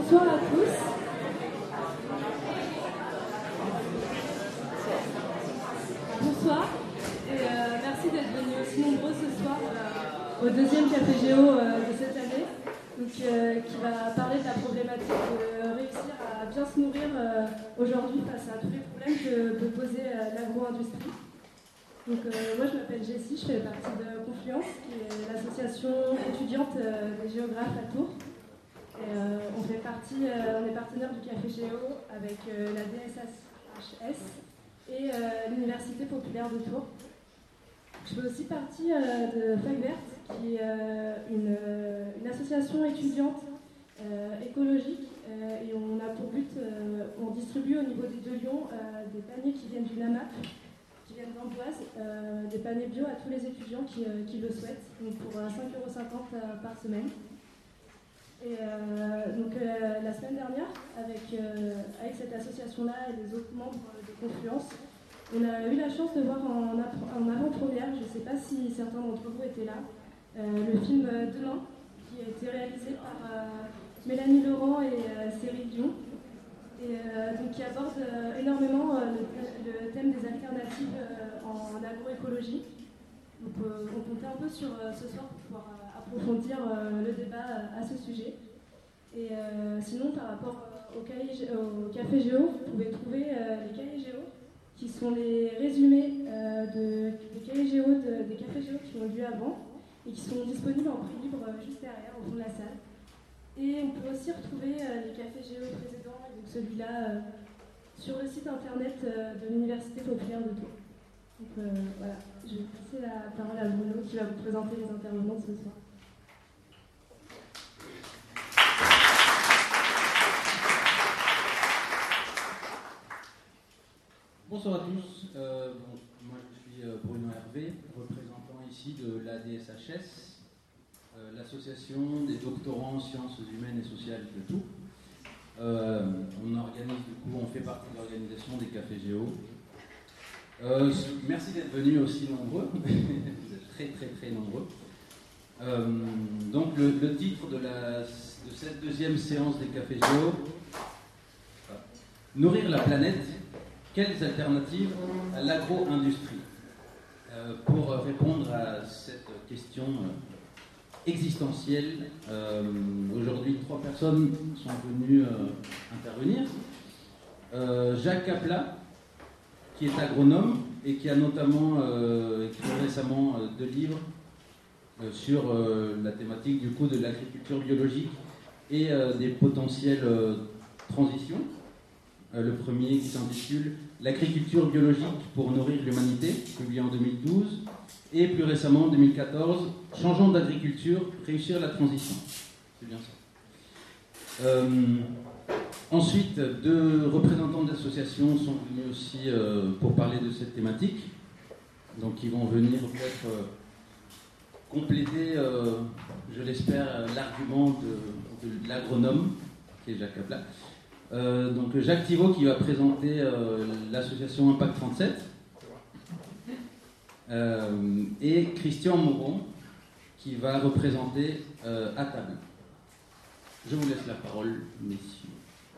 Bonsoir à tous. Bonsoir et merci d'être venus aussi nombreux ce soir au deuxième Café Géo de cette année, donc, qui va parler de la problématique de réussir à bien se nourrir aujourd'hui face à tous les problèmes que peut poser l'agro-industrie. Donc, moi je m'appelle Jessie, je fais partie de Confluence, qui est l'association étudiante des géographes à Tours. Et, on est partenaire du Café Géo avec la DSHS et l'Université populaire de Tours. Je fais aussi partie de Feuille Verte, qui est une association étudiante écologique, et on a pour but, on distribue au niveau des 2 Lyons des paniers qui viennent du NAMAP, qui viennent d'Amboise, des paniers bio à tous les étudiants qui le souhaitent, donc pour 5,50 € par semaine. Et donc la semaine dernière, avec cette association-là et les autres membres de Confluence, on a eu la chance de voir en avant-première, je ne sais pas si certains d'entre vous étaient là, le film Demain, qui a été réalisé par Mélanie Laurent et Cyril Dion, et donc qui aborde énormément le thème des alternatives en agroécologie. Donc on comptait un peu sur ce soir pour pouvoir approfondir le débat à ce sujet. Et sinon, par rapport au Café Géo, vous pouvez trouver les cahiers Géo, qui sont les résumés des cahiers Géo des Cafés Géo qui ont eu lieu avant, et qui sont disponibles en prix libre juste derrière, au fond de la salle. Et on peut aussi retrouver les Cafés Géo précédents, et donc celui-là, sur le site internet de l'Université populaire de Tours. Donc voilà, je vais passer la parole à Bruno qui va vous présenter les intervenants de ce soir. Bonsoir à tous, moi je suis Bruno Hervé, représentant ici de l'ADSHS, l'association des doctorants en sciences humaines et sociales de Tours. On fait partie de l'organisation des Cafés Géo. Merci d'être venus aussi nombreux, vous êtes très très très nombreux. Donc le titre de cette deuxième séance des Cafés Géo, Nourrir la planète, quelles alternatives à l'agro-industrie? Pour répondre à cette question existentielle, aujourd'hui 3 personnes sont venues intervenir. Jacques Kapla, qui est agronome et qui a notamment écrit récemment 2 livres sur la thématique du coup de l'agriculture biologique et des potentielles transitions. Le premier qui s'intitule L'agriculture biologique pour nourrir l'humanité, publié en 2012, et plus récemment en 2014, Changeons d'agriculture, réussir la transition. C'est bien ça. Ensuite, 2 représentants d'associations sont venus aussi pour parler de cette thématique. Donc ils vont venir peut-être compléter, je l'espère, l'argument de l'agronome, qui est Jacques Kapla. Donc Jacques Thibault qui va présenter l'association Impact 37 et Christian Moron qui va représenter À Table. Je vous laisse la parole, messieurs.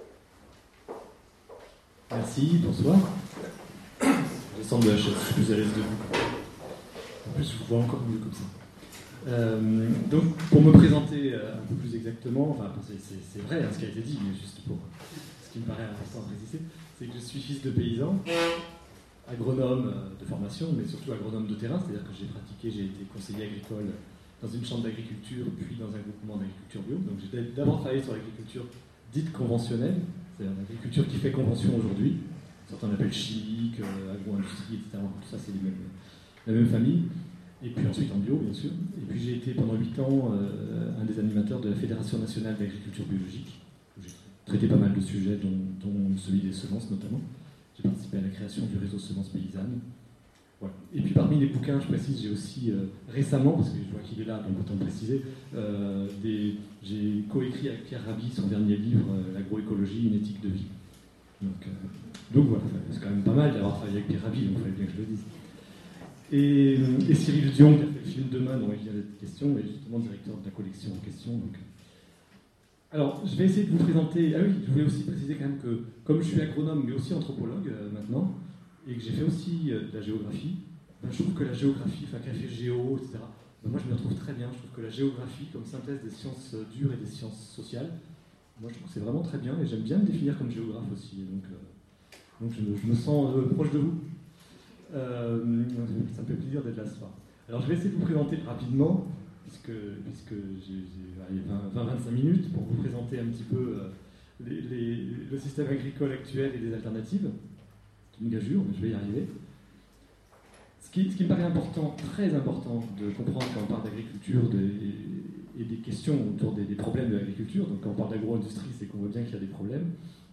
Merci, bonsoir. Je sens de la chaise, je suis plus à l'aise debout. En plus, je vous vois encore mieux comme ça. Donc, pour me présenter un peu plus exactement, enfin, c'est vrai ce qui a été dit, mais juste pour ce qui me paraît important à préciser, c'est que je suis fils de paysan, agronome de formation, mais surtout agronome de terrain, c'est-à-dire que j'ai été conseiller agricole dans une chambre d'agriculture, puis dans un groupement d'agriculture bio. Donc j'ai d'abord travaillé sur l'agriculture dite conventionnelle, c'est-à-dire l'agriculture qui fait convention aujourd'hui. Certains l'appellent chimique, agro-industrie, etc. Tout ça, c'est la même famille. Et puis ensuite en bio, bien sûr. Et puis j'ai été pendant 8 ans un des animateurs de la Fédération nationale d'agriculture biologique, où j'ai traité pas mal de sujets, dont celui des semences notamment. J'ai participé à la création du réseau Semences Paysannes. Voilà. Et puis parmi les bouquins, je précise, j'ai aussi récemment, parce que je vois qu'il est là, donc autant le préciser, j'ai coécrit avec Pierre Rabhi son dernier livre, L'agroécologie, une éthique de vie. Donc voilà, c'est quand même pas mal d'avoir travaillé avec Pierre Rabhi, donc il fallait bien que je le dise. Et Cyril Dion, qui a fait le film Demain, dont il y a la question, est justement directeur de la collection en question. Donc, Alors, je vais essayer de vous présenter... Ah oui, je voulais aussi préciser quand même que, comme je suis agronome, mais aussi anthropologue maintenant, et que j'ai fait aussi de la géographie, je trouve que la géographie, enfin café géo, etc., moi je me retrouve très bien. Je trouve que la géographie, comme synthèse des sciences dures et des sciences sociales, moi je trouve que c'est vraiment très bien, et j'aime bien me définir comme géographe aussi. Donc je me sens proche de vous. Ça me fait plaisir d'être là ce soir. Alors je vais essayer de vous présenter rapidement, puisque j'ai 20-25 minutes pour vous présenter un petit peu le système agricole actuel et les alternatives. C'est une gageure, mais je vais y arriver. Ce qui me paraît important, très important de comprendre quand on parle d'agriculture et des questions autour des problèmes de l'agriculture, donc quand on parle d'agro-industrie, c'est qu'on voit bien qu'il y a des problèmes,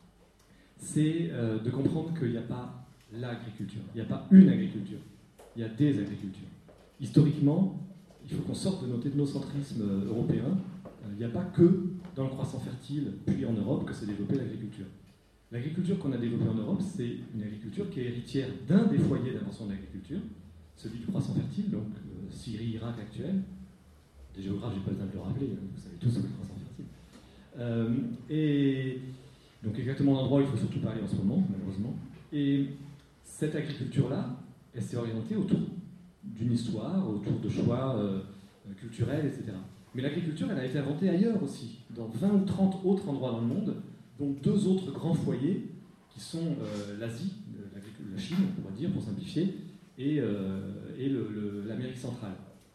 c'est de comprendre qu'il n'y a pas l'agriculture, il n'y a pas une agriculture, il y a des agricultures. Historiquement, il faut qu'on sorte de notre ethnocentrisme européen. Il n'y a pas que dans le croissant fertile, puis en Europe, que s'est développée l'agriculture. L'agriculture qu'on a développée en Europe, c'est une agriculture qui est héritière d'un des foyers d'invention de l'agriculture, celui du croissant fertile, donc Syrie, Irak actuel. Des géographes, je n'ai pas besoin de le rappeler, vous savez tous ce qu'est le croissant fertile. Et donc exactement l'endroit où il ne faut surtout pas aller en ce moment, malheureusement. Et cette agriculture-là, elle s'est orientée autour d'une histoire, autour de choix culturels, etc. Mais l'agriculture, elle a été inventée ailleurs aussi, dans 20 ou 30 autres endroits dans le monde, dont 2 autres grands foyers, qui sont l'Asie, la Chine, on pourrait dire, pour simplifier, et l'Amérique centrale.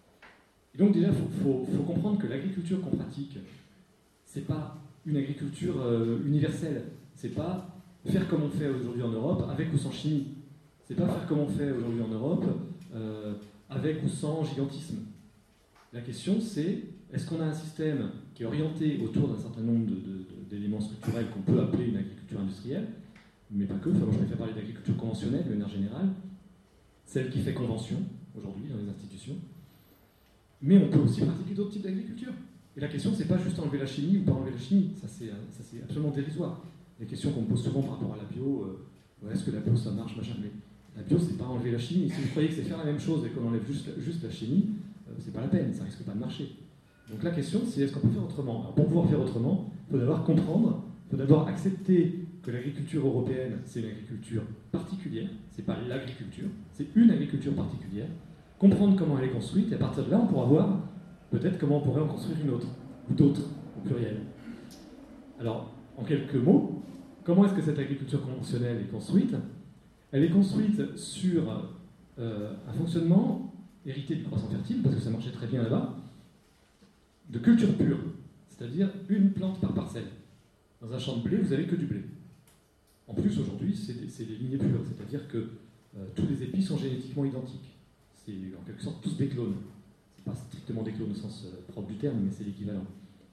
Et donc déjà, il faut comprendre que l'agriculture qu'on pratique, c'est pas une agriculture universelle. C'est pas faire comme on fait aujourd'hui en Europe, avec ou sans chimie. C'est pas faire comme on fait aujourd'hui en Europe, avec ou sans gigantisme. La question, c'est est-ce qu'on a un système qui est orienté autour d'un certain nombre d'éléments structurels qu'on peut appeler une agriculture industrielle, mais pas que. Enfin, moi, je préfère parler d'agriculture conventionnelle, de manière générale, celle qui fait convention aujourd'hui dans les institutions. Mais on peut aussi pratiquer d'autres types d'agriculture. Et la question, c'est pas juste enlever la chimie ou pas enlever la chimie. Ça, c'est absolument dérisoire. Les questions qu'on me pose souvent par rapport à la bio, est-ce que la bio ça marche, machin, mais la bio, c'est pas enlever la chimie. Si vous croyez que c'est faire la même chose et qu'on enlève juste la chimie, c'est pas la peine, ça risque pas de marcher. Donc la question, c'est est-ce qu'on peut faire autrement? Alors, pour pouvoir faire autrement, il faut d'abord comprendre, il faut d'abord accepter que l'agriculture européenne, c'est une agriculture particulière, c'est pas l'agriculture, c'est une agriculture particulière, comprendre comment elle est construite, et à partir de là, on pourra voir peut-être comment on pourrait en construire une autre, ou d'autres, au pluriel. Alors, en quelques mots, comment est-ce que cette agriculture conventionnelle est construite? Elle est construite sur un fonctionnement hérité du croissant fertile, parce que ça marchait très bien là-bas, de culture pure, c'est-à-dire une plante par parcelle. Dans un champ de blé, vous n'avez que du blé. En plus, aujourd'hui, c'est des lignées pures, c'est-à-dire que tous les épis sont génétiquement identiques. C'est en quelque sorte tous des clones. C'est pas strictement des clones au sens propre du terme, mais c'est l'équivalent.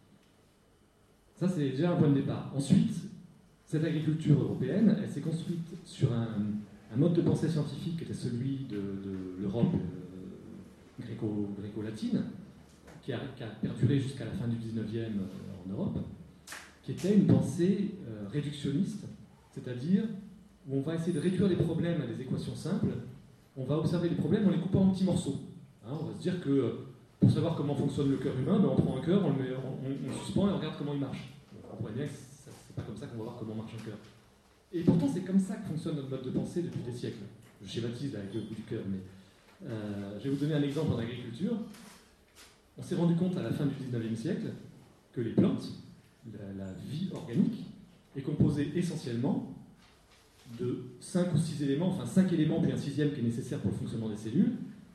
Ça, c'est déjà un point de départ. Ensuite, cette agriculture européenne, elle s'est construite sur un mode de pensée scientifique qui était celui de l'Europe gréco-latine, qui a perduré jusqu'à la fin du 19e en Europe, qui était une pensée réductionniste, c'est-à-dire où on va essayer de réduire les problèmes à des équations simples, on va observer les problèmes en les coupant en petits morceaux. Hein, on va se dire que pour savoir comment fonctionne le cœur humain, on prend un cœur, on le suspend et on regarde comment il marche. On pourrait bien que c'est pas comme ça qu'on va voir comment marche un cœur. Et pourtant, c'est comme ça que fonctionne notre mode de pensée depuis des siècles. Je schématise avec le bout du cœur, mais je vais vous donner un exemple en agriculture. On s'est rendu compte à la fin du 19e siècle que les plantes, la vie organique, est composée essentiellement de 5 ou 6 éléments, enfin 5 éléments puis un 6e qui est nécessaire pour le fonctionnement des cellules.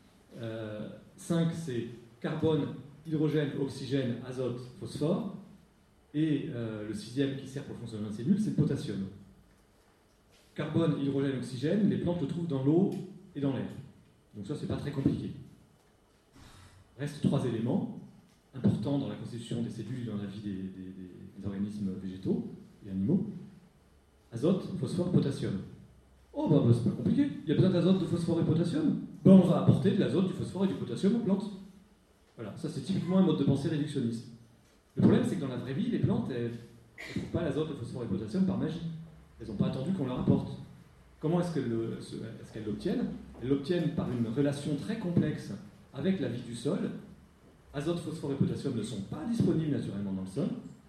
5, c'est carbone, hydrogène, oxygène, azote, phosphore. Et le 6e qui sert pour le fonctionnement des cellules, c'est le potassium. Carbone, hydrogène, oxygène, les plantes le trouvent dans l'eau et dans l'air. Donc ça, c'est pas très compliqué. Restent 3 éléments importants dans la constitution des cellules et dans la vie des organismes végétaux et animaux. Azote, phosphore, potassium. Oh, bah c'est pas compliqué. Il y a besoin d'azote, de phosphore et de potassium. Ben, on va apporter de l'azote, du phosphore et du potassium aux plantes. Voilà, ça c'est typiquement un mode de pensée réductionniste. Le problème, c'est que dans la vraie vie, les plantes, elles ne trouvent pas l'azote, le phosphore et le potassium par magie. Elles n'ont pas attendu qu'on leur apporte. Comment est-ce qu'elles l'obtiennent? Elles l'obtiennent par une relation très complexe avec la vie du sol. Azote, phosphore et potassium ne sont pas disponibles naturellement dans le sol.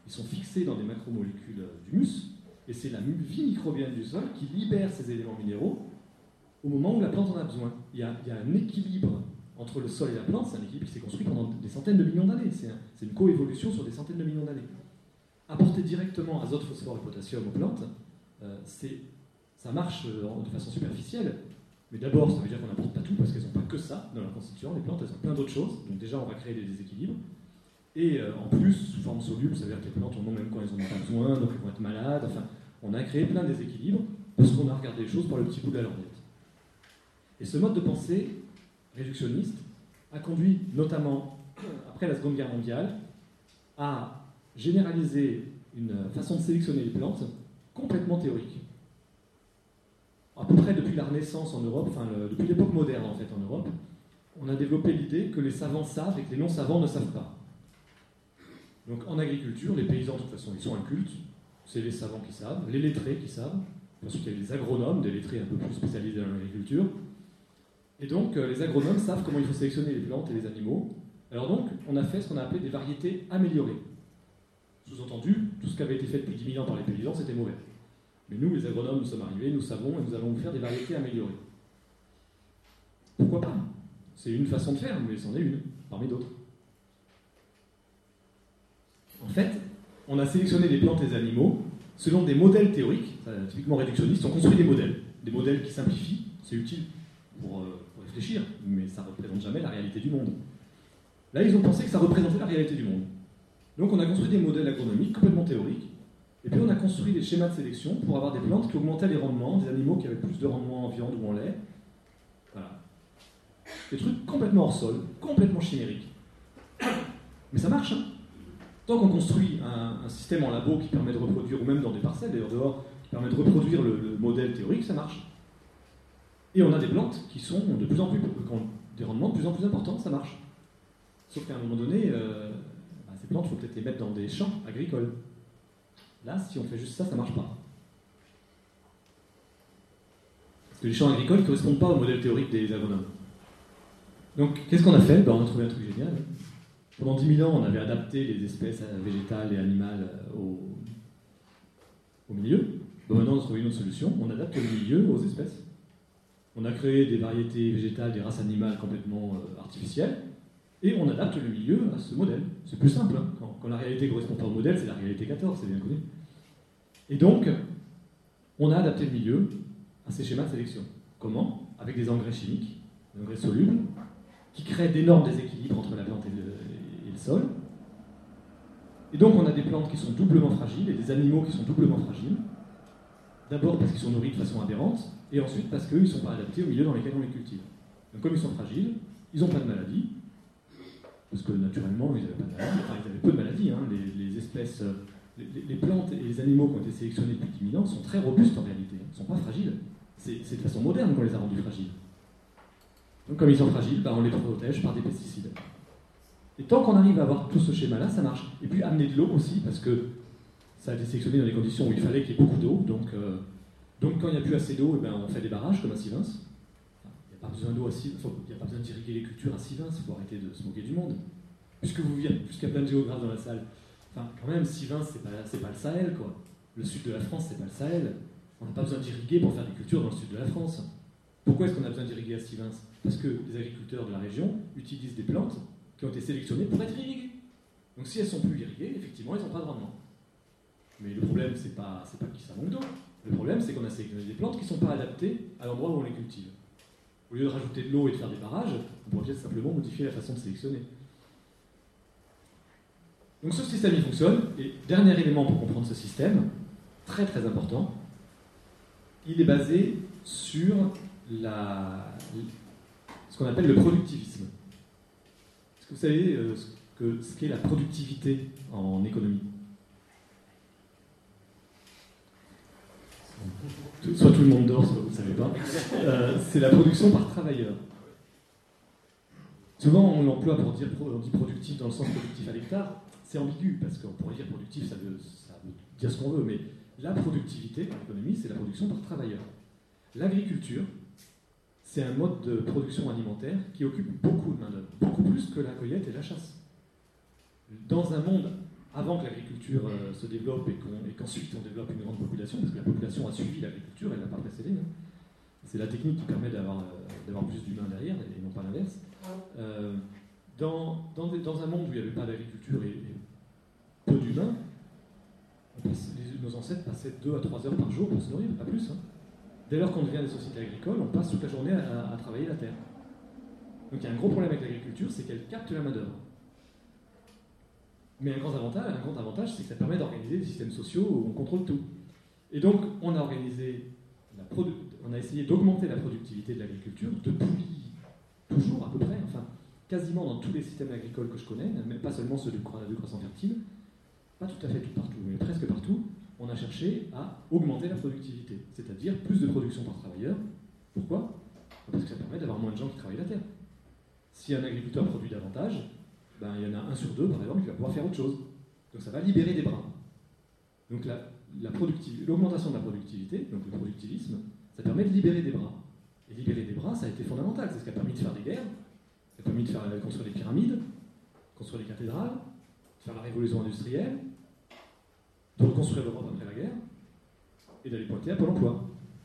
Ils sont fixés dans des macromolécules d'humus, et c'est la vie microbienne du sol qui libère ces éléments minéraux au moment où la plante en a besoin. Il y a un équilibre entre le sol et la plante, c'est un équilibre qui s'est construit pendant des centaines de millions d'années. C'est une coévolution sur des centaines de millions d'années. Apporter directement azote, phosphore et potassium aux plantes, ça marche de façon superficielle. Mais d'abord, ça veut dire qu'on n'apporte pas tout, parce qu'elles n'ont pas que ça dans leur constituant. Les plantes, elles ont plein d'autres choses. Donc déjà, on va créer des déséquilibres. Et en plus, sous forme soluble, ça veut dire que les plantes en ont même quand elles n'en ont pas besoin, donc elles vont être malades. Enfin, on a créé plein de déséquilibres parce qu'on a regardé les choses par le petit bout de la lorgnette. Et ce mode de pensée réductionniste a conduit, notamment après la Seconde Guerre mondiale, à généraliser une façon de sélectionner les plantes complètement théorique. À peu près depuis la Renaissance en Europe, depuis l'époque moderne en fait en Europe, on a développé l'idée que les savants savent et que les non-savants ne savent pas. Donc en agriculture, les paysans de toute façon ils sont incultes, c'est les savants qui savent, les lettrés qui savent, ensuite il y a les agronomes, des lettrés un peu plus spécialisés dans l'agriculture, et donc les agronomes savent comment il faut sélectionner les plantes et les animaux. Alors donc on a fait ce qu'on a appelé des variétés améliorées. Sous-entendu, tout ce qui avait été fait depuis 10 000 ans par les paysans c'était mauvais. Mais nous, les agronomes, nous sommes arrivés, nous savons, et nous allons vous faire des variétés améliorées. Pourquoi pas? C'est une façon de faire, mais c'en est une, parmi d'autres. En fait, on a sélectionné les plantes et les animaux selon des modèles théoriques, typiquement réductionnistes, on construit des modèles qui simplifient, c'est utile pour réfléchir, mais ça ne représente jamais la réalité du monde. Là, ils ont pensé que ça représentait la réalité du monde. Donc on a construit des modèles agronomiques complètement théoriques, et puis on a construit des schémas de sélection pour avoir des plantes qui augmentaient les rendements, des animaux qui avaient plus de rendement en viande ou en lait. Voilà. Des trucs complètement hors sol, complètement chimériques. Mais ça marche, hein. Tant qu'on construit un système en labo qui permet de reproduire, ou même dans des parcelles, d'ailleurs dehors, qui permet de reproduire le modèle théorique, ça marche. Et on a des plantes qui sont de plus en plus, qui ont des rendements de plus en plus importants, ça marche. Sauf qu'à un moment donné, ces plantes, il faut peut-être les mettre dans des champs agricoles. Là, si on fait juste ça, ça ne marche pas. Parce que les champs agricoles ne correspondent pas au modèle théorique des agronomes. Donc, qu'est-ce qu'on a fait? On a trouvé un truc génial. Pendant 10 000 ans, on avait adapté les espèces végétales et animales au milieu. Maintenant, on a trouvé une autre solution. On adapte le milieu aux espèces. On a créé des variétés végétales, des races animales complètement artificielles. Et on adapte le milieu à ce modèle. C'est plus simple. Hein. Quand la réalité ne correspond pas au modèle, c'est la réalité 14, c'est bien connu. Et donc, on a adapté le milieu à ces schémas de sélection. Comment? Avec des engrais chimiques, des engrais solubles, qui créent d'énormes déséquilibres entre la plante et le sol. Et donc, on a des plantes qui sont doublement fragiles et des animaux qui sont doublement fragiles. D'abord parce qu'ils sont nourris de façon aberrante, et ensuite parce qu'ils ne sont pas adaptés au milieu dans lequel on les cultive. Donc, comme ils sont fragiles, ils n'ont pas de maladie. Parce que naturellement, ils n'avaient pas de maladies, enfin ils avaient peu de maladies. Hein. Les espèces, les plantes et les animaux qui ont été sélectionnés depuis 10 000 ans sont très robustes en réalité, ils ne sont pas fragiles. C'est de façon moderne qu'on les a rendus fragiles. Donc comme ils sont fragiles, on les protège par des pesticides. Et tant qu'on arrive à avoir tout ce schéma-là, ça marche. Et puis amener de l'eau aussi, parce que ça a été sélectionné dans des conditions où il fallait qu'il y ait beaucoup d'eau. Donc quand il n'y a plus assez d'eau, on fait des barrages comme à Sivins. Il n'y a pas besoin d'eau à Sivins, il n'y a pas besoin d'irriguer les cultures à Sivins, il faut arrêter de se moquer du monde. Puisqu'il y a plein de géographes dans la salle. Enfin, quand même, Sivins, c'est pas le Sahel, quoi. Le sud de la France, c'est pas le Sahel. On n'a pas besoin d'irriguer pour faire des cultures dans le sud de la France. Pourquoi est-ce qu'on a besoin d'irriguer à Sivins? Parce que les agriculteurs de la région utilisent des plantes qui ont été sélectionnées pour être irriguées. Donc si elles sont plus irriguées, effectivement, elles n'ont pas de rendement. Mais le problème, c'est pas qu'ils ça manque d'eau. Le problème, c'est qu'on a sélectionné des plantes qui ne sont pas adaptées à l'endroit où on les cultive. Au lieu de rajouter de l'eau et de faire des barrages, on pourrait peut-être simplement modifier la façon de sélectionner. Donc ce système, il fonctionne. Et dernier élément pour comprendre ce système, très très important, il est basé sur ce qu'on appelle le productivisme. Est-ce que vous savez ce qu'est la productivité en économie? Soit tout le monde dort, soit vous ne savez pas. C'est la production par travailleur. Souvent, on l'emploie pour dire on dit productif dans le sens productif à l'hectare. C'est ambigu, parce qu'on pourrait dire productif, ça veut dire ce qu'on veut, mais la productivité en économie, c'est la production par travailleur. L'agriculture, c'est un mode de production alimentaire qui occupe beaucoup de main-d'œuvre, beaucoup plus que la cueillette et la chasse. Dans un monde avant que l'agriculture se développe et qu'ensuite on développe une grande population, parce que la population a suivi l'agriculture, elle n'a pas précédé. Hein. C'est la technique qui permet d'avoir plus d'humains derrière et non pas l'inverse. Dans un monde où il n'y avait pas d'agriculture et peu d'humains, nos ancêtres passaient 2 à 3 heures par jour pour se nourrir, pas plus. Hein. Dès lors qu'on devient des sociétés agricoles, on passe toute la journée à travailler la terre. Donc il y a un gros problème avec l'agriculture, c'est qu'elle capte la main-d'œuvre. Mais un grand avantage, c'est que ça permet d'organiser des systèmes sociaux où on contrôle tout. Et donc on a essayé d'augmenter la productivité de l'agriculture depuis toujours à peu près, enfin quasiment dans tous les systèmes agricoles que je connais, même pas seulement ceux de croissance fertile, pas tout à fait tout partout, mais presque partout, on a cherché à augmenter la productivité, c'est-à-dire plus de production par travailleur. Pourquoi ? Parce que ça permet d'avoir moins de gens qui travaillent la terre. Si un agriculteur produit davantage, ben, il y en a 1 sur 2, par exemple, qui va pouvoir faire autre chose. Donc ça va libérer des bras. Donc l'augmentation de la productivité, donc le productivisme, ça permet de libérer des bras. Et libérer des bras, ça a été fondamental. C'est ce qui a permis de faire des guerres, ça a permis de construire des pyramides, construire des cathédrales, de faire la révolution industrielle, de reconstruire l'Europe après la guerre, et d'aller pointer à Pôle emploi.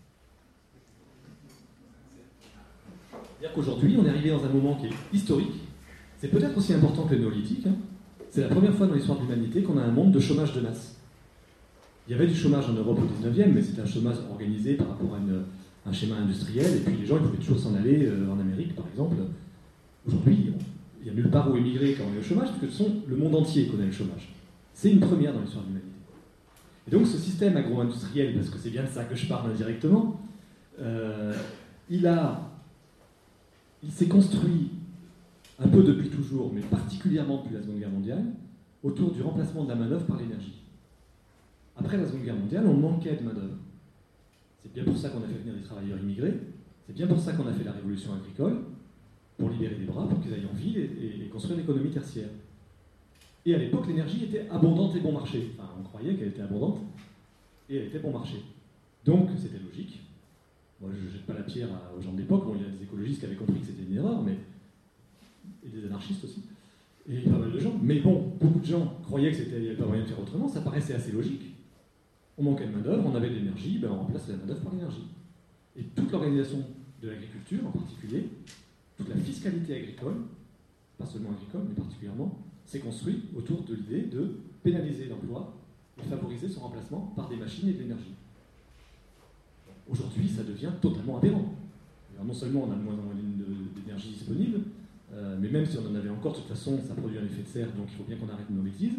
C'est-à-dire qu'aujourd'hui, on est arrivé dans un moment qui est historique. C'est peut-être aussi important que le néolithique. Hein. C'est la première fois dans l'histoire de l'humanité qu'on a un monde de chômage de masse. Il y avait du chômage en Europe au 19e, mais c'était un chômage organisé par rapport à un schéma industriel, et puis les gens ils pouvaient toujours s'en aller en Amérique, par exemple. Aujourd'hui, il n'y a nulle part où émigrer quand on est au chômage, parce que le monde entier connaît le chômage. C'est une première dans l'histoire de l'humanité. Et donc ce système agro-industriel, parce que c'est bien de ça que je parle indirectement, il s'est construit un peu depuis toujours, mais particulièrement depuis la Seconde Guerre mondiale, autour du remplacement de la main-d'œuvre par l'énergie. Après la Seconde Guerre mondiale, on manquait de main-d'œuvre. C'est bien pour ça qu'on a fait venir des travailleurs immigrés, c'est bien pour ça qu'on a fait la révolution agricole, pour libérer des bras, pour qu'ils aillent en ville et construire l'économie tertiaire. Et à l'époque, l'énergie était abondante et bon marché. Enfin, on croyait qu'elle était abondante et elle était bon marché. Donc, c'était logique. Moi, je ne jette pas la pierre aux gens de l'époque. Bon, il y a des écologistes qui avaient compris que c'était une erreur, et des anarchistes aussi, et pas mal de gens. Mais bon, beaucoup de gens croyaient qu'il n'y avait pas moyen de faire autrement. Ça paraissait assez logique. On manquait de main-d'œuvre, on avait de l'énergie, ben on remplace la main-d'œuvre par l'énergie. Et toute l'organisation de l'agriculture, en particulier, toute la fiscalité agricole, pas seulement agricole, mais particulièrement, s'est construite autour de l'idée de pénaliser l'emploi et favoriser son remplacement par des machines et de l'énergie. Aujourd'hui, ça devient totalement aberrant. Alors, non seulement on a de moins en moins d'énergie disponible, mais même si on en avait encore, de toute façon, ça produit un effet de serre, donc il faut bien qu'on arrête nos bêtises.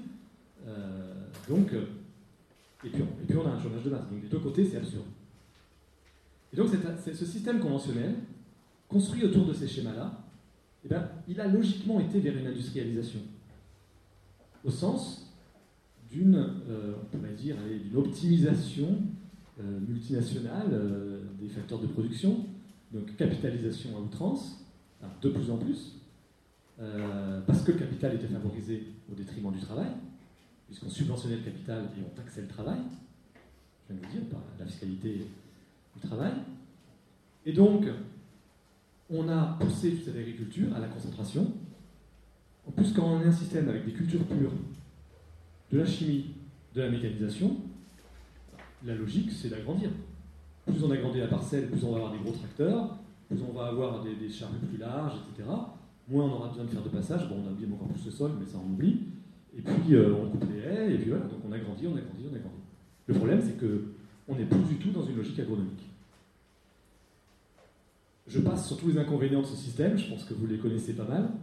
Et puis on a un chômage de masse. Donc des deux côtés, c'est absurde. Et donc ce système conventionnel, construit autour de ces schémas-là, eh ben, il a logiquement été vers une industrialisation. Au sens d'une, on pourrait dire, d'une optimisation multinationale des facteurs de production, donc capitalisation à outrance, de plus en plus, parce que le capital était favorisé au détriment du travail, puisqu'on subventionnait le capital et on taxait le travail, je viens de vous dire, par la fiscalité du travail. Et donc, on a poussé toute cette agriculture à la concentration. En plus, quand on a un système avec des cultures pures, de la chimie, de la mécanisation, la logique, c'est d'agrandir. Plus on agrandit la parcelle, plus on va avoir des gros tracteurs, plus on va avoir des charrues plus larges, etc. Moins on aura besoin de faire de passage. Bon, on abîme encore plus le sol, mais ça on oublie. Et puis on coupe les haies, et puis voilà, donc on agrandit. Le problème, c'est qu'on n'est plus du tout dans une logique agronomique. Je passe sur tous les inconvénients de ce système, je pense que vous les connaissez pas mal.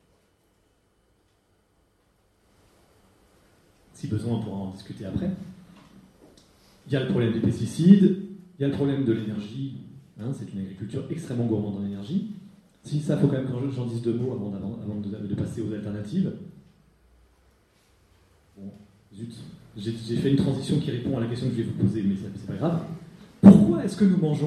Si besoin, on pourra en discuter après. Il y a le problème des pesticides, il y a le problème de l'énergie, hein, c'est une agriculture extrêmement gourmande en énergie. Si ça, il faut quand même que j'en dise 2 mots avant de passer aux alternatives. Bon, zut, j'ai fait une transition qui répond à la question que je vais vous poser, mais c'est pas grave. Pourquoi est-ce que nous mangeons ?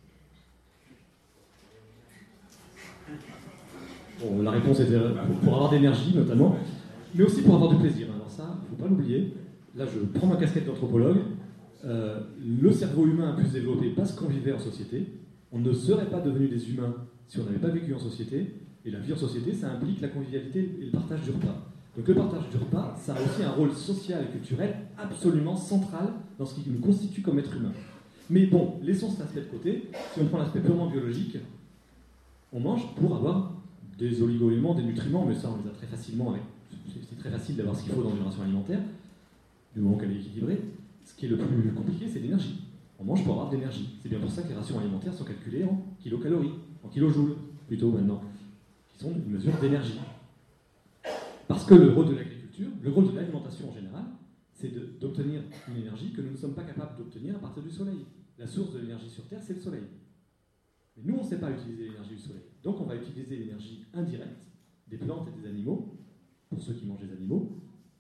Bon, la réponse était pour avoir d'énergie notamment, mais aussi pour avoir du plaisir. Alors ça, il ne faut pas l'oublier. Là, je prends ma casquette d'anthropologue. Le cerveau humain a pu se développer parce qu'on vivait en société. On ne serait pas devenus des humains si on n'avait pas vécu en société. Et la vie en société, ça implique la convivialité et le partage du repas. Donc le partage du repas, ça a aussi un rôle social et culturel absolument central dans ce qui nous constitue comme être humain. Mais bon, laissons cet aspect de côté. Si on prend l'aspect purement biologique, on mange pour avoir des oligo-éléments, des nutriments, mais ça on les a très facilement. C'est très facile d'avoir ce qu'il faut dans une ration alimentaire, du moment qu'elle est équilibrée. Ce qui est le plus compliqué, c'est l'énergie. On mange pour avoir de l'énergie. C'est bien pour ça que les rations alimentaires sont calculées en kilocalories, en kilojoules plutôt maintenant, qui sont une mesure d'énergie. Parce que le rôle de l'agriculture, le rôle de l'alimentation en général, c'est d'obtenir une énergie que nous ne sommes pas capables d'obtenir à partir du soleil. La source de l'énergie sur Terre, c'est le soleil. Mais nous, on ne sait pas utiliser l'énergie du soleil. Donc on va utiliser l'énergie indirecte des plantes et des animaux, pour ceux qui mangent des animaux,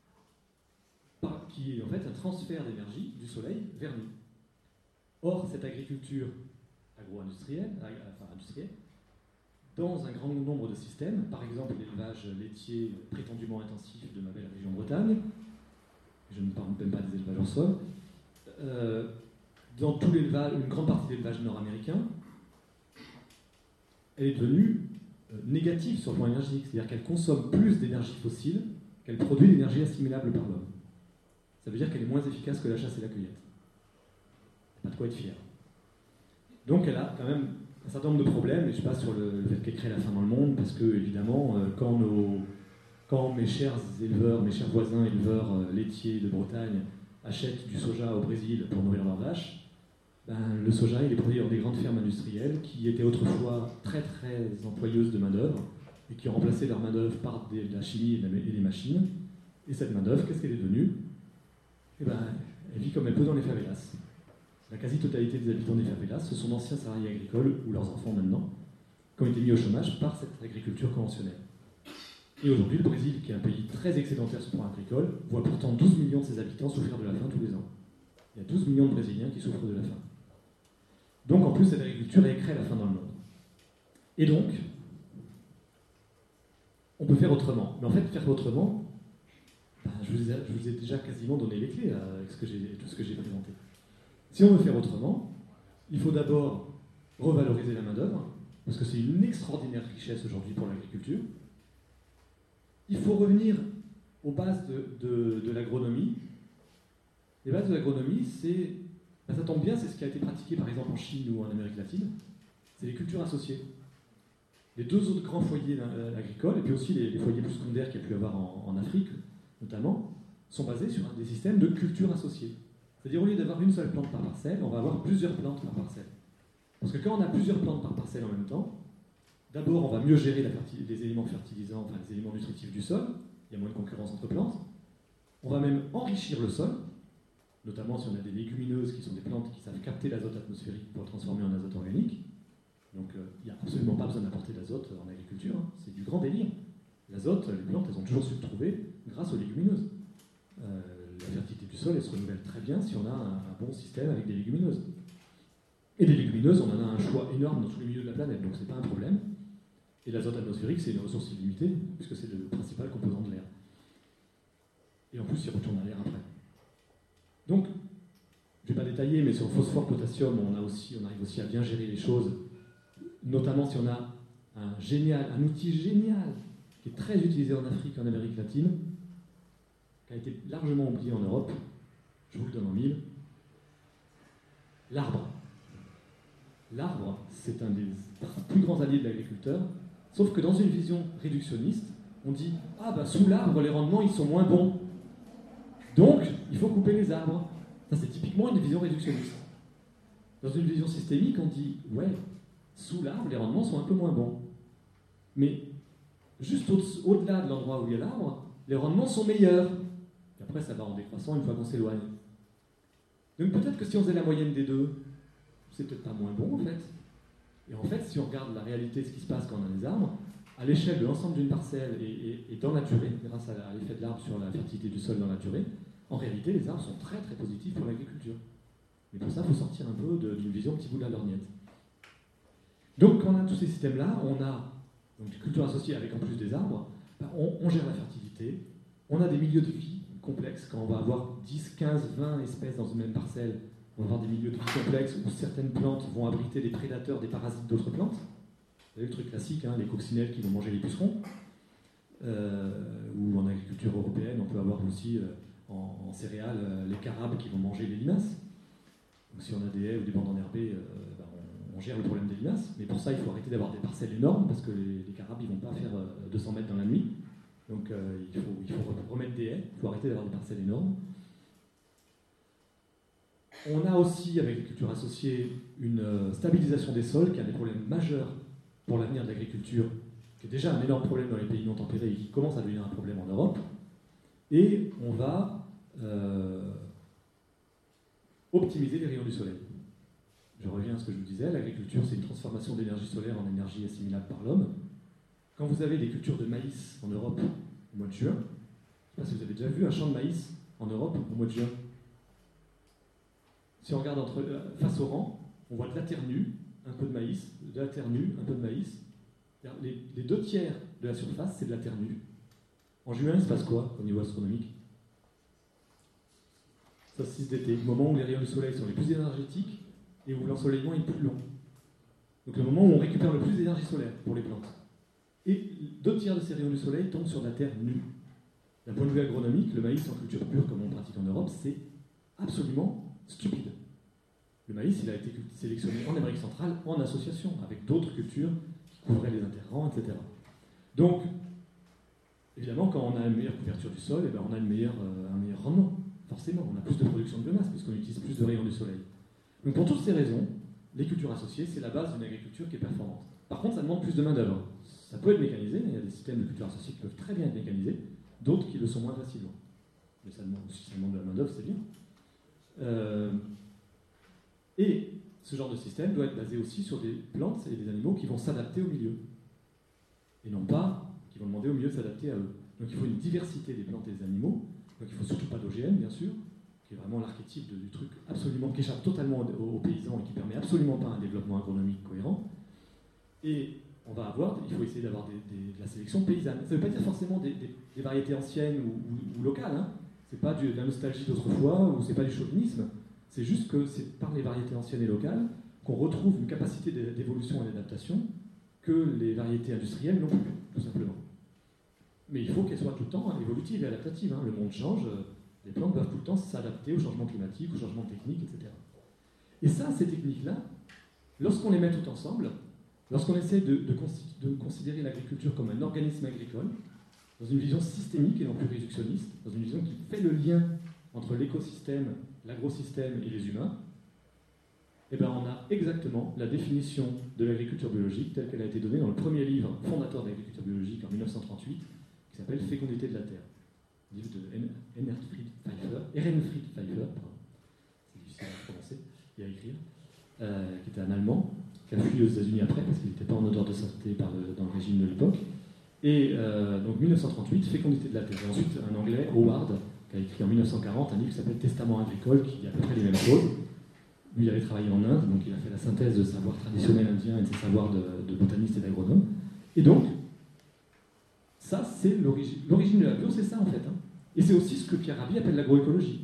qui est en fait un transfert d'énergie du soleil vers nous. Or, cette agriculture agro-industrielle, industrielle, dans un grand nombre de systèmes, par exemple l'élevage laitier prétendument intensif de ma belle région Bretagne, je ne parle même pas des élevages en sol, dans tout l'élevage, une grande partie de l'élevage nord-américain, elle est devenue négative sur le plan énergétique, c'est-à-dire qu'elle consomme plus d'énergie fossile qu'elle produit d'énergie assimilable par l'homme. Ça veut dire qu'elle est moins efficace que la chasse et la cueillette. Pas de quoi être fier. Donc elle a quand même un certain nombre de problèmes, et je passe sur le fait qu'elle crée la faim dans le monde, parce que évidemment, quand mes chers éleveurs, mes chers voisins éleveurs laitiers de Bretagne achètent du soja au Brésil pour nourrir leurs vaches, le soja il est produit dans des grandes fermes industrielles qui étaient autrefois très très employeuses de main-d'œuvre et qui ont remplacé leur main-d'œuvre par de la chimie et des machines. Et cette main-d'œuvre, qu'est-ce qu'elle est devenue? Elle vit comme elle peut dans les favelas. La quasi-totalité des habitants des favelas, ce sont d'anciens salariés agricoles, ou leurs enfants maintenant, qui ont été mis au chômage par cette agriculture conventionnelle. Et aujourd'hui, le Brésil, qui est un pays très excédentaire sur le plan agricole, voit pourtant 12 millions de ses habitants souffrir de la faim tous les ans. Il y a 12 millions de Brésiliens qui souffrent de la faim. Donc en plus, cette agriculture, elle crée la faim dans le monde. Et donc, on peut faire autrement. Mais en fait, faire autrement, je vous ai déjà quasiment donné les clés avec tout ce que j'ai présenté. Si on veut faire autrement, il faut d'abord revaloriser la main-d'œuvre, parce que c'est une extraordinaire richesse aujourd'hui pour l'agriculture. Il faut revenir aux bases de l'agronomie. Les bases de l'agronomie, ça tombe bien, c'est ce qui a été pratiqué par exemple en Chine ou en Amérique latine, c'est les cultures associées. Les deux autres grands foyers agricoles, et puis aussi les foyers plus secondaires qu'il y a pu avoir en Afrique, notamment, sont basés sur des systèmes de culture associée. C'est-à-dire, au lieu d'avoir une seule plante par parcelle, on va avoir plusieurs plantes par parcelle. Parce que quand on a plusieurs plantes par parcelle en même temps, d'abord, on va mieux gérer les éléments fertilisants, enfin les éléments nutritifs du sol, il y a moins de concurrence entre plantes. On va même enrichir le sol, notamment si on a des légumineuses qui sont des plantes qui savent capter l'azote atmosphérique pour le transformer en azote organique. Donc, il n'y a absolument pas besoin d'apporter d'azote en agriculture, hein. C'est du grand délire. L'azote, les plantes, elles ont toujours su le trouver grâce aux légumineuses. La fertilité du sol, elle se renouvelle très bien si on a un bon système avec des légumineuses. Et des légumineuses, on en a un choix énorme dans tous les milieux de la planète, donc c'est pas un problème. Et l'azote atmosphérique, c'est une ressource illimitée, puisque c'est le principal composant de l'air. Et en plus, il retourne à l'air après. Donc, je ne vais pas détailler, mais sur le phosphore, potassium, on arrive aussi à bien gérer les choses, notamment si on a un outil génial, qui est très utilisé en Afrique et en Amérique latine, qui a été largement oublié en Europe, je vous le donne en mille, l'arbre. L'arbre, c'est un des plus grands alliés de l'agriculteur, sauf que dans une vision réductionniste, on dit « Ah, sous l'arbre, les rendements, ils sont moins bons. Donc, il faut couper les arbres. » Ça, c'est typiquement une vision réductionniste. Dans une vision systémique, on dit « Ouais, sous l'arbre, les rendements sont un peu moins bons. Mais juste au-delà de l'endroit où il y a l'arbre, les rendements sont meilleurs. » Et après, ça va en décroissant une fois qu'on s'éloigne. Donc peut-être que si on faisait la moyenne des deux, c'est peut-être pas moins bon en fait. Et en fait, si on regarde la réalité de ce qui se passe quand on a des arbres, à l'échelle de l'ensemble d'une parcelle et dans la durée, grâce à l'effet de l'arbre sur la fertilité du sol dans la durée, en réalité, les arbres sont très très positifs pour l'agriculture. Mais pour ça, il faut sortir un peu d'une vision petit bout de la lorgnette. Donc quand on a tous ces systèmes-là, on a donc, des cultures associées avec en plus des arbres, on gère la fertilité, on a des milieux de vie complexes, quand on va avoir 10, 15, 20 espèces dans une même parcelle, on va avoir des milieux de vie complexes où certaines plantes vont abriter des prédateurs, des parasites d'autres plantes. Vous savez le truc classique, hein, les coccinelles qui vont manger les pucerons. ou en agriculture européenne, on peut avoir aussi en céréales les carabes qui vont manger les limaces. Donc si on a des haies ou des bandes enherbées, on gère le problème des limaces. Mais pour ça, il faut arrêter d'avoir des parcelles énormes parce que les carabes, ils ne vont pas faire 200 mètres dans la nuit. Donc il faut remettre des haies, il faut arrêter d'avoir des parcelles énormes. On a aussi, avec l'agriculture associée, une stabilisation des sols qui est un des problèmes majeurs pour l'avenir de l'agriculture, qui est déjà un énorme problème dans les pays non tempérés et qui commence à devenir un problème en Europe. Et on va optimiser les rayons du soleil. Je reviens à ce que je vous disais, l'agriculture c'est une transformation d'énergie solaire en énergie assimilable par l'homme. Quand vous avez des cultures de maïs en Europe au mois de juin, je ne sais pas si vous avez déjà vu un champ de maïs en Europe au mois de juin. Si on regarde face au rang, on voit de la terre nue, un peu de maïs, de la terre nue, un peu de maïs. Les 2 tiers de la surface, c'est de la terre nue. En juin, il se passe quoi au niveau astronomique? Solstice d'été, le moment où les rayons du soleil sont les plus énergétiques et où l'ensoleillement est plus long. Donc le moment où on récupère le plus d'énergie solaire pour les plantes. Et 2 tiers de ces rayons du soleil tombent sur de la terre nue. D'un point de vue agronomique, le maïs en culture pure, comme on pratique en Europe, c'est absolument stupide. Le maïs, il a été sélectionné en Amérique centrale en association avec d'autres cultures qui couvraient les interrants, etc. Donc, évidemment, quand on a une meilleure couverture du sol, on a un meilleur rendement. Forcément, on a plus de production de biomasse puisqu'on utilise plus de rayons du soleil. Donc pour toutes ces raisons, les cultures associées, c'est la base d'une agriculture qui est performante. Par contre, ça demande plus de main-d'œuvre. Ça peut être mécanisé, il y a des systèmes de culture associée qui peuvent très bien être mécanisés, d'autres qui le sont moins facilement. Mais si ça demande de la main-d'œuvre, c'est bien. Et ce genre de système doit être basé aussi sur des plantes et des animaux qui vont s'adapter au milieu. Et non pas qui vont demander au milieu de s'adapter à eux. Donc il faut une diversité des plantes et des animaux. Donc il ne faut surtout pas d'OGM, bien sûr, qui est vraiment l'archétype du truc absolument, qui échappe totalement aux paysans et qui ne permet absolument pas un développement agronomique cohérent. Et il faut essayer d'avoir de la sélection paysanne. Ça ne veut pas dire forcément des variétés anciennes ou locales. Hein. Ce n'est pas de la nostalgie d'autrefois ou ce n'est pas du chauvinisme. C'est juste que c'est par les variétés anciennes et locales qu'on retrouve une capacité d'évolution et d'adaptation que les variétés industrielles n'ont plus, tout simplement. Mais il faut qu'elles soient tout le temps évolutives et adaptatives. Hein. Le monde change, les plantes doivent tout le temps s'adapter au changement climatique, au changement technique, etc. Et ça, ces techniques-là, lorsqu'on les met tout ensemble, lorsqu'on essaie de considérer l'agriculture comme un organisme agricole, dans une vision systémique et non plus réductionniste, dans une vision qui fait le lien entre l'écosystème, l'agrosystème et les humains, on a exactement la définition de l'agriculture biologique telle qu'elle a été donnée dans le premier livre fondateur de l'agriculture biologique en 1938, qui s'appelle Fécondité de la Terre. Livre de Ehrenfried Pfeiffer, c'est difficile à prononcer et à écrire, qui était un Allemand, qui a fui aux États-Unis après parce qu'il n'était pas en odeur de sainteté dans le régime de l'époque. Et donc 1938, Fécondité de la Terre. Et ensuite, un Anglais, Howard, qui a écrit en 1940 un livre qui s'appelle Testament agricole, qui dit à peu près les mêmes choses. Lui, il avait travaillé en Inde, donc il a fait la synthèse de savoir traditionnel indien et de ses savoirs de botaniste et d'agronome. Et donc, ça, c'est l'origine de la bio, c'est ça en fait. Hein. Et c'est aussi ce que Pierre Rabhi appelle l'agroécologie.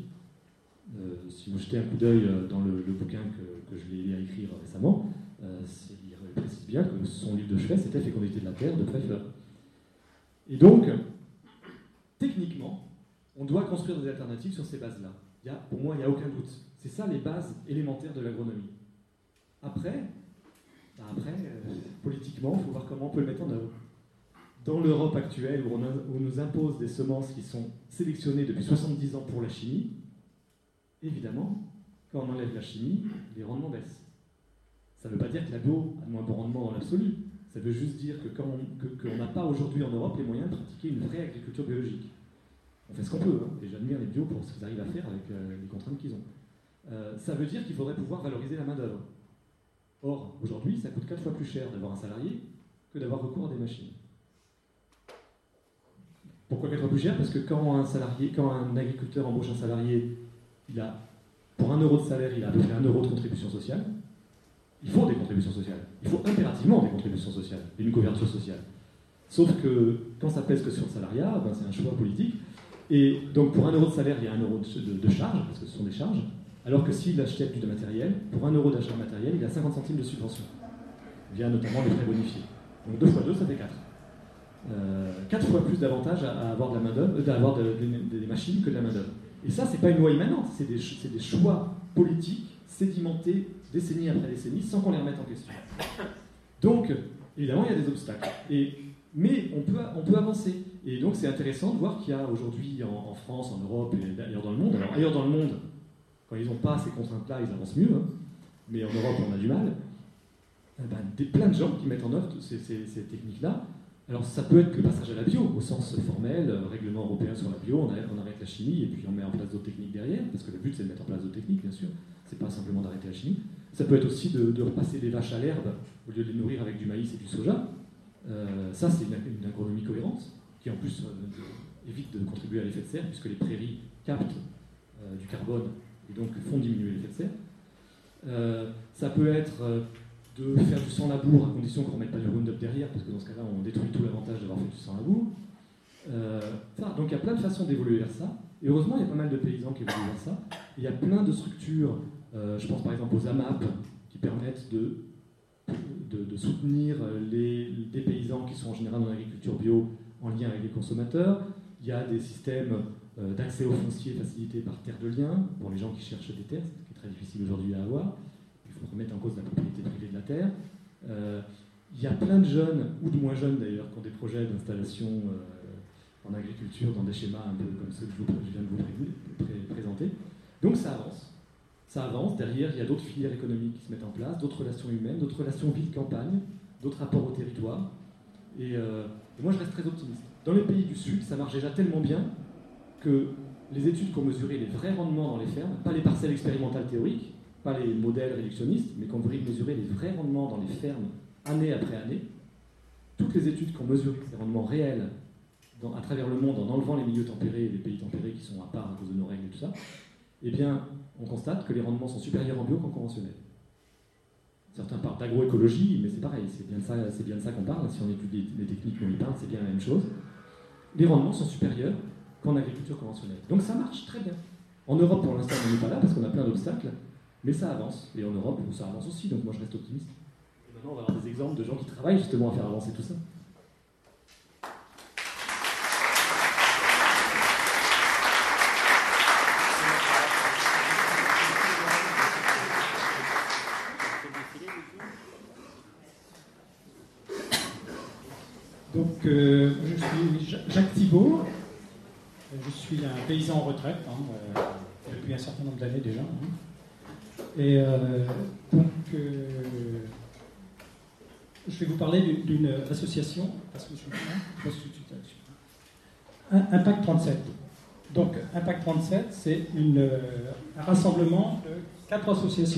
Si vous jetez un coup d'œil dans le bouquin que je l'ai aidé à écrire récemment, il précise bien que son livre de chevet, c'était Fécondité de la Terre de Pfeiffer. Et donc, techniquement, on doit construire des alternatives sur ces bases-là. Pour moi, il n'y a aucun doute. C'est ça les bases élémentaires de l'agronomie. Après, politiquement, il faut voir comment on peut le mettre en œuvre. Dans l'Europe actuelle, où on nous impose des semences qui sont sélectionnées depuis 70 ans pour la chimie, évidemment, quand on enlève la chimie, les rendements baissent. Ça ne veut pas dire que la bio a de moins bon rendement dans l'absolu. Ça veut juste dire qu'on n'a pas aujourd'hui en Europe les moyens de pratiquer une vraie agriculture biologique. On fait ce qu'on peut, hein, et j'admire les bio pour ce qu'ils arrivent à faire avec les contraintes qu'ils ont. Ça veut dire qu'il faudrait pouvoir valoriser la main-d'œuvre. Or, aujourd'hui, ça coûte 4 fois plus cher d'avoir un salarié que d'avoir recours à des machines. Pourquoi 4 fois plus cher? Parce que quand un agriculteur embauche un salarié, pour 1 euro de salaire, il a à peu près 1 euro de contribution sociale. Il faut des contributions sociales. Il faut impérativement des contributions sociales, et une couverture sociale. Sauf que quand ça pèse que sur le salariat, c'est un choix politique. Et donc pour 1 euro de salaire, il y a 1 euro de charge, parce que ce sont des charges, alors que s'il achète du matériel, pour 1 euro d'achat de matériel, il a 50 centimes de subvention, via notamment les frais bonifiés. Donc 2 fois 2, ça fait 4. 4 fois plus d'avantages à avoir de la main-d'œuvre, d'avoir des machines que de la main-d'œuvre. Et ça, c'est pas une loi immanente, c'est des choix politiques sédimentés décennie après décennie sans qu'on les remette en question. Donc, évidemment, il y a des obstacles. Mais on peut avancer. Et donc, c'est intéressant de voir qu'il y a aujourd'hui en France, en Europe et ailleurs dans le monde. Alors, ailleurs dans le monde, quand ils n'ont pas ces contraintes-là, ils avancent mieux. Hein. Mais en Europe, on a du mal. Plein de gens qui mettent en œuvre ces techniques-là. Alors, ça peut être que le passage à la bio, au sens formel, règlement européen sur la bio, on arrête la chimie et puis on met en place d'autres techniques derrière, parce que le but, c'est de mettre en place d'autres techniques, bien sûr. C'est pas simplement d'arrêter la chimie. Ça peut être aussi de repasser les vaches à l'herbe au lieu de les nourrir avec du maïs et du soja. Ça, c'est une agronomie cohérente qui, en plus, évite de contribuer à l'effet de serre, puisque les prairies captent du carbone et donc font diminuer l'effet de serre. Ça peut être de faire du sans-labour à condition qu'on ne remette pas du Roundup derrière, parce que dans ce cas-là, on détruit tout l'avantage d'avoir fait du sans-labour. Donc il y a plein de façons d'évoluer vers ça. Et heureusement, il y a pas mal de paysans qui évoluent vers ça. Il y a plein de structures, je pense par exemple aux AMAP, qui permettent de soutenir des paysans qui sont en général dans l'agriculture bio en lien avec les consommateurs. Il y a des systèmes d'accès au foncier facilités par terre de liens, pour les gens qui cherchent des terres, ce qui est très difficile aujourd'hui à avoir. Il faut remettre en cause la propriété privée de la terre. Il y a plein de jeunes, ou de moins jeunes d'ailleurs, qui ont des projets d'installation en agriculture dans des schémas un peu comme ceux que je viens de vous présenter. Donc ça avance. Ça avance. Derrière, il y a d'autres filières économiques qui se mettent en place, d'autres relations humaines, d'autres relations ville-campagne, d'autres rapports au territoire. Et moi, je reste très optimiste. Dans les pays du Sud, ça marche déjà tellement bien que les études qui ont mesuré les vrais rendements dans les fermes, pas les parcelles expérimentales théoriques, pas les modèles réductionnistes, mais qui ont mesuré les vrais rendements dans les fermes année après année, toutes les études qui ont mesuré ces rendements réels à travers le monde en enlevant les milieux tempérés et les pays tempérés qui sont à part à cause de nos règles et tout ça, eh bien, on constate que les rendements sont supérieurs en bio qu'en conventionnel. Certains parlent d'agroécologie, mais c'est pareil, c'est bien de ça qu'on parle. Si on étudie les techniques qu'on y parle, c'est bien la même chose. Les rendements sont supérieurs qu'en agriculture conventionnelle. Donc ça marche très bien. En Europe, pour l'instant, on n'est pas là parce qu'on a plein d'obstacles, mais ça avance. Et en Europe, ça avance aussi, donc moi je reste optimiste. Et maintenant, on va avoir des exemples de gens qui travaillent justement à faire avancer tout ça. Donc, je suis Jacques Thibault, je suis un paysan en retraite, depuis un certain nombre d'années déjà. Et donc, je vais vous parler d'une association, parce que je passe tout de suite là-dessus. Impact 37. Donc, Impact 37, c'est un rassemblement de 4 associations.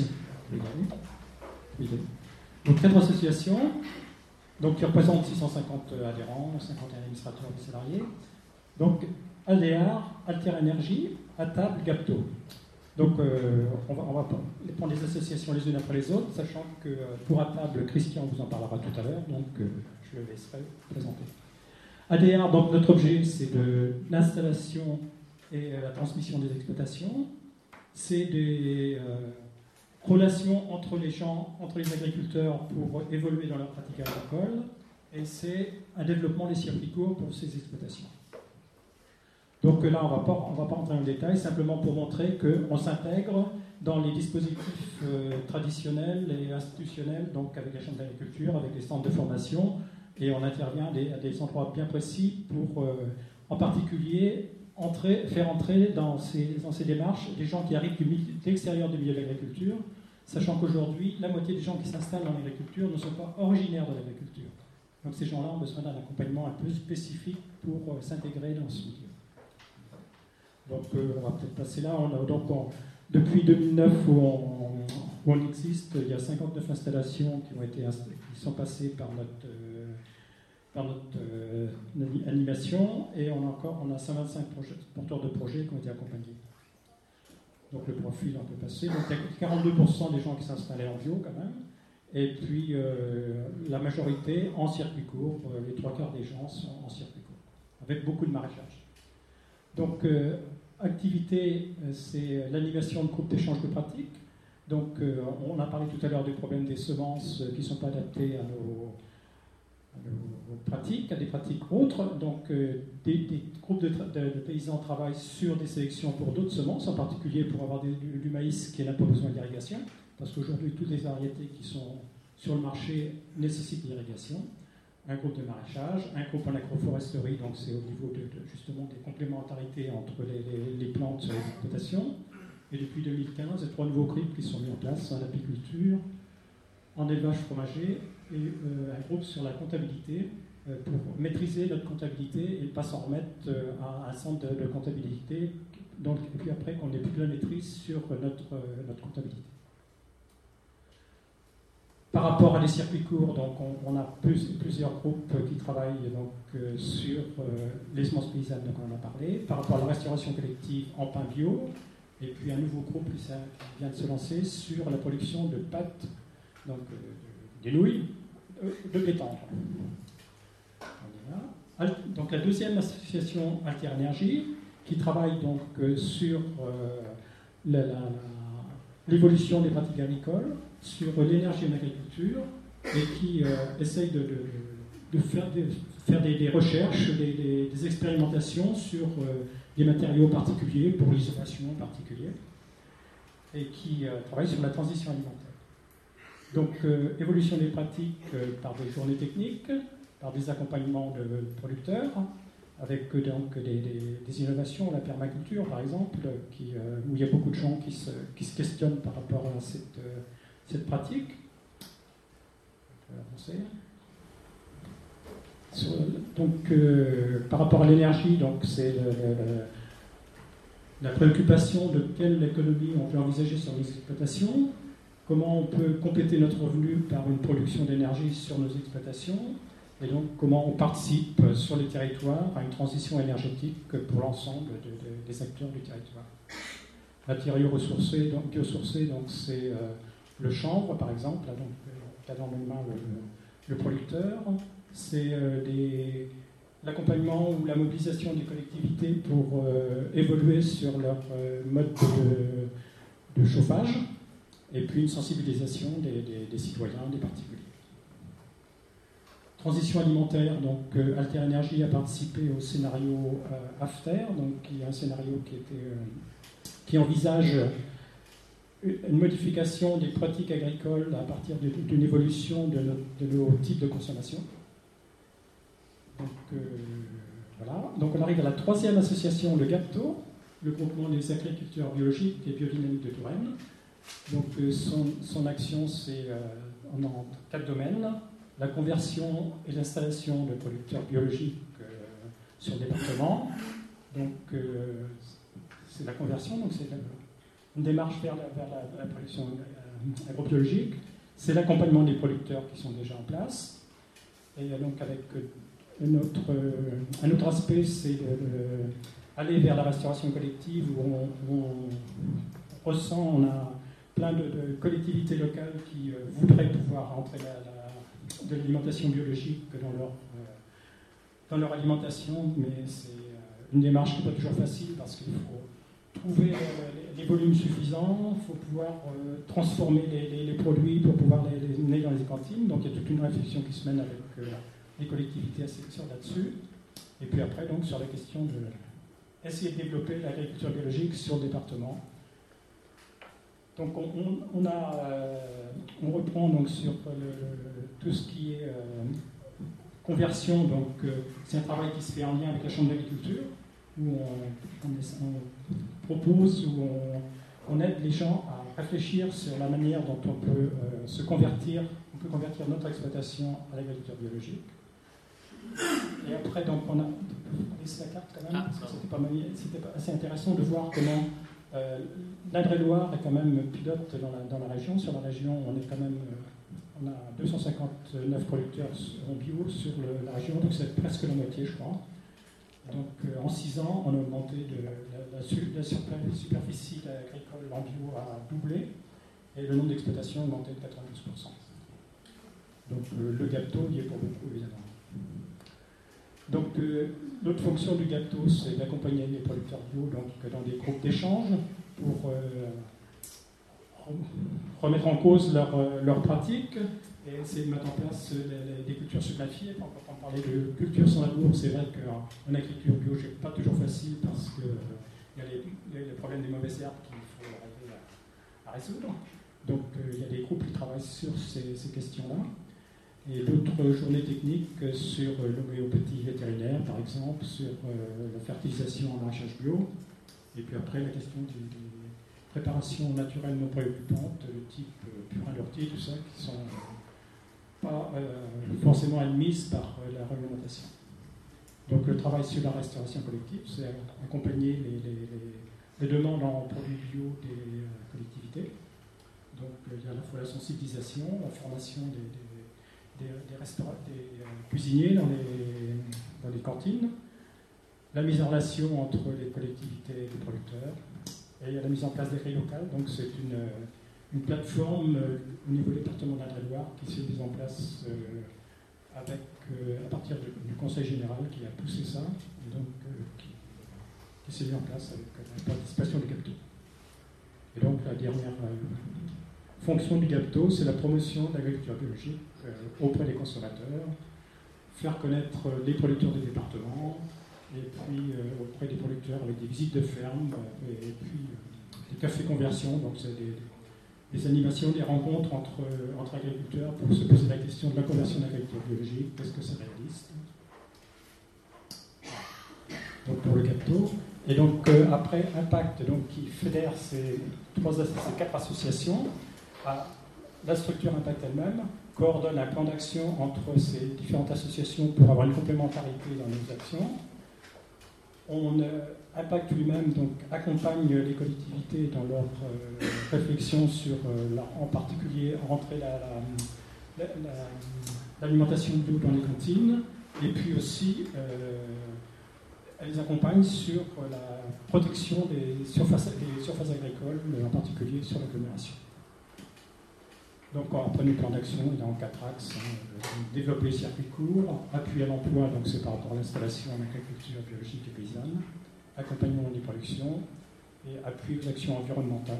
Donc, 4 associations. Donc, qui représente 650 adhérents, 51 administrateurs et salariés. Donc, ADR, Alter Energy, ATAB, Gapto. Donc, on va prendre les associations les unes après les autres, sachant que pour ATAB, Christian vous en parlera tout à l'heure, donc je le laisserai présenter. ADR, donc notre objet, c'est de l'installation et la transmission des exploitations. C'est des relations entre les gens, entre les agriculteurs pour évoluer dans leur pratique agricole, et c'est un développement des circuits courts pour ces exploitations. Donc là, on va pas rentrer dans le détail, simplement pour montrer qu'on s'intègre dans les dispositifs traditionnels et institutionnels, donc avec la Chambre d'agriculture, avec les centres de formation, et on intervient à des endroits bien précis pour, en particulier, faire entrer dans ces démarches des gens qui arrivent de l'extérieur du milieu de l'agriculture, sachant qu'aujourd'hui, la moitié des gens qui s'installent dans l'agriculture ne sont pas originaires de l'agriculture. Donc ces gens-là ont besoin d'un accompagnement un peu spécifique pour s'intégrer dans ce milieu. Donc on va peut-être passer là. Depuis 2009 où on existe, il y a 59 installations qui sont passées par notre animation, et on a 125 porteurs de projets qui ont été accompagnés. Donc le profil, on peut passer. Donc il y a 42% des gens qui s'installaient en bio quand même, et puis la majorité en circuit court, les 3/4 des gens sont en circuit court, avec beaucoup de maraîchage. Donc activité, c'est l'animation de groupes d'échange de pratiques. Donc on a parlé tout à l'heure du problème des semences qui ne sont pas adaptées pratiques, à des pratiques autres. Donc, des groupes de paysans travaillent sur des sélections pour d'autres semences, en particulier pour avoir du maïs qui n'a pas besoin d'irrigation, parce qu'aujourd'hui, toutes les variétés qui sont sur le marché nécessitent l'irrigation. Un groupe de maraîchage, un groupe en agroforesterie, donc c'est au niveau justement des complémentarités entre les plantes sur les exploitations. Et depuis 2015, il y a 3 nouveaux groupes qui sont mis en place en apiculture, en élevage fromager et un groupe sur la comptabilité pour maîtriser notre comptabilité et ne pas s'en remettre à un centre de comptabilité, donc, et puis après qu'on ait plus de la maîtrise sur notre comptabilité. Par rapport à des circuits courts, donc on a plusieurs groupes qui travaillent donc, sur les semences paysannes, donc on en a parlé. Par rapport à la restauration collective en pain bio, et puis un nouveau groupe qui vient de se lancer sur la production de pâtes, donc des nouilles, de pétanque. Donc la deuxième association Alter Énergie, qui travaille donc sur l'évolution des pratiques agricoles, sur l'énergie en agriculture, et qui essaye de faire des recherches, des expérimentations sur des matériaux particuliers, pour l'isolation en particulier, et qui travaille sur la transition alimentaire. Donc, évolution des pratiques par des journées techniques, par des accompagnements de producteurs, avec donc des innovations, la permaculture par exemple, où il y a beaucoup de gens qui se questionnent par rapport à cette pratique. Je vais avancer. Donc, par rapport à l'énergie, donc c'est la préoccupation de quelle économie on peut envisager sur nos exploitations, comment on peut compléter notre revenu par une production d'énergie sur nos exploitations, et donc comment on participe sur les territoires à une transition énergétique pour l'ensemble des acteurs du territoire. Matériaux ressourcés, donc biosourcés, donc c'est le chanvre par exemple, donc qui a dans les mains le producteur. C'est l'accompagnement ou la mobilisation des collectivités pour évoluer sur leur mode de chauffage, et puis une sensibilisation des citoyens, des particuliers. Transition alimentaire, donc Alter Énergie a participé au scénario AFTER, donc qui est un scénario qui envisage une modification des pratiques agricoles à partir d'une évolution de nos types de consommation. Donc, voilà. Donc on arrive à la troisième association, le GAPTO, le groupement des agriculteurs biologiques et biodynamiques de Touraine. Donc son action, c'est en 4 domaines. La conversion et l'installation de producteurs biologiques sur le département. Donc c'est la conversion, donc c'est une démarche vers la production agrobiologique. C'est l'accompagnement des producteurs qui sont déjà en place. Et donc avec un autre aspect, c'est aller vers la restauration collective où on ressent, on a plein de collectivités locales qui voudraient pouvoir rentrer de l'alimentation biologique dans leur alimentation, mais c'est une démarche qui n'est pas toujours facile parce qu'il faut trouver les volumes suffisants, il faut pouvoir transformer les produits pour pouvoir les mener dans les cantines. Donc il y a toute une réflexion qui se mène avec les collectivités là-dessus. Et puis après, donc, sur la question de essayer de développer l'agriculture biologique sur le département. Donc on reprend donc sur tout ce qui est conversion. Donc c'est un travail qui se fait en lien avec la Chambre d'agriculture, où on propose, où on aide les gens à réfléchir sur la manière dont on peut se convertir. On peut convertir notre exploitation à l'agriculture biologique. Et après, donc, on a laissé la carte quand même, parce que c'était assez intéressant de voir comment l'Indre-et-Loire est quand même pilote dans la région. Sur la région, on a 259 producteurs en bio sur la région, donc c'est presque la moitié, je crois. Donc en 6 ans, on a augmenté la superficie agricole en bio a doublé, et le nombre d'exploitations a augmenté de 92%. Donc le GAPTO y est pour beaucoup, évidemment. Donc l'autre fonction du GAPTO, c'est d'accompagner les producteurs bio dans des groupes d'échange pour remettre en cause leurs pratiques et essayer de mettre en place des cultures sous-graffiées. Quand on parlait de culture sans labour, c'est vrai qu'en agriculture bio, c'est pas toujours facile parce qu'il y a les problèmes des mauvaises herbes qu'il faut arriver à résoudre. Donc il y a des groupes qui travaillent sur ces questions-là. Et d'autres journées techniques sur l'homéopathie vétérinaire, par exemple, sur la fertilisation en maraîchage bio. Et puis après, la question des préparations naturelles non préoccupantes, de type purin d'ortie, tout ça, qui ne sont pas forcément admises par la réglementation. Donc le travail sur la restauration collective, c'est accompagner les demandes en produits bio des collectivités. Donc il y a à la fois la sensibilisation, la formation des cuisiniers dans les cantines, la mise en relation entre les collectivités et les producteurs, et il y a la mise en place des grilles locales. Donc c'est une plateforme au niveau département d'Indre-et-Loire qui s'est mise en place à partir du Conseil général qui a poussé ça, et donc qui s'est mis en place avec la participation du GAPTO. Et donc la dernière fonction du GAPTO, c'est la promotion de l'agriculture biologique auprès des consommateurs, faire connaître les producteurs des départements, et puis auprès des producteurs avec des visites de ferme, et puis des cafés conversion, donc c'est des animations, des rencontres entre agriculteurs pour se poser la question de la conversion d'agriculture biologique, est-ce que c'est réaliste? Donc pour le GAPTO. Et donc après Impact, donc, qui fédère ces 4 associations, la structure Impact elle-même coordonne un plan d'action entre ces différentes associations pour avoir une complémentarité dans nos actions. Impact lui-même donc, accompagne les collectivités dans leur réflexion sur, en particulier, rentrer l'alimentation bio dans les cantines, et puis aussi elle les accompagne sur la protection des surfaces agricoles, mais en particulier sur l'agglomération. Donc après le plan d'action, il est en 4 axes. Développer les circuits courts, appui à l'emploi, donc c'est par rapport à l'installation en agriculture biologique et paysanne, accompagnement des productions et appui aux actions environnementales.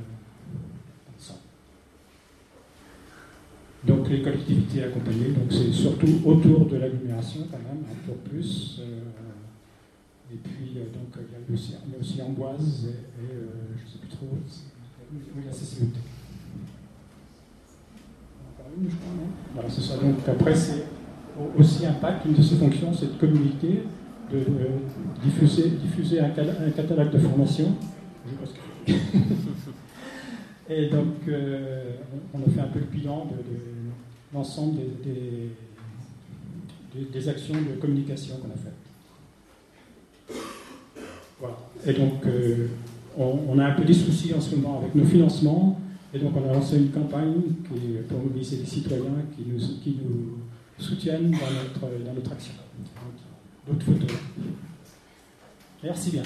Donc les collectivités accompagnées, donc c'est surtout autour de l'agglomération quand même, un peu plus. Et puis donc il y a aussi Amboise et je ne sais plus trop, oui, la CCET. Voilà, c'est ça. Donc après, c'est aussi Impact. Une de ses fonctions, c'est de communiquer, de diffuser un catalogue de formation. Je sais pas ce que et donc, on a fait un peu le bilan de l'ensemble des actions de communication qu'on a faites. Voilà. Et donc, on a un peu des soucis en ce moment avec nos financements. Et donc on a lancé une campagne pour mobiliser les citoyens qui nous soutiennent dans notre action. D'autres photos. Merci bien.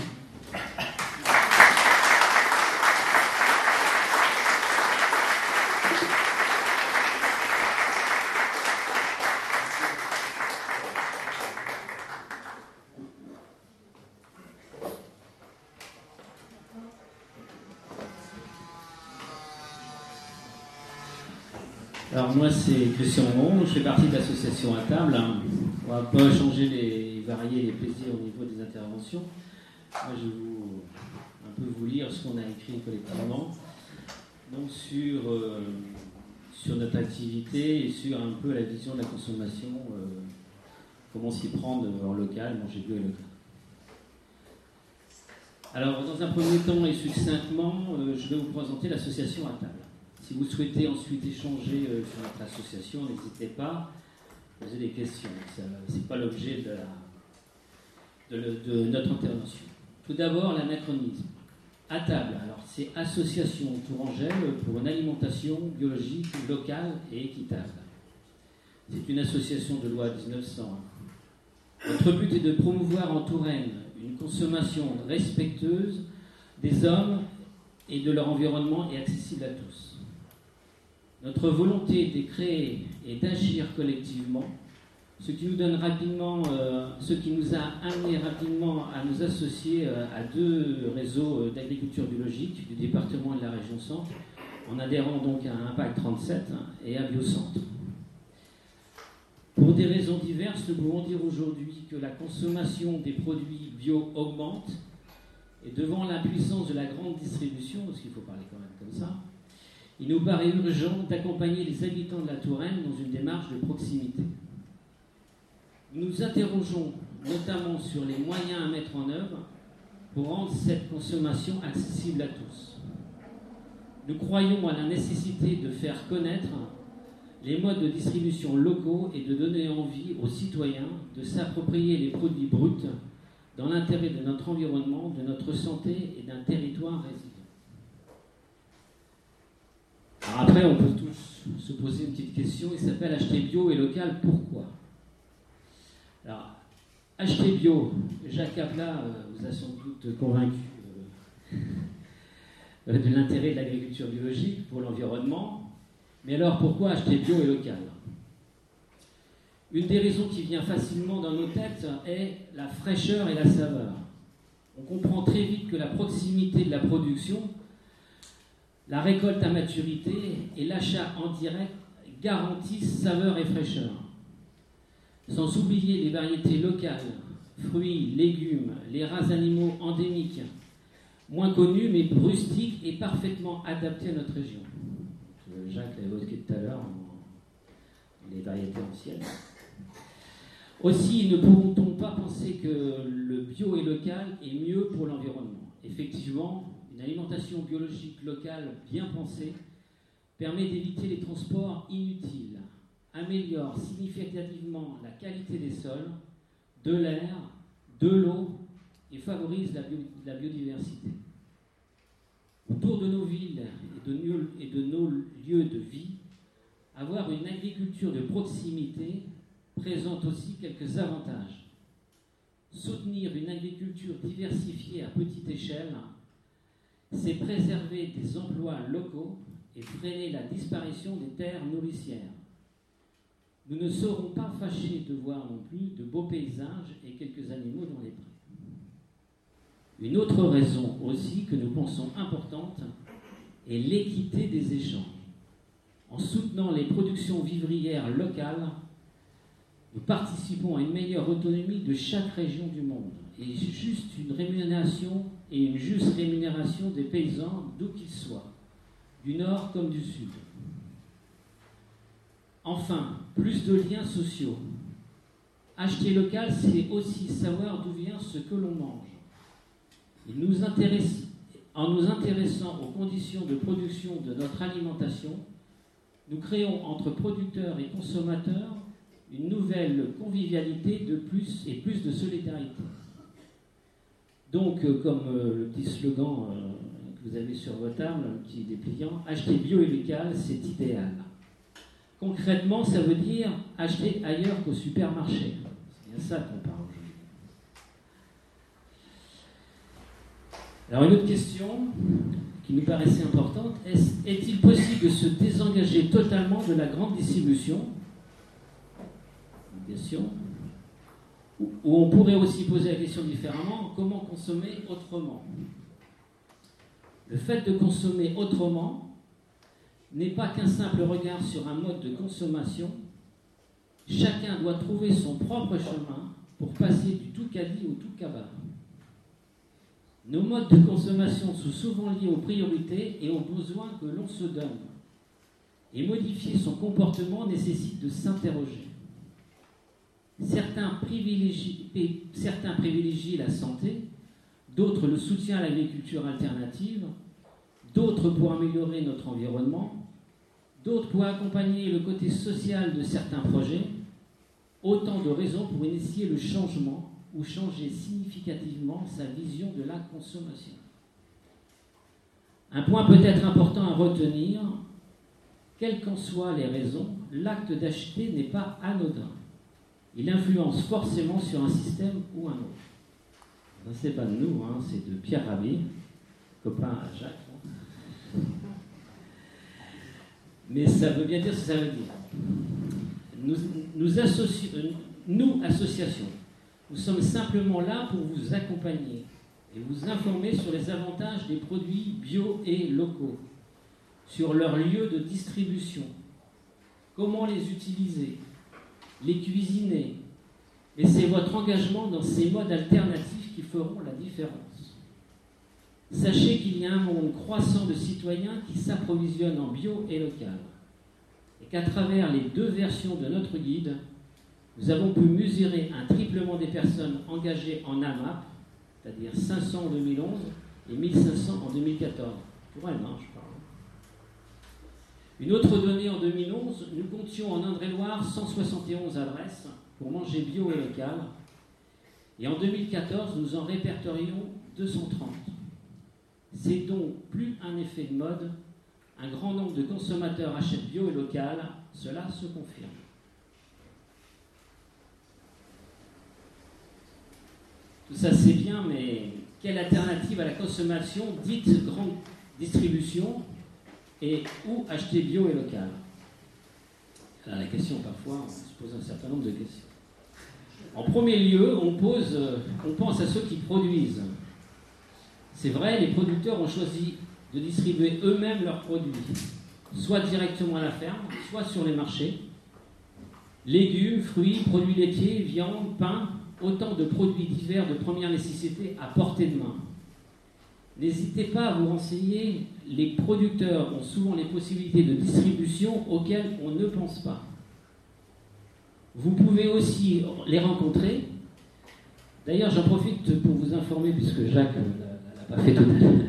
Alors moi c'est Christian Ron, je fais partie de l'association à table. On va pas changer varier les plaisirs au niveau des interventions. Moi je vais un peu vous lire ce qu'on a écrit collectivement. Donc sur notre activité et sur un peu la vision de la consommation, comment s'y prendre en local, manger bio et local. Alors dans un premier temps et succinctement, je vais vous présenter l'association à table. Si vous souhaitez ensuite échanger sur notre association, n'hésitez pas à poser des questions. Ce n'est pas l'objet de notre intervention. Tout d'abord, l'anachronisme. À table, alors c'est Association Tourangelle pour une alimentation biologique, locale et équitable. C'est une association de loi 1901. Notre but est de promouvoir en Touraine une consommation respectueuse des hommes et de leur environnement et accessible à tous. Notre volonté est de créer et d'agir collectivement, ce qui nous a amené rapidement à nous associer à 2 réseaux d'agriculture biologique du département et de la région Centre, en adhérant donc à Impact 37 et à Biocentre. Pour des raisons diverses, nous pouvons dire aujourd'hui que la consommation des produits bio augmente et devant l'impuissance de la grande distribution, parce qu'il faut parler quand même comme ça, il nous paraît urgent d'accompagner les habitants de la Touraine dans une démarche de proximité. Nous nous interrogeons notamment sur les moyens à mettre en œuvre pour rendre cette consommation accessible à tous. Nous croyons à la nécessité de faire connaître les modes de distribution locaux et de donner envie aux citoyens de s'approprier les produits bruts dans l'intérêt de notre environnement, de notre santé et d'un territoire résilient. Alors après, on peut tous se poser une petite question, il s'appelle acheter bio et local, pourquoi? Alors, acheter bio, Jacques Applat vous a sans doute convaincu de l'intérêt de l'agriculture biologique pour l'environnement. Mais alors, pourquoi acheter bio et local? Une des raisons qui vient facilement dans nos têtes est la fraîcheur et la saveur. On comprend très vite que la proximité de la production, la récolte à maturité et l'achat en direct garantissent saveur et fraîcheur. Sans oublier les variétés locales, fruits, légumes, les races animaux endémiques, moins connus mais rustiques et parfaitement adaptés à notre région. Jacques l'a évoqué tout à l'heure, les variétés anciennes. Aussi, ne pourront-on pas penser que le bio et local est mieux pour l'environnement? Effectivement, une alimentation biologique locale bien pensée permet d'éviter les transports inutiles, améliore significativement la qualité des sols, de l'air, de l'eau et favorise la biodiversité. Autour de nos villes et de nos lieux de vie, avoir une agriculture de proximité présente aussi quelques avantages. Soutenir une agriculture diversifiée à petite échelle, c'est préserver des emplois locaux et freiner la disparition des terres nourricières. Nous ne serons pas fâchés de voir non plus de beaux paysages et quelques animaux dans les prés. Une autre raison aussi que nous pensons importante est l'équité des échanges. En soutenant les productions vivrières locales, nous participons à une meilleure autonomie de chaque région du monde et juste une rémunération et une juste rémunération des paysans d'où qu'ils soient, du nord comme du sud. Enfin, plus de liens sociaux. Acheter local, c'est aussi savoir d'où vient ce que l'on mange. En nous intéressant aux conditions de production de notre alimentation, nous créons entre producteurs et consommateurs une nouvelle convivialité de plus et plus de solidarité. Donc, comme le petit slogan que vous avez sur votre table, un petit dépliant, acheter bio et local, c'est idéal. Concrètement, ça veut dire acheter ailleurs qu'au supermarché. C'est bien ça qu'on parle aujourd'hui. Alors, une autre question qui nous paraissait importante, est-il possible de se désengager totalement de la grande distribution? Une question. Ou on pourrait aussi poser la question différemment, comment consommer autrement? Le fait de consommer autrement n'est pas qu'un simple regard sur un mode de consommation. Chacun doit trouver son propre chemin pour passer du tout caddie au tout cabas. Nos modes de consommation sont souvent liés aux priorités et aux besoins que l'on se donne. Et modifier son comportement nécessite de s'interroger. Certains privilégient la santé, d'autres le soutien à l'agriculture alternative, d'autres pour améliorer notre environnement, d'autres pour accompagner le côté social de certains projets. Autant de raisons pour initier le changement ou changer significativement sa vision de la consommation. Un point peut-être important à retenir, quelles qu'en soient les raisons, l'acte d'acheter n'est pas anodin. Il influence forcément sur un système ou un autre. Ça, c'est pas de nous, c'est de Pierre Rabhi, copain à Jacques. Mais ça veut bien dire ce que ça veut dire. Nous, associations, nous sommes simplement là pour vous accompagner et vous informer sur les avantages des produits bio et locaux, sur leur lieu de distribution, comment les utiliser, les cuisiner. Et c'est votre engagement dans ces modes alternatifs qui feront la différence. Sachez qu'il y a un monde croissant de citoyens qui s'approvisionnent en bio et local. Et qu'à travers les 2 versions de notre guide, nous avons pu mesurer un triplement des personnes engagées en AMAP, c'est-à-dire 500 en 2011 et 1500 en 2014. Pour elle, je parle. Une autre donnée en 2011, nous comptions en Indre-et-Loire 171 adresses pour manger bio et local. Et en 2014, nous en répertorions 230. C'est donc plus un effet de mode. Un grand nombre de consommateurs achètent bio et local. Cela se confirme. Tout ça c'est bien, mais quelle alternative à la consommation dite grande distribution et où acheter bio et local? La question, parfois, on se pose un certain nombre de questions. En premier lieu, on pense à ceux qui produisent. C'est vrai, les producteurs ont choisi de distribuer eux-mêmes leurs produits, soit directement à la ferme, soit sur les marchés. Légumes, fruits, produits laitiers, viande, pain, autant de produits divers de première nécessité à portée de main. N'hésitez pas à vous renseigner, les producteurs ont souvent les possibilités de distribution auxquelles on ne pense pas. Vous pouvez aussi les rencontrer. D'ailleurs, j'en profite pour vous informer, puisque Jacques l'a pas fait tout à l'heure,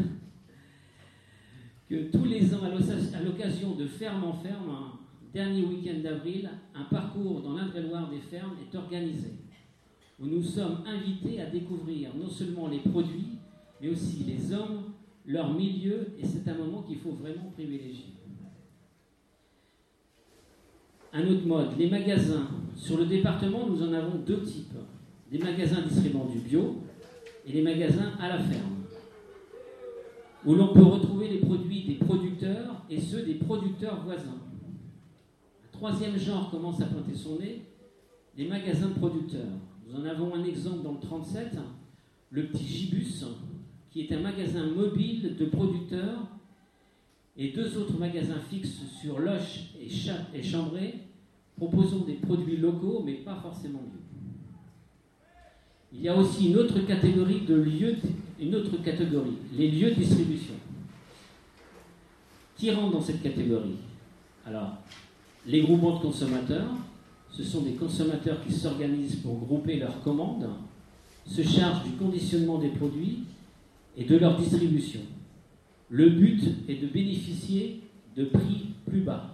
que tous les ans, à l'occasion de Ferme en Ferme, dernier week-end d'avril, un parcours dans l'Indre-et-Loire des fermes est organisé, où nous sommes invités à découvrir non seulement les produits, mais aussi les hommes, leur milieu, et c'est un moment qu'il faut vraiment privilégier. Un autre mode, les magasins. Sur le département, nous en avons 2 types. Des magasins distribuant du bio et les magasins à la ferme, où l'on peut retrouver les produits des producteurs et ceux des producteurs voisins. Un 3e genre commence à pointer son nez, les magasins de producteurs. Nous en avons un exemple dans le 37, le petit Gibus, qui est un magasin mobile de producteurs, et 2 autres magasins fixes sur Loches et Chambray, proposant des produits locaux, mais pas forcément bio. Il y a aussi une autre catégorie, les lieux de distribution. Qui rentrent dans cette catégorie? Alors, les groupements de consommateurs, ce sont des consommateurs qui s'organisent pour grouper leurs commandes, se chargent du conditionnement des produits et de leur distribution. Le but est de bénéficier de prix plus bas.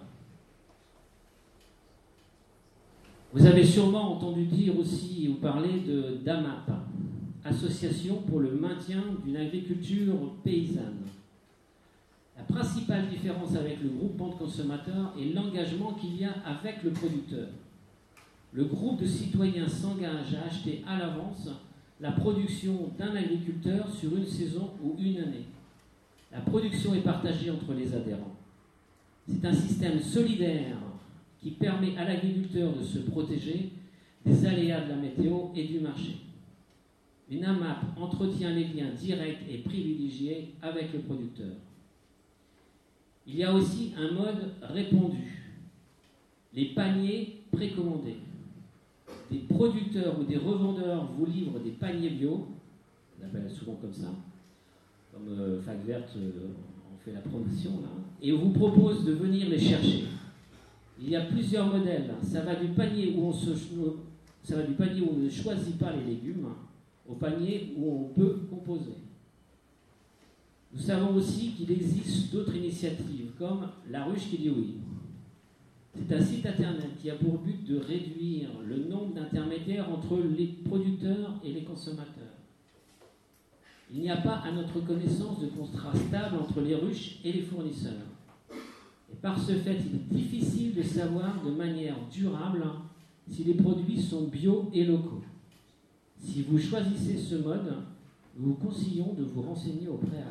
Vous avez sûrement entendu dire aussi ou parler d'AMAP, Association pour le maintien d'une agriculture paysanne. La principale différence avec le groupement de consommateurs est l'engagement qu'il y a avec le producteur. Le groupe de citoyens s'engage à acheter à l'avance la production d'un agriculteur sur une saison ou une année. La production est partagée entre les adhérents. C'est un système solidaire qui permet à l'agriculteur de se protéger des aléas de la météo et du marché. Une AMAP entretient les liens directs et privilégiés avec le producteur. Il y a aussi un mode répandu, les paniers précommandés. Des producteurs ou des revendeurs vous livrent des paniers bio, on appelle souvent comme ça, comme Fac Verte on fait la promotion là, et on vous propose de venir les chercher. Il y a plusieurs modèles. Ça va du panier où on ne choisit pas les légumes au panier où on peut composer. Nous savons aussi qu'il existe d'autres initiatives comme La Ruche qui dit oui. C'est un site internet qui a pour but de réduire le nombre d'intermédiaires entre les producteurs et les consommateurs. Il n'y a pas, à notre connaissance, de contrat stable entre les ruches et les fournisseurs. Et par ce fait, il est difficile de savoir de manière durable si les produits sont bio et locaux. Si vous choisissez ce mode, nous vous conseillons de vous renseigner au préalable.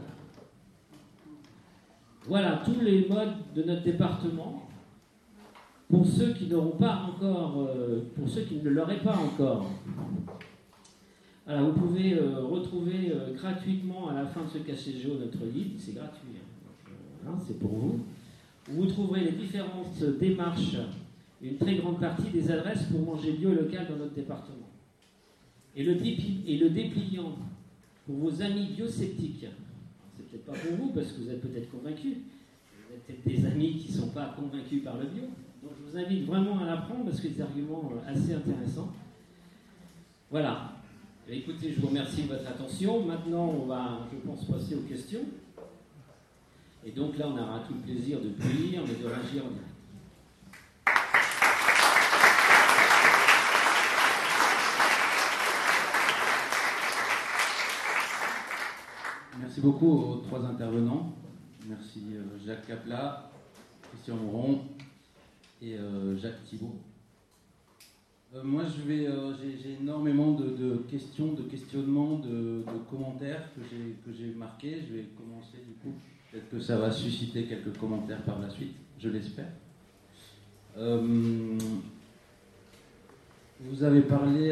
Voilà tous les modes de notre département. Pour ceux qui n'auront pas encore, pour ceux qui ne l'auraient pas encore, alors vous pouvez retrouver gratuitement à la fin de ce KCGO notre guide, c'est gratuit, hein, c'est pour vous. Vous trouverez les différentes démarches une très grande partie des adresses pour manger bio et local dans notre département. Et le dépliant pour vos amis biosceptiques, c'est peut-être pas pour vous parce que vous êtes peut-être convaincus, vous avez peut-être des amis qui ne sont pas convaincus par le bio, donc je vous invite vraiment à l'apprendre parce que c'est des arguments assez intéressants. Voilà. Écoutez, je vous remercie de votre attention. Maintenant, on va, je pense, passer aux questions. Et donc là, on aura tout le plaisir de lire, mais de réagir en direct. Merci beaucoup aux trois intervenants. Merci Jacques Capla, Christian Mouron et Jacques Thibault. Moi, j'ai énormément de questions, de questionnements, de commentaires que j'ai marqués. Je vais commencer du coup. Peut-être que ça va susciter quelques commentaires par la suite, je l'espère. Vous avez parlé,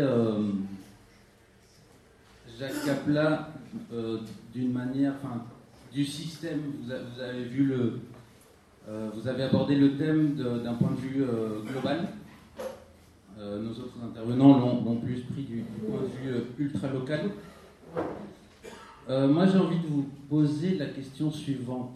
Jacques Capla, d'une manière, enfin, du système. Vous avez vu vous avez abordé le thème d'un point de vue global. Nos autres intervenants l'ont plus pris du point de vue ultra-local. Moi, j'ai envie de vous poser la question suivante.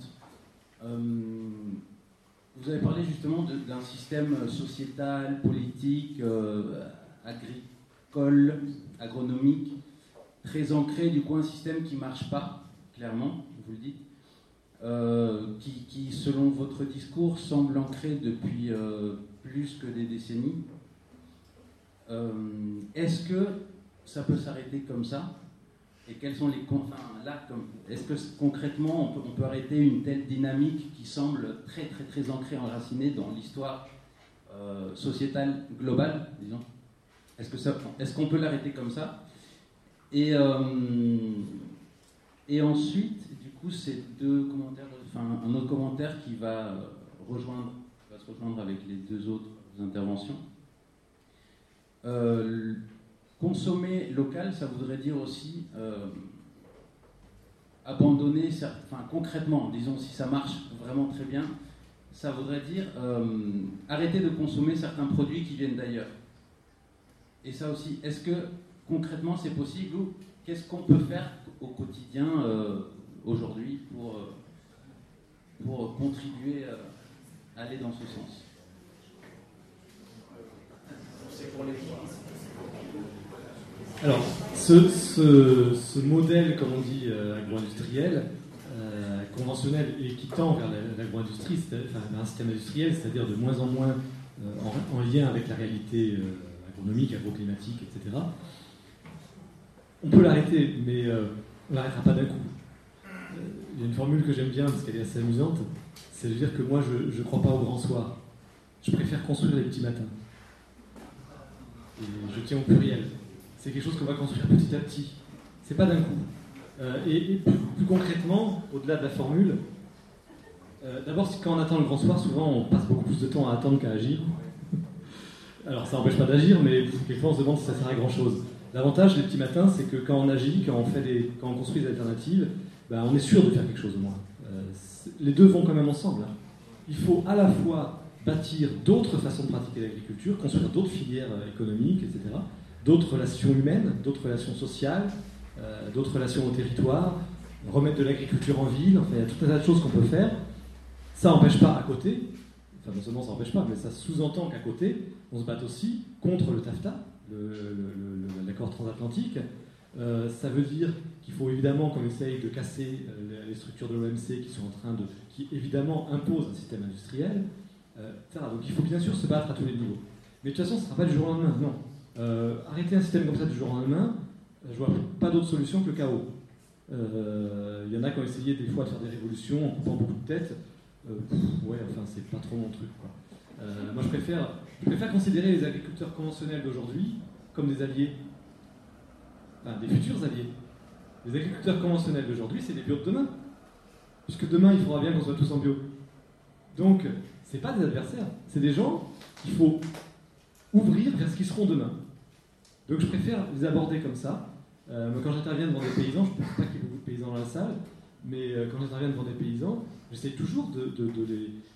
Vous avez parlé justement d'un système sociétal, politique, agricole, agronomique, très ancré, du coup un système qui ne marche pas, clairement, vous le dites, qui, selon votre discours, semble ancré depuis plus que des décennies. Est-ce que ça peut s'arrêter comme ça? Et quels sont les... est-ce que concrètement on peut arrêter une telle dynamique qui semble très très très ancrée, enracinée dans l'histoire sociétale globale, disons? Est-ce qu'on peut l'arrêter comme ça? Et ensuite, du coup, ces deux commentaires, un autre commentaire qui va se rejoindre avec les deux autres interventions. Consommer local, ça voudrait dire aussi abandonner, concrètement, disons si ça marche vraiment très bien, ça voudrait dire arrêter de consommer certains produits qui viennent d'ailleurs. Et ça aussi, est-ce que concrètement c'est possible ou qu'est-ce qu'on peut faire au quotidien aujourd'hui pour contribuer à aller dans ce sens? Alors, ce modèle, comme on dit, agro-industriel, conventionnel et qui tend vers l'agro-industrie, vers un système industriel, c'est-à-dire de moins en moins en lien avec la réalité agronomique, agroclimatique, etc. On peut l'arrêter, mais on ne l'arrêtera pas d'un coup. Il y a une formule que j'aime bien parce qu'elle est assez amusante, c'est de dire que moi je ne crois pas au grand soir. Je préfère construire les petits matins. Et je tiens au pluriel. C'est quelque chose qu'on va construire petit à petit. C'est pas d'un coup. Et plus concrètement, au-delà de la formule, d'abord, quand on attend le grand soir, souvent on passe beaucoup plus de temps à attendre qu'à agir. Alors ça n'empêche pas d'agir, mais quelquefois on se demande si ça sert à grand chose. L'avantage des petits matins, c'est que quand on agit, quand on construit des alternatives, on est sûr de faire quelque chose au moins. Les deux vont quand même ensemble. Hein. Il faut à la fois bâtir d'autres façons de pratiquer l'agriculture, construire d'autres filières économiques, etc., d'autres relations humaines, d'autres relations sociales, d'autres relations au territoire, remettre de l'agriculture en ville, enfin il y a tout un tas de choses qu'on peut faire. Ça n'empêche pas à côté, enfin non seulement ça n'empêche pas, mais ça sous-entend qu'à côté, on se batte aussi contre le TAFTA, l'accord transatlantique. Ça veut dire qu'il faut évidemment qu'on essaye de casser les structures de l'OMC qui évidemment imposent un système industriel, etc. Donc il faut bien sûr se battre à tous les niveaux. Mais de toute façon, ce ne sera pas du jour au lendemain, non. Arrêter un système comme ça du jour au lendemain, je ne vois pas d'autre solution que le chaos. Il y en a qui ont essayé des fois de faire des révolutions en coupant beaucoup de têtes. C'est pas trop mon truc, quoi. Moi, je préfère considérer les agriculteurs conventionnels d'aujourd'hui comme des alliés, des futurs alliés. Les agriculteurs conventionnels d'aujourd'hui, c'est les bio de demain. Puisque demain, il faudra bien qu'on soit tous en bio. Donc, c'est pas des adversaires, c'est des gens qu'il faut ouvrir vers ce qu'ils seront demain. Donc, je préfère les aborder comme ça. Quand j'interviens devant des paysans, je ne pense pas qu'il y ait beaucoup de paysans dans la salle, mais quand j'interviens devant des paysans, j'essaie toujours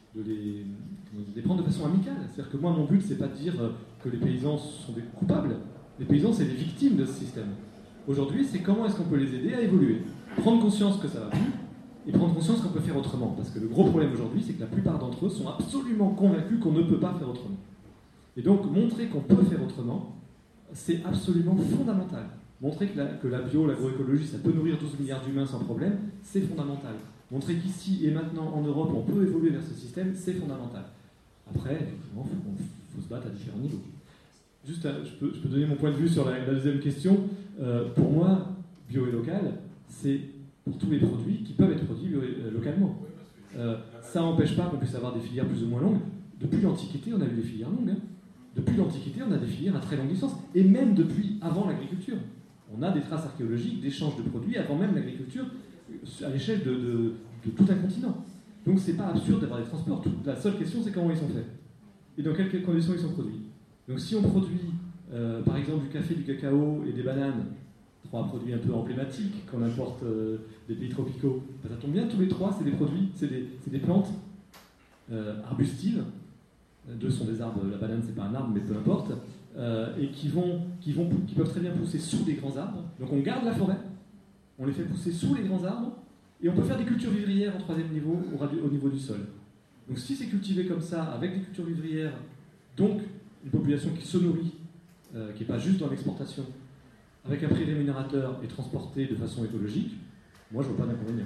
les prendre de façon amicale. C'est-à-dire que moi, mon but, c'est pas de dire que les paysans sont des coupables. Les paysans, c'est des victimes de ce système. Aujourd'hui, c'est comment est-ce qu'on peut les aider à évoluer, prendre conscience que ça va plus, et prendre conscience qu'on peut faire autrement. Parce que le gros problème aujourd'hui, c'est que la plupart d'entre eux sont absolument convaincus qu'on ne peut pas faire autrement. Et donc, montrer qu'on peut faire autrement, c'est absolument fondamental. Montrer que la bio, l'agroécologie, ça peut nourrir 12 milliards d'humains sans problème, c'est fondamental. Montrer qu'ici et maintenant, en Europe, on peut évoluer vers ce système, c'est fondamental. Après, effectivement, il faut se battre à différents niveaux. Juste, je peux donner mon point de vue sur la deuxième question. Pour moi, bio et local, c'est pour tous les produits qui peuvent être produits localement. Ça n'empêche pas qu'on puisse avoir des filières plus ou moins longues. Depuis l'Antiquité, on a eu des filières longues. Depuis l'Antiquité, on a des filières à très longue distance. Et même depuis avant l'agriculture. On a des traces archéologiques d'échanges de produits avant même l'agriculture à l'échelle de tout un continent. Donc c'est pas absurde d'avoir des transports. La seule question, c'est comment ils sont faits. Et dans quelles conditions ils sont produits. Donc si on produit, par exemple, du café, du cacao et des bananes, 3 produits un peu emblématiques qu'on importe des pays tropicaux, ça tombe bien, tous les 3, c'est des produits, c'est des plantes arbustives. 2 sont des arbres, la banane c'est pas un arbre, mais peu importe, et qui peuvent très bien pousser sous des grands arbres. Donc on garde la forêt, on les fait pousser sous les grands arbres, et on peut faire des cultures vivrières en 3e niveau, au niveau du sol. Donc si c'est cultivé comme ça, avec des cultures vivrières, donc une population qui se nourrit, qui n'est pas juste dans l'exportation, avec un prix rémunérateur et transporté de façon écologique, moi je ne vois pas d'inconvénient.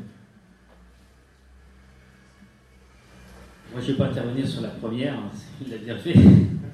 Moi je ne vais pas intervenir sur la première, il l'a bien fait.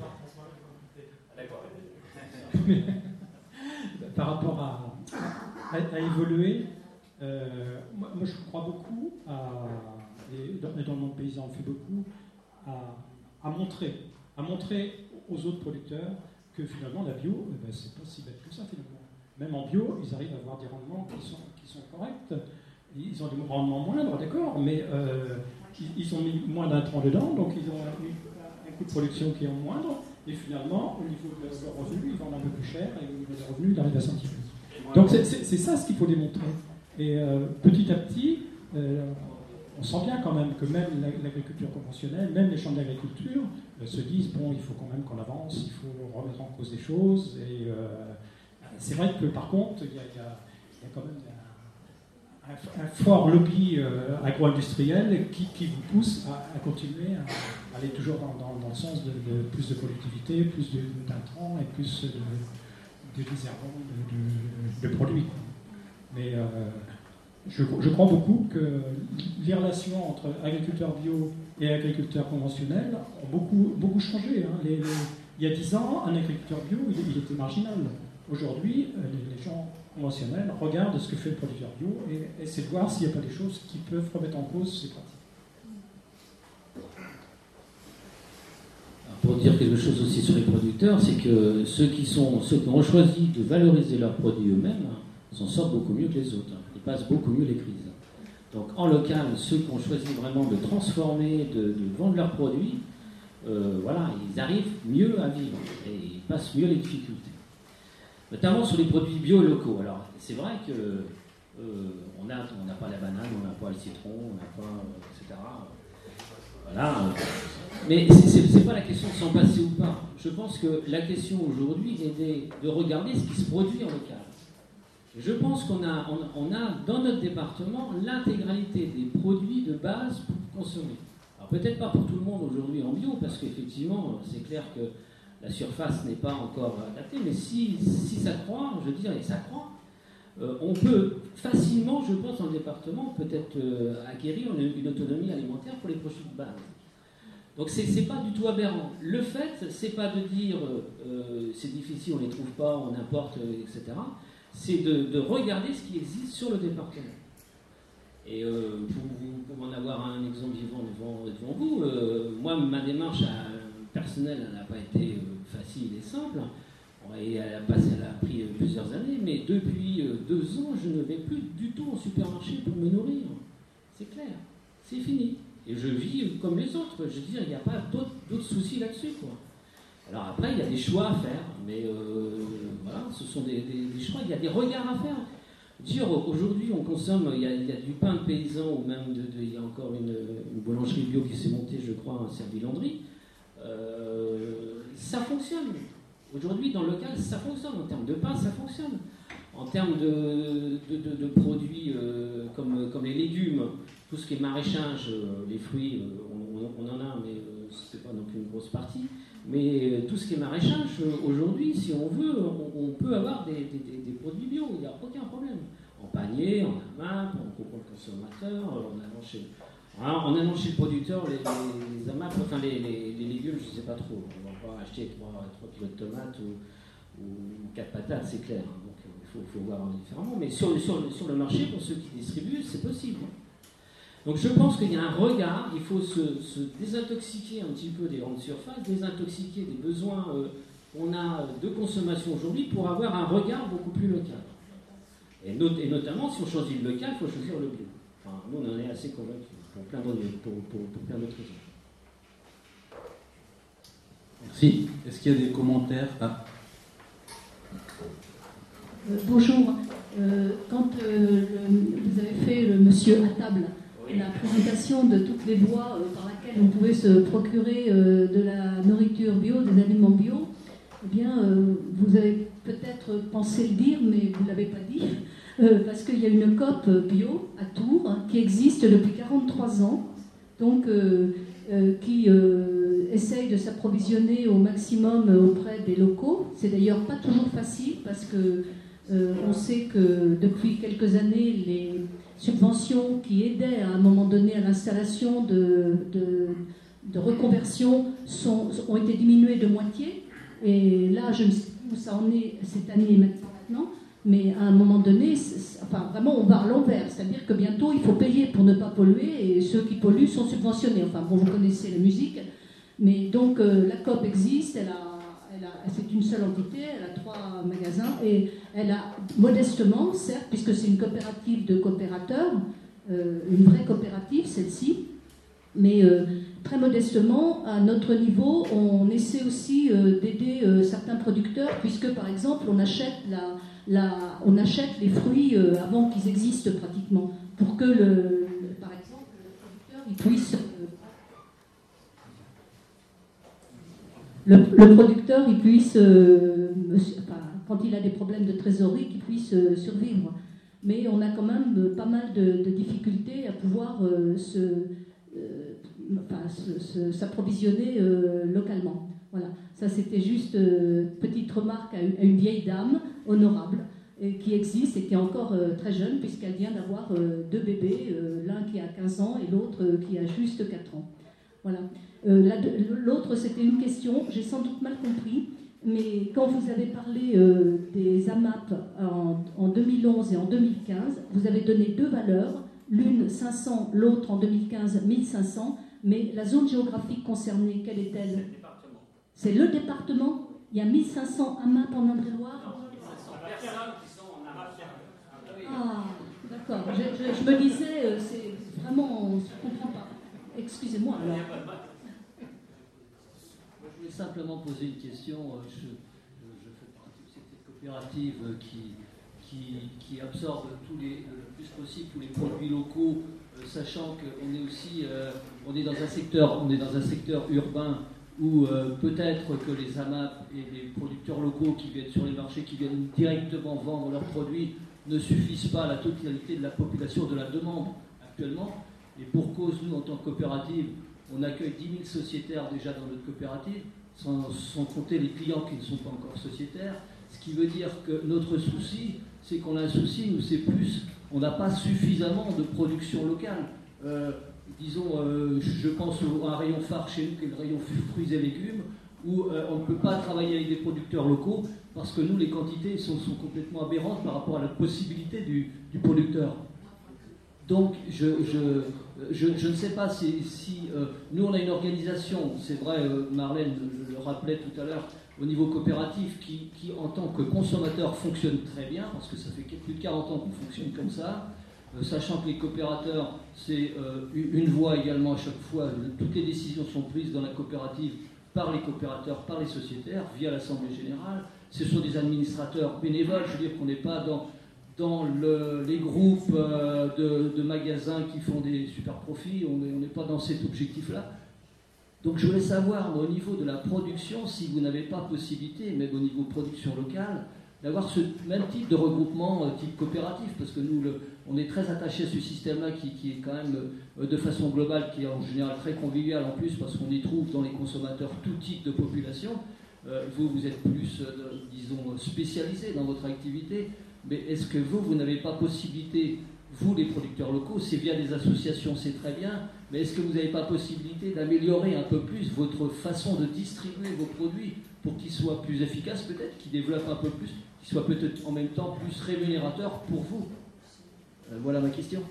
Par rapport à évoluer, moi je crois beaucoup et dans le monde paysan on fait beaucoup à montrer aux autres producteurs que finalement la bio, c'est pas si bête que ça finalement. Même en bio, ils arrivent à avoir des rendements qui sont corrects. Ils ont des rendements moindres, d'accord, mais ils ont mis moins d'intrants dedans, donc ils ont un coût de production qui est moindre, et finalement, au niveau de leur revenu, ils vendent un peu plus cher, et au niveau des revenus, ils arrivent à sortir plus. Donc c'est ça ce qu'il faut démontrer. Et petit à petit, on sent bien quand même que même l'agriculture conventionnelle, même les champs d'agriculture, se disent, bon, il faut quand même qu'on avance, il faut remettre en cause des choses, et c'est vrai que par contre, il y a quand même un fort lobby agro-industriel qui vous pousse à continuer à aller toujours dans le sens de plus de productivité, plus d'intrants et plus de désherbants de produits. Mais je crois beaucoup que les relations entre agriculteurs bio et agriculteurs conventionnels ont beaucoup changé. Il y a 10 ans, un agriculteur bio, il était marginal. Aujourd'hui, les gens conventionnels regardent ce que fait le producteur bio et essaient de voir s'il n'y a pas des choses qui peuvent remettre en cause ces pratiques. Pour dire quelque chose aussi sur les producteurs, c'est que ceux qui ont choisi de valoriser leurs produits eux-mêmes s'en sortent beaucoup mieux que les autres. Ils passent beaucoup mieux les crises. Donc en local, ceux qui ont choisi vraiment de transformer, de vendre leurs produits, voilà, ils arrivent mieux à vivre et ils passent mieux les difficultés. Notamment sur les produits bio locaux. Alors, c'est vrai que on n'a pas la banane, on n'a pas le citron, on n'a pas, etc. Voilà. Mais c'est pas la question de s'en passer ou pas. Je pense que la question aujourd'hui est de regarder ce qui se produit en local. Je pense qu'on a dans notre département l'intégralité des produits de base pour consommer. Alors peut-être pas pour tout le monde aujourd'hui en bio, parce qu'effectivement, c'est clair que la surface n'est pas encore adaptée, mais si ça croît, je veux dire, et ça croît, on peut facilement, je pense, dans le département, peut-être acquérir une autonomie alimentaire pour les produits de base. Donc c'est pas du tout aberrant. Le fait, c'est pas de dire c'est difficile, on les trouve pas, on importe, etc. C'est de regarder ce qui existe sur le département. Et pour en avoir un exemple vivant devant vous, moi, ma démarche personnelle n'a pas été facile et simple, et elle a pris plusieurs années, mais depuis 2 ans, je ne vais plus du tout au supermarché pour me nourrir. C'est clair, c'est fini. Et je vis comme les autres, je veux dire, il n'y a pas d'autres soucis là-dessus, quoi. Alors après, il y a des choix à faire, mais voilà, ce sont des choix, il y a des regards à faire. Aujourd'hui, on consomme, il y a du pain de paysan, ou même il y a encore une boulangerie bio qui s'est montée, je crois, à Servilandry. Ça fonctionne. Aujourd'hui, dans le local, ça fonctionne. En termes de pain, ça fonctionne. En termes de produits comme les légumes, tout ce qui est maraîchage, les fruits, on en a, mais ce n'est pas non plus une grosse partie. Mais tout ce qui est maraîchage, aujourd'hui, si on veut, on peut avoir des produits bio, il n'y a aucun problème. En panier, en AMAP, en contrôle consommateur, en allant chez le producteur, les AMAP, enfin les légumes, je ne sais pas trop. On ne va pas acheter 3 kilos de tomates ou 4 patates, c'est clair. Donc il faut voir différemment. Mais sur le marché, pour ceux qui distribuent, c'est possible. Donc je pense qu'il y a un regard, il faut se désintoxiquer un petit peu des grandes surfaces, désintoxiquer des besoins qu'on a de consommation aujourd'hui pour avoir un regard beaucoup plus local. Et notamment, si on choisit le local, il faut choisir le bio. Enfin, nous, on en est assez convaincus, pour plein d'autres raisons. Merci. Est-ce qu'il y a des commentaires? Bonjour. Quand vous avez fait le monsieur à table, la présentation de toutes les voies par lesquelles on pouvait se procurer de la nourriture bio, des aliments bio, eh bien, vous avez peut-être pensé le dire, mais vous ne l'avez pas dit, parce qu'il y a une COP bio à Tours qui existe depuis 43 ans, donc qui essaye de s'approvisionner au maximum auprès des locaux. C'est d'ailleurs pas toujours facile parce que on sait que depuis quelques années, les subventions qui aidaient à un moment donné à l'installation de reconversion ont été diminuées de moitié. Et là, je ne sais plus où ça en est cette année maintenant, mais à un moment donné, vraiment, on va à l'envers. C'est-à-dire que bientôt, il faut payer pour ne pas polluer, et ceux qui polluent sont subventionnés. Enfin, bon, vous connaissez la musique. Mais donc, la COP existe, c'est une seule entité, elle a 3 magasins, et elle a modestement, certes, puisque c'est une coopérative de coopérateurs, une vraie coopérative, celle-ci, mais très modestement, à notre niveau, on essaie aussi d'aider certains producteurs, puisque par exemple, on achète les fruits avant qu'ils existent pratiquement, pour que par exemple, le producteur il puisse, quand il a des problèmes de trésorerie, qu'il puisse survivre. Mais on a quand même pas mal de difficultés à pouvoir s'approvisionner localement. Voilà, ça c'était juste petite remarque à une vieille dame honorable qui existe et qui est encore très jeune puisqu'elle vient d'avoir 2 bébés, l'un qui a 15 ans et l'autre qui a juste 4 ans. Voilà. L'autre c'était une question, j'ai sans doute mal compris, mais quand vous avez parlé des AMAP en 2011 et en 2015, vous avez donné 2 valeurs, l'une 500, l'autre en 2015 1500. Mais la zone géographique concernée, quelle est-elle? C'est le département. C'est le département. Il y a 1500 AMAP en Indre-et-Loire. 1500 personnes qui sont en AMAP. Ah, d'accord. Je me disais, c'est vraiment, je ne comprends pas. Excusez-moi alors. Je voulais simplement poser une question. Je fais partie de cette coopérative qui absorbe le plus possible tous les produits locaux, sachant qu'on est aussi on est dans un secteur urbain où peut-être que les AMAP et les producteurs locaux qui viennent sur les marchés, qui viennent directement vendre leurs produits, ne suffisent pas à la totalité de la population de la demande actuellement. Et pour cause, nous, en tant que coopérative, on accueille 10 000 sociétaires déjà dans notre coopérative, sans compter les clients qui ne sont pas encore sociétaires. Ce qui veut dire que notre souci, c'est qu'on a un souci où c'est plus, on n'a pas suffisamment de production locale. Je pense à un rayon phare chez nous, qui est le rayon fruits et légumes, où on ne peut pas travailler avec des producteurs locaux, parce que nous, les quantités sont complètement aberrantes par rapport à la possibilité du producteur. Donc, je ne sais pas si nous, on a une organisation, c'est vrai, Marlène le rappelait tout à l'heure, au niveau coopératif, qui en tant que consommateur fonctionne très bien, parce que ça fait plus de 40 ans qu'on fonctionne comme ça, sachant que les coopérateurs, c'est une voix également à chaque fois, toutes les décisions sont prises dans la coopérative par les coopérateurs, par les sociétaires, via l'Assemblée Générale. Ce sont des administrateurs bénévoles, je veux dire qu'on n'est pas dans les groupes de magasins qui font des super profits, on n'est pas dans cet objectif-là. Donc je voulais savoir, au niveau de la production, si vous n'avez pas possibilité, même au niveau de production locale, d'avoir ce même type de regroupement type coopératif, parce que nous, on est très attachés à ce système-là qui est quand même, de façon globale, qui est en général très convivial en plus, parce qu'on y trouve dans les consommateurs tout type de population. Vous êtes plus, disons, spécialisé dans votre activité, mais est-ce que vous n'avez pas possibilité, vous les producteurs locaux, c'est via des associations, c'est très bien, mais est-ce que vous n'avez pas possibilité d'améliorer un peu plus votre façon de distribuer vos produits pour qu'ils soient plus efficaces peut-être, qu'ils développent un peu plus, qu'ils soient peut-être en même temps plus rémunérateurs pour vous? Voilà ma question.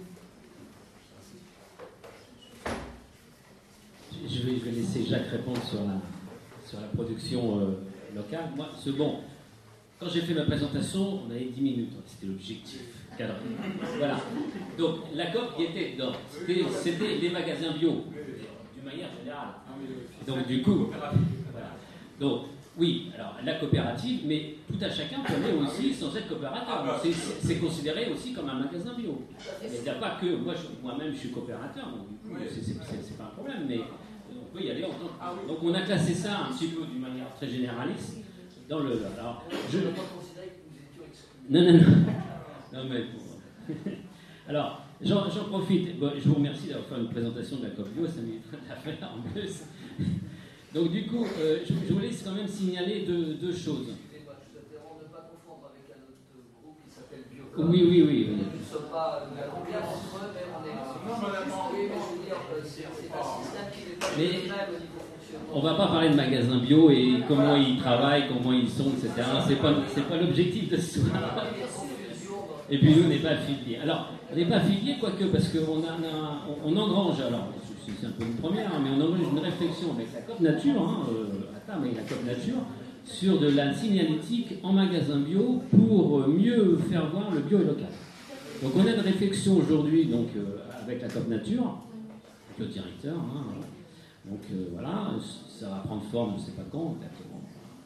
Je vais laisser Jacques répondre sur la production locale. Moi, c'est bon. Quand j'ai fait ma présentation, on avait 10 minutes. C'était l'objectif cadré. Voilà. Donc, la COP y était dedans. C'était les magasins bio, d'une manière générale. Donc, du coup, voilà. Donc, oui, alors la coopérative, mais tout à chacun connaît aussi sans être coopérateur. C'est considéré aussi comme un magasin bio. Il n'y a pas que moi-même je suis coopérateur, donc du coup, c'est pas un problème, mais on peut y aller en tant que. Donc on a classé ça un petit peu d'une manière très généraliste dans le. Alors, je ne veux pas considérer que nous étions exclus. Non, mais. Alors, j'en profite. Bon, je vous remercie d'avoir fait une présentation de la COP Bio, ça mériterait de la faire en plus. Donc du coup, je voulais quand même signaler deux choses. Excusez-moi, je te demande de ne pas confondre avec un autre groupe qui s'appelle Biocop. Oui. Nous ne sommes pas combien d'entre eux, mais on est. Oui, mais je veux dire, c'est un système qui n'est pas le même au niveau fonctionnement. On ne va pas parler de magasins bio et comment ils travaillent, comment ils sont, etc. C'est pas l'objectif de ce soir. Et puis nous, on n'est pas affiliés. Alors, on n'est pas affiliés, quoique, parce qu'on on engrange, alors, c'est un peu une première, mais on engrange une réflexion avec la COP Nature, mais la COP Nature, sur de la signalétique en magasin bio pour mieux faire voir le bio et local. Donc on a une réflexion aujourd'hui donc, avec la COP Nature, avec le directeur. Donc voilà, ça va prendre forme, je ne sais pas quand exactement.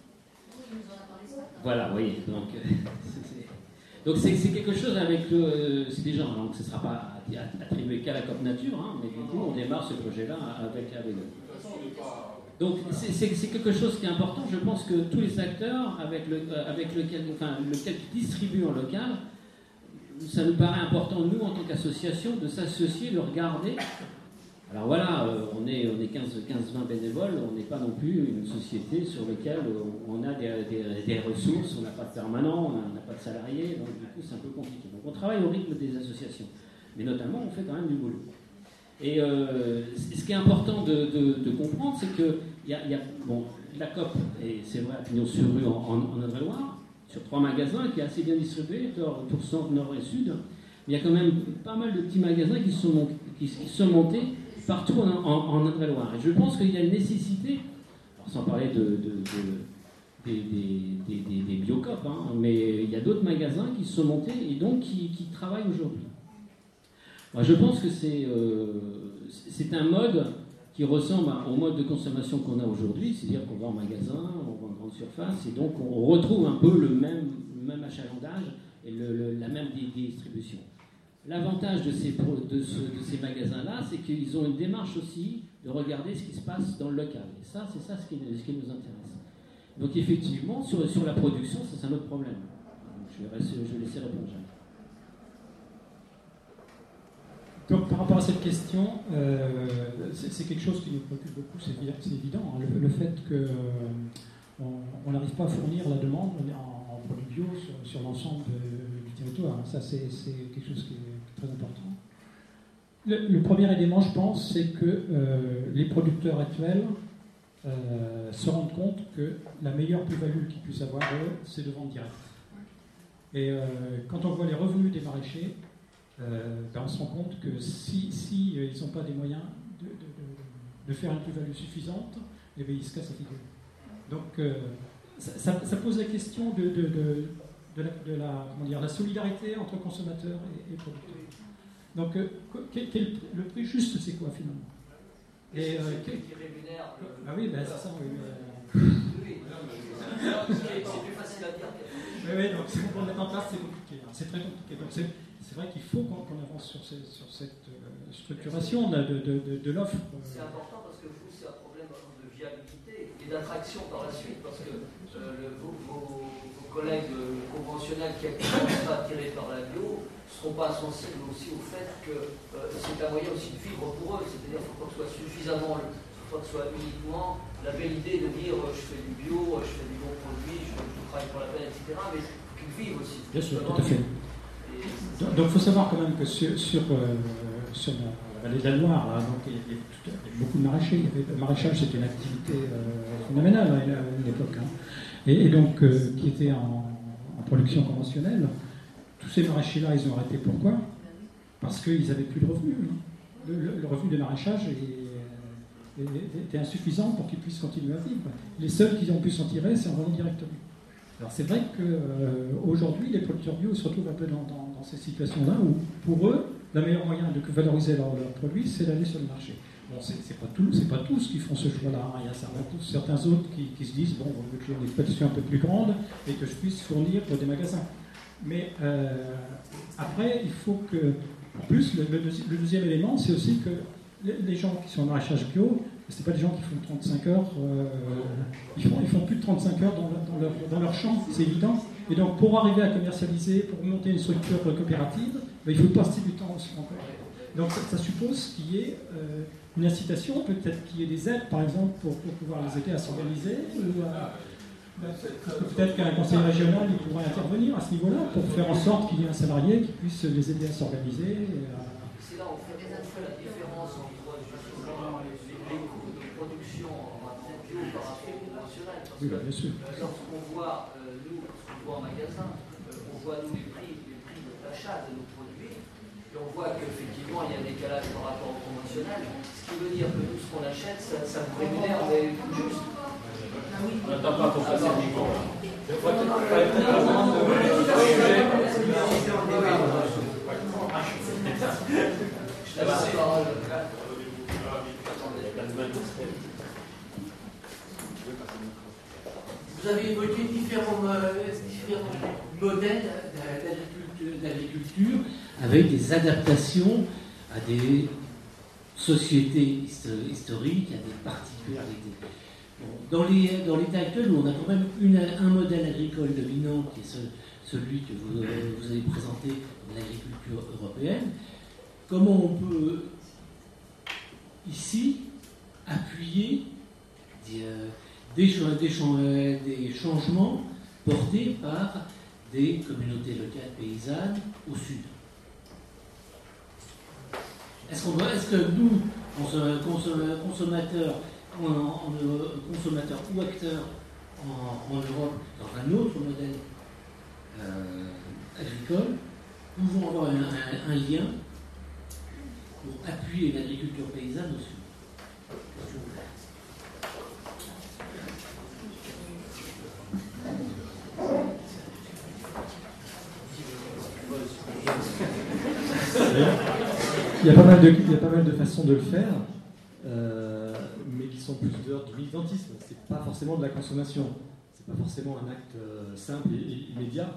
Voilà, vous voyez. Donc c'est quelque chose avec c'est des gens, donc ce ne sera pas attribué qu'à la COP Nature, mais du coup on démarre ce projet-là avec eux. Donc c'est quelque chose qui est important. Je pense que tous les acteurs avec lequel qui distribuent en local, ça nous paraît important, nous en tant qu'association, de s'associer, de regarder. Alors voilà, on est 15-20 bénévoles, on n'est pas non plus une société sur laquelle on a des ressources, on n'a pas de permanent, on n'a pas de salariés, donc du coup c'est un peu compliqué. Donc on travaille au rythme des associations, mais notamment on fait quand même du boulot. Et ce qui est important de comprendre, c'est que la COP, et c'est vrai, à Pignon sur Rue en Indre-et-Loire, sur 3 magasins, qui est assez bien distribué, pour centre, nord et sud, mais il y a quand même pas mal de petits magasins qui sont montés partout en Indre-et-Loire. Et je pense qu'il y a une nécessité, alors sans parler des Biocop, mais il y a d'autres magasins qui se sont montés et donc qui travaillent aujourd'hui. Moi, je pense que c'est un mode qui ressemble au mode de consommation qu'on a aujourd'hui, c'est-à-dire qu'on va en magasin, on va en grande surface, et donc on retrouve un peu le même achalandage et la même distribution. L'avantage de ces magasins-là, c'est qu'ils ont une démarche aussi de regarder ce qui se passe dans le local. Et ça, c'est ça ce qui nous intéresse. Donc effectivement, sur la production, ça c'est un autre problème. Donc, je vais laisser répondre Jacques. Donc par rapport à cette question, c'est quelque chose qui nous préoccupe beaucoup, c'est évident. Le fait qu'on n'arrive pas à fournir la demande en produits bio sur l'ensemble du territoire. Ça, c'est quelque chose qui est très important. Le premier élément, je pense, c'est que les producteurs actuels se rendent compte que la meilleure plus-value qu'ils puissent avoir, eux, c'est de vendre direct. Et quand on voit les revenus des maraîchers, on se rend compte que si ils n'ont pas des moyens de faire une plus-value suffisante, eh bien, ils se cassent la figure. Donc ça pose la question de la solidarité entre consommateurs et producteurs. Donc le prix juste, c'est quoi finalement? Et qui rémunère ah oui, ben c'est ça. Oui. C'est plus facile à dire. Oui, donc pour le mettre en place, c'est compliqué. Hein. C'est très compliqué. Donc c'est vrai qu'il faut qu'on avance sur cette structuration de l'offre. C'est important parce que vous, c'est un problème de viabilité et d'attraction par la suite, parce que vos collègues conventionnels qui actuellement sont attirés par la bio ne seront pas sensibles aussi au fait que c'est un moyen aussi de vivre pour eux. C'est-à-dire qu'il faut pas que ce soit suffisamment, faut pas que ce soit uniquement la belle idée de dire je fais du bio, je fais du bon produit, je travaille pour la planète, etc. Mais il faut qu'ils vivent aussi. Bien sûr, tout à fait. Donc il faut savoir quand même que sur la vallée de la Loire, là, donc, il y avait beaucoup de maraîchers. Le maraîchage, c'était une activité phénoménale à une époque. Hein. Et donc, qui était en production conventionnelle. Tous ces maraîchers-là, ils ont arrêté. Pourquoi? Parce qu'ils n'avaient plus de revenus. Hein. Le revenu de maraîchage était insuffisant pour qu'ils puissent continuer à vivre. Les seuls qui ont pu s'en tirer, c'est en vendant directement. Alors c'est vrai qu'aujourd'hui, les producteurs bio se retrouvent un peu dans ces situations-là où, pour eux, le meilleur moyen de valoriser leurs produits, c'est d'aller sur le marché. Bon, c'est pas tous qui font ce choix-là. Il y a certains autres qui se disent, bon, on veut que j'ai une exploitation un peu plus grande et que je puisse fournir pour des magasins. Mais après, il faut que... En plus, le deuxième élément, c'est aussi que les gens qui sont en maraîchage bio, c'est pas des gens qui font 35 heures, ils font plus de 35 heures dans leur champ, c'est évident. Et donc, pour arriver à commercialiser, pour monter une structure coopérative, il faut passer du temps aussi encore. Donc, ça suppose qu'il y ait une incitation, peut-être qu'il y ait des aides, par exemple, pour pouvoir les aider à s'organiser, peut-être qu'un conseil régional il pourrait intervenir à ce niveau-là pour faire en sorte qu'il y ait un salarié qui puisse les aider à s'organiser. C'est là où on fait la différence entre les coûts de production en bio par rapport au conventionnel. Oui, bien sûr. Lorsqu'on voit, en magasin, on voit nous les prix d'achat de nos produits, et on voit qu'effectivement il y a un décalage par rapport au conventionnel, ce qui veut dire que nous, ce qu'on achète, ça nous rémunère des coûts justes. On n'attend pas pour passer le niveau. Vous avez évoqué différents modèles d'agriculture avec des adaptations à des sociétés historiques, à des particularités. Bon, dans l'état actuel, on a quand même un modèle agricole dominant qui est celui que vous avez présenté, l'agriculture européenne. Comment on peut ici appuyer des changements portés par des communautés locales paysannes au sud? Est-ce que nous, consommateurs ou acteurs en Europe, dans un autre modèle agricole, pouvons avoir un lien pour appuyer l'agriculture paysanne au sud? Il y a pas mal de façons de le faire, mais qui sont plus d'ordre du militantisme. C'est pas forcément de la consommation. C'est pas forcément un acte simple et immédiat.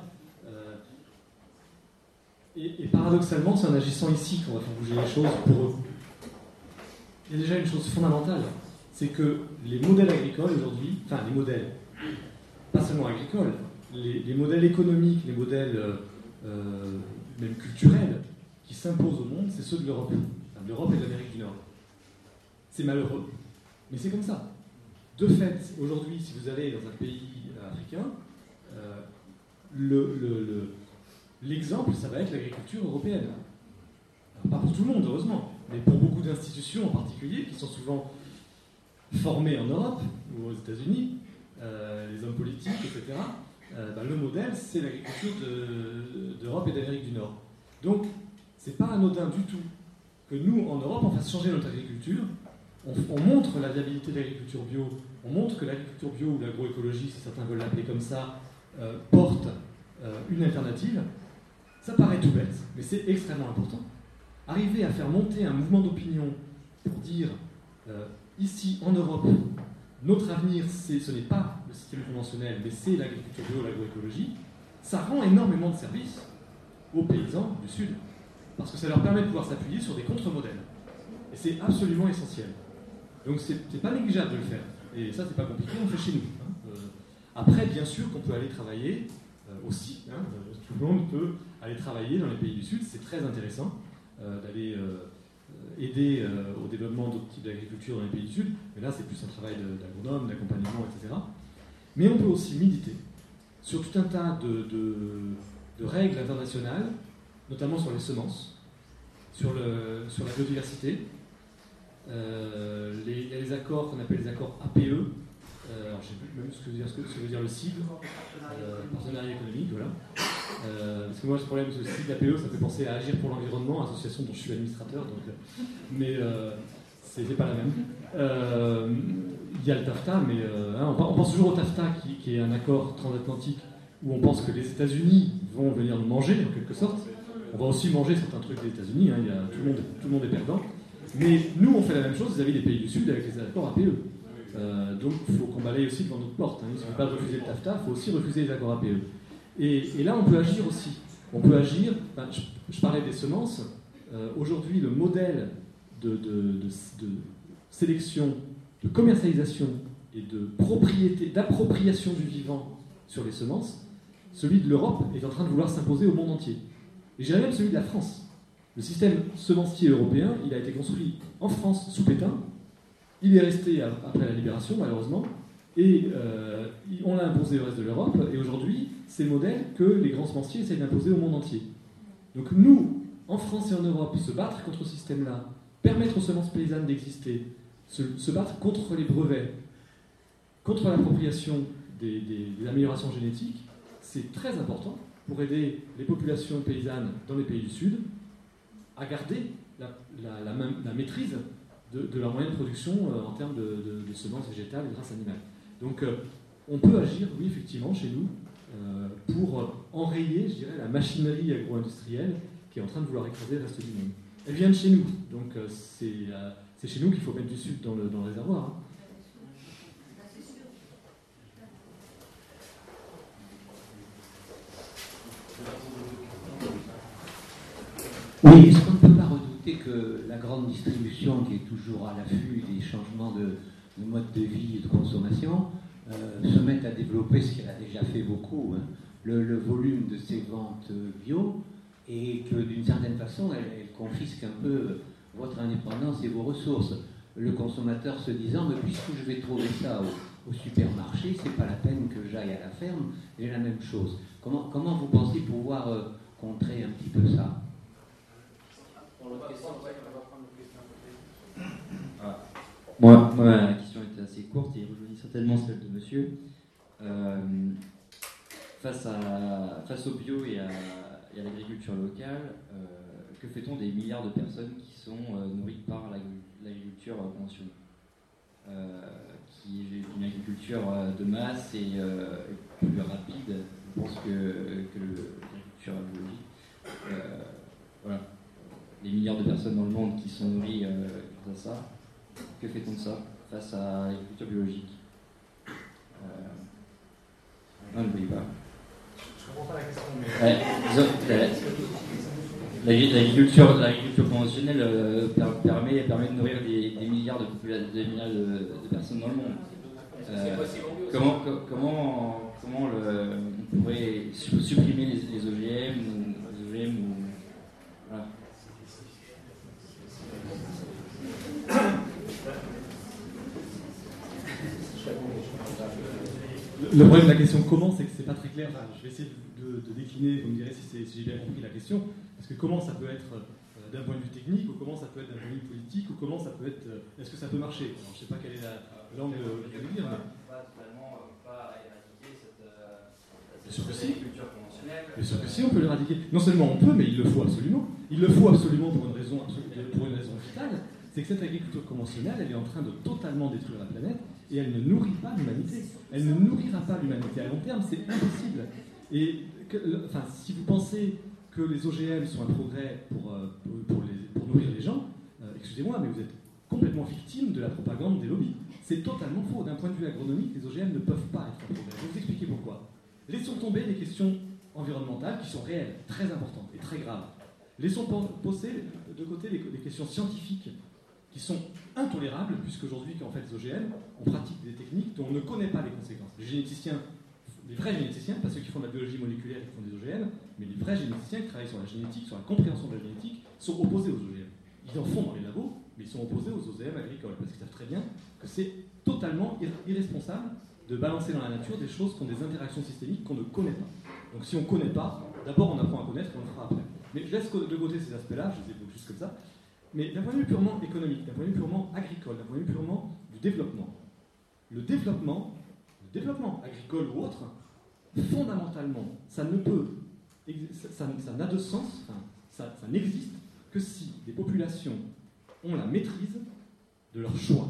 Et paradoxalement, c'est en agissant ici qu'on va faire bouger les choses pour eux. Il y a déjà une chose fondamentale, c'est que les modèles agricoles aujourd'hui, enfin les modèles, pas seulement agricoles, les modèles économiques, les modèles même culturels qui s'imposent au monde, c'est ceux de l'Europe. Enfin, de l'Europe et de l'Amérique du Nord. C'est malheureux, mais c'est comme ça. De fait, aujourd'hui, si vous allez dans un pays africain, l'exemple, ça va être l'agriculture européenne. Alors, pas pour tout le monde, heureusement, mais pour beaucoup d'institutions en particulier, qui sont souvent formées en Europe ou aux États-Unis, les hommes politiques, etc., le modèle, c'est l'agriculture d'Europe et d'Amérique du Nord. Donc, c'est pas anodin du tout que nous, en Europe, on fasse changer notre agriculture. On montre la viabilité de l'agriculture bio, on montre que l'agriculture bio ou l'agroécologie, si certains veulent l'appeler comme ça, porte une alternative. Ça paraît tout bête, mais c'est extrêmement important. Arriver à faire monter un mouvement d'opinion pour dire, ici, en Europe, notre avenir, ce n'est pas le système conventionnel, mais c'est l'agriculture bio, l'agroécologie, ça rend énormément de services aux paysans du Sud, parce que ça leur permet de pouvoir s'appuyer sur des contre-modèles. Et c'est absolument essentiel. Donc c'est pas négligeable de le faire. Et ça, c'est pas compliqué, on le fait chez nous. Après, bien sûr qu'on peut aller travailler aussi. Tout le monde peut aller travailler dans les pays du Sud, c'est très intéressant d'aller aider au développement d'autres types d'agriculture dans les pays du Sud. Mais là, c'est plus un travail d'agronome, d'accompagnement, etc. Mais on peut aussi militer sur tout un tas de règles internationales, notamment sur les semences, sur la biodiversité. Il y a les accords qu'on appelle les accords APE. Alors, je ne sais plus même ce que veut dire le sigle, partenariat économique, voilà. Parce que moi, ce problème, ce sigle APE, ça fait penser à Agir pour l'environnement, association dont je suis administrateur, mais c'est pas la même. Il y a le TAFTA, mais on pense toujours au TAFTA, qui est un accord transatlantique où on pense que les États-Unis vont venir nous manger, en quelque sorte. On va aussi manger certains trucs des États-Unis, tout le monde est perdant. Mais nous, on fait la même chose vis-à-vis des pays du Sud avec les accords APE. Donc il faut qu'on balaye aussi devant notre porte. Il ne suffit pas de refuser le TAFTA, il faut aussi refuser les accords APE. Et là, on peut agir aussi. On peut agir, je parlais des semences. Aujourd'hui, le modèle de sélection, de commercialisation et d'appropriation du vivant sur les semences, celui de l'Europe est en train de vouloir s'imposer au monde entier. Et je dirais même celui de la France. Le système semencier européen, il a été construit en France sous Pétain. Il est resté après la libération, malheureusement, et on l'a imposé au reste de l'Europe, et aujourd'hui, c'est le modèle que les grands semenciers essayent d'imposer au monde entier. Donc nous, en France et en Europe, se battre contre ce système-là, permettre aux semences paysannes d'exister, se battre contre les brevets, contre l'appropriation des améliorations génétiques, c'est très important pour aider les populations paysannes dans les pays du Sud à garder la maîtrise de leurs moyens de production en termes de semences végétales et de races animales. Donc on peut agir, oui, effectivement, chez nous, pour enrayer, je dirais, la machinerie agro-industrielle qui est en train de vouloir écraser le reste du monde. Elle vient de chez nous, donc c'est chez nous qu'il faut mettre du sucre dans le réservoir. Oui, est-ce qu'on ne peut pas redouter que la grande distribution, qui est toujours à l'affût des changements de mode de vie et de consommation, se mette à développer ce qu'elle a déjà fait beaucoup, le volume de ses ventes bio, et que d'une certaine façon, elle confisque un peu votre indépendance et vos ressources. Le consommateur se disant, mais puisque je vais trouver ça au supermarché, c'est pas la peine que j'aille à la ferme, j'ai la même chose. Comment vous pensez pouvoir contrer un petit peu ça? Moi, ma question était assez courte et rejoignit certainement celle de monsieur. Face au bio et à l'agriculture locale, que fait-on des milliards de personnes qui sont nourries par l'agriculture conventionnelle, qui est une agriculture de masse et plus rapide, je pense, que l'agriculture biologique. Voilà. Les milliards de personnes dans le monde qui sont nourries grâce à ça, que fait-on de ça face à l'agriculture biologique? Non, ne voyez pas. Je comprends pas la question, mais... L'agriculture conventionnelle permet de nourrir des milliards de personnes dans le monde. Comment on pourrait supprimer les OGM ou voilà. Le problème de la question comment, c'est que c'est pas très clair. Enfin, je vais essayer de décliner, vous me direz si j'ai bien compris la question, parce que comment ça peut être d'un point de vue technique, ou comment ça peut être d'un point de vue politique, ou comment ça peut être... est-ce que ça peut marcher? Alors, je ne sais pas quelle est l'angle que vous voulez dire, mais... Bien sûr que si. Bien sûr que si, on peut l'éradiquer. Non seulement on peut, mais il le faut absolument. Il le faut absolument pour une raison vitale, c'est que cette agriculture conventionnelle, elle est en train de totalement détruire la planète, et elle ne nourrit pas l'humanité. Elle ne nourrira pas l'humanité. À long terme, c'est impossible. Et si vous pensez que les OGM sont un progrès pour nourrir les gens, excusez-moi, mais vous êtes complètement victime de la propagande des lobbies. C'est totalement faux. D'un point de vue agronomique, les OGM ne peuvent pas être un progrès. Je vais vous expliquer pourquoi. Laissons tomber les questions environnementales qui sont réelles, très importantes et très graves. Laissons poser de côté les questions scientifiques qui sont intolérables, puisqu'aujourd'hui, quand on fait des OGM, on pratique des techniques dont on ne connaît pas les conséquences. Les généticiens, les vrais généticiens, pas ceux qui font de la biologie moléculaire et qui font des OGM, mais les vrais généticiens qui travaillent sur la génétique, sur la compréhension de la génétique, sont opposés aux OGM. Ils en font dans les labos, mais ils sont opposés aux OGM agricoles, parce qu'ils savent très bien que c'est totalement irresponsable de balancer dans la nature des choses qui ont des interactions systémiques qu'on ne connaît pas. Donc si on ne connaît pas, d'abord on apprend à connaître et on le fera après. Mais je laisse de côté ces aspects-là, je les évoque juste comme ça. Mais d'un point de vue purement économique, d'un point de vue purement agricole, d'un point de vue purement du développement, le développement agricole ou autre, fondamentalement, ça ne peut, ça n'a de sens, enfin, ça n'existe que si les populations ont la maîtrise de leur choix.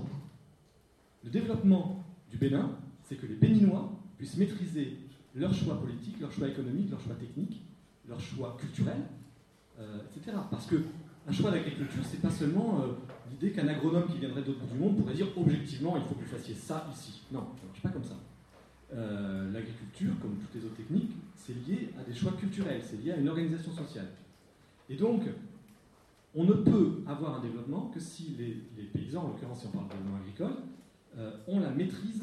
Le développement du Bénin, c'est que les Béninois puissent maîtriser leurs choix politiques, leurs choix économiques, leurs choix techniques, leurs choix culturels, etc. Parce que un choix d'agriculture, c'est pas seulement l'idée qu'un agronome qui viendrait d'autre bout du monde pourrait dire objectivement il faut que vous fassiez ça ici. Non, ça ne marche pas comme ça. L'agriculture, comme toutes les autres techniques, c'est lié à des choix culturels, c'est lié à une organisation sociale. Et donc, on ne peut avoir un développement que si les paysans, en l'occurrence si on parle de développement agricole, ont la maîtrise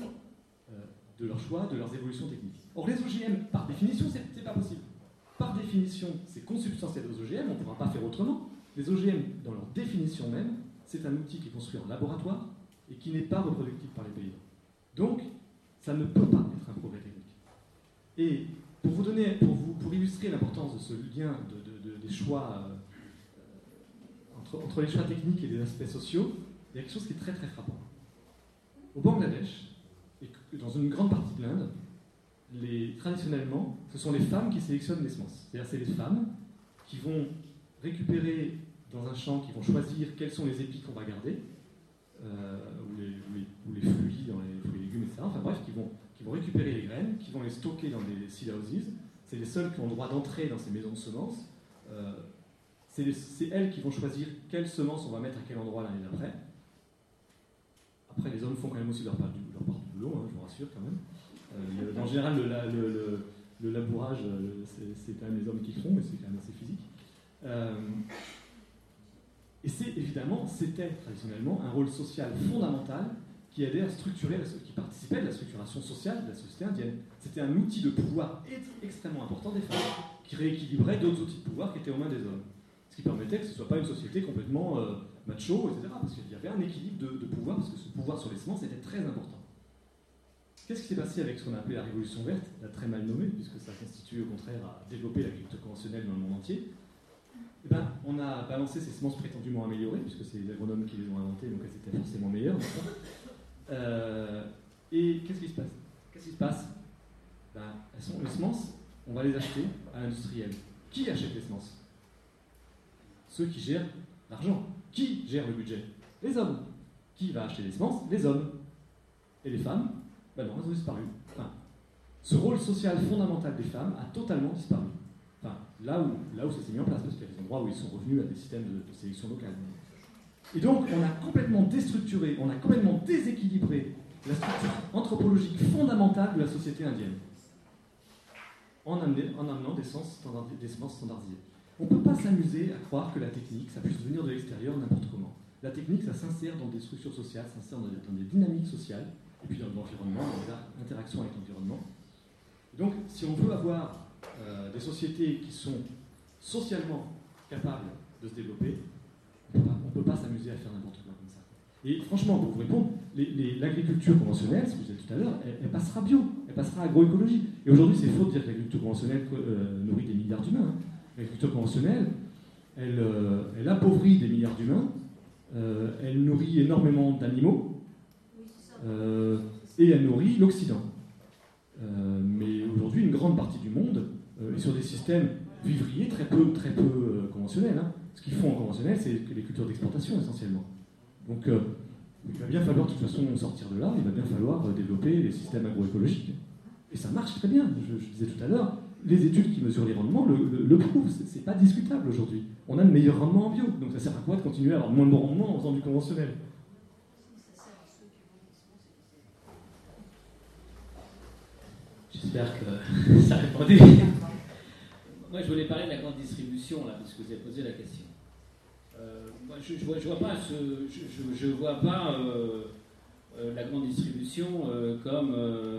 de leurs choix, de leurs évolutions techniques. Or, les OGM, par définition, c'est pas possible. Par définition, c'est consubstantiel aux OGM, on ne pourra pas faire autrement. Les OGM, dans leur définition même, c'est un outil qui est construit en laboratoire et qui n'est pas reproductible par les paysans. Donc, ça ne peut pas être un progrès technique. Et pour illustrer l'importance de ce lien des choix entre les choix techniques et les aspects sociaux, il y a quelque chose qui est très très frappant. Au Bangladesh, et dans une grande partie de l'Inde, traditionnellement, ce sont les femmes qui sélectionnent les semences. C'est-à-dire c'est les femmes qui vont récupérer dans un champ, qui vont choisir quels sont les épis qu'on va garder, ou les fruits, dans les fruits et légumes, etc. Enfin bref, qui vont récupérer les graines, qui vont les stocker dans des silhouses. C'est les seuls qui ont le droit d'entrer dans ces maisons de semences. C'est elles qui vont choisir quelles semences on va mettre à quel endroit l'année d'après. Après, les hommes font quand même aussi leur part du boulot, hein, je vous rassure quand même. En général, le labourage, c'est quand même les hommes qui le font, mais c'est quand même assez physique. Et c'était traditionnellement un rôle social fondamental qui aidait à structurer, qui participait de la structuration sociale de la société indienne. C'était un outil de pouvoir extrêmement important des femmes, qui rééquilibrait d'autres outils de pouvoir qui étaient aux mains des hommes. Ce qui permettait que ce ne soit pas une société complètement macho, etc. Parce qu'il y avait un équilibre de pouvoir, parce que ce pouvoir sur les semences était très important. Qu'est-ce qui s'est passé avec ce qu'on a appelé la Révolution verte, la très mal nommée, puisque ça constitue au contraire à développer l'agriculture conventionnelle dans le monde entier? Eh ben, on a balancé ces semences prétendument améliorées, puisque c'est les agronomes qui les ont inventées, donc elles étaient forcément meilleures. Et qu'est-ce qui se passe? Ben, les semences, on va les acheter à l'industriel. Qui achète les semences? Ceux qui gèrent l'argent. Qui gère le budget? Les hommes. Qui va acheter les semences? Les hommes. Et les femmes? Ben non, elles ont disparu. Enfin, ce rôle social fondamental des femmes a totalement disparu. Enfin, là où ça s'est mis en place, parce qu'il y a des endroits où ils sont revenus à des systèmes de sélection locale. Et donc, on a complètement déstructuré, on a complètement déséquilibré la structure anthropologique fondamentale de la société indienne, en amenant des semences standardisées. On ne peut pas s'amuser à croire que la technique, ça puisse venir de l'extérieur n'importe comment. La technique, ça s'insère dans des structures sociales, ça s'insère dans des dynamiques sociales, et puis dans l'environnement, dans les interactions avec l'environnement. Donc, si on veut avoir des sociétés qui sont socialement capables de se développer, on ne peut pas s'amuser à faire n'importe quoi comme ça. Et franchement, pour vous répondre, l'agriculture conventionnelle, ce que je disais tout à l'heure, elle passera bio, elle passera agroécologie. Et aujourd'hui, c'est faux de dire que l'agriculture conventionnelle nourrit des milliards d'humains. Hein. L'agriculture conventionnelle, elle appauvrit des milliards d'humains, elle nourrit énormément d'animaux, et elle nourrit l'Occident. Mais aujourd'hui, une grande partie du monde est sur des systèmes vivriers très peu conventionnels. Hein. Ce qu'ils font en conventionnel, c'est que les cultures d'exportation essentiellement. Donc, il va bien falloir de toute façon sortir de là, il va bien falloir développer les systèmes agroécologiques. Et ça marche très bien, je disais tout à l'heure, les études qui mesurent les rendements le prouvent, c'est pas discutable aujourd'hui. On a de meilleurs rendements en bio, donc ça sert à quoi de continuer à avoir moins de rendements en faisant du conventionnel? J'espère que ça répondait. Moi, je voulais parler de la grande distribution, là, puisque vous avez posé la question. Moi, je vois pas, je vois pas la grande distribution comme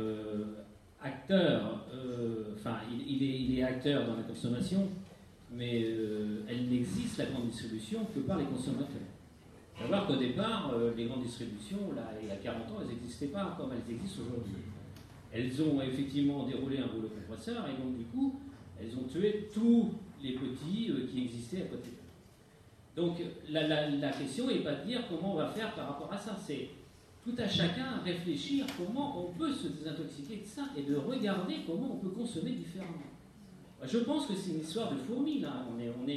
acteur. Enfin, il est acteur dans la consommation, mais elle n'existe, la grande distribution, que par les consommateurs. Il faut savoir qu'au départ, les grandes distributions, là, il y a 40 ans, elles n'existaient pas comme elles existent aujourd'hui. Elles ont effectivement déroulé un rouleau compresseur, et donc du coup, elles ont tué tous les petits qui existaient à côté. Donc la question n'est pas de dire comment on va faire par rapport à ça, c'est tout à chacun réfléchir comment on peut se désintoxiquer de ça et de regarder comment on peut consommer différemment. Je pense que c'est une histoire de fourmis, là.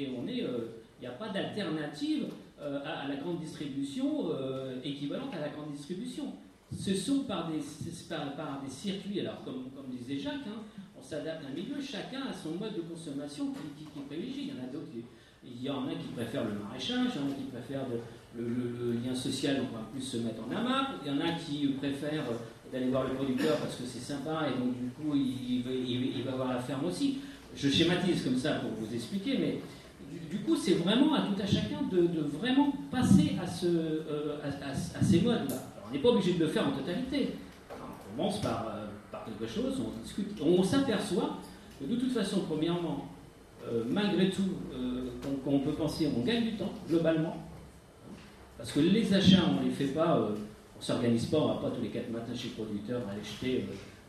Il n'y a pas d'alternative à la grande distribution équivalente à la grande distribution. Ce sont par des circuits, alors comme disait Jacques, hein, on s'adapte à un milieu, chacun a son mode de consommation qui privilégie. Il y en a d'autres, il y en a qui préfèrent le maraîchage, il y en a qui préfèrent le lien social, on va plus se mettre en AMAP, il y en a qui préfèrent d'aller voir le producteur parce que c'est sympa et donc du coup il va voir la ferme aussi. Je schématise comme ça pour vous expliquer, mais du coup c'est vraiment à tout à chacun de vraiment passer à ces modes-là. Alors, on n'est pas obligé de le faire en totalité. Alors, on commence par quelque chose, on discute, on s'aperçoit que de toute façon, premièrement, malgré tout, qu'on peut penser, on gagne du temps, globalement, parce que les achats, on ne les fait pas, on ne s'organise pas, on ne va pas tous les 4 matins chez le producteur aller jeter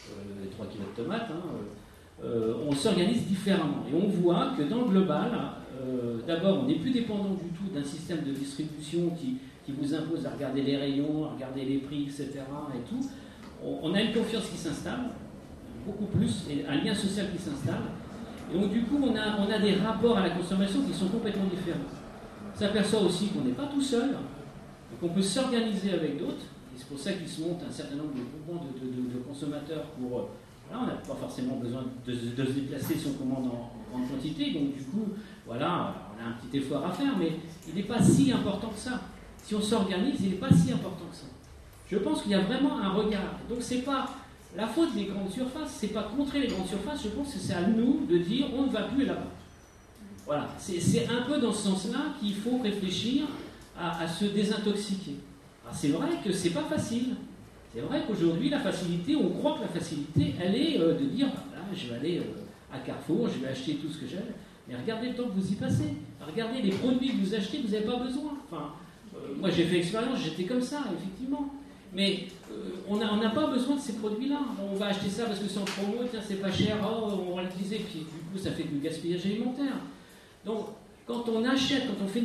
3 kilos de tomates, hein, on s'organise différemment. Et on voit que dans le global, d'abord, on n'est plus dépendant du tout d'un système de distribution qui vous impose à regarder les rayons, à regarder les prix, etc. et tout. On a une confiance qui s'installe, beaucoup plus, et un lien social qui s'installe. Et donc du coup, on a des rapports à la consommation qui sont complètement différents. On s'aperçoit aussi qu'on n'est pas tout seul, qu'on peut s'organiser avec d'autres. Et c'est pour ça qu'il se monte un certain nombre de groupements de consommateurs pour... Voilà, on n'a pas forcément besoin de se déplacer si on commande en grande quantité. Donc du coup, voilà, on a un petit effort à faire, mais il n'est pas si important que ça. Si on s'organise, il n'est pas si important que ça. Je pense qu'il y a vraiment un regard. Donc c'est pas la faute des grandes surfaces, c'est pas contrer les grandes surfaces, je pense que c'est à nous de dire on ne va plus là-bas. Voilà, c'est un peu dans ce sens-là qu'il faut réfléchir à se désintoxiquer. Alors, c'est vrai que c'est pas facile. C'est vrai qu'aujourd'hui, la facilité, on croit que la facilité, elle est de dire là, je vais aller à Carrefour, je vais acheter tout ce que j'aime, mais regardez le temps que vous y passez. Regardez les produits que vous achetez, vous n'avez pas besoin. Enfin, moi j'ai fait l'expérience, j'étais comme ça, effectivement. Mais on n'a pas besoin de ces produits-là. On va acheter ça parce que c'est en promo, tiens, c'est pas cher, on va l'utiliser, puis du coup, ça fait du gaspillage alimentaire. Donc, quand on achète, quand on fait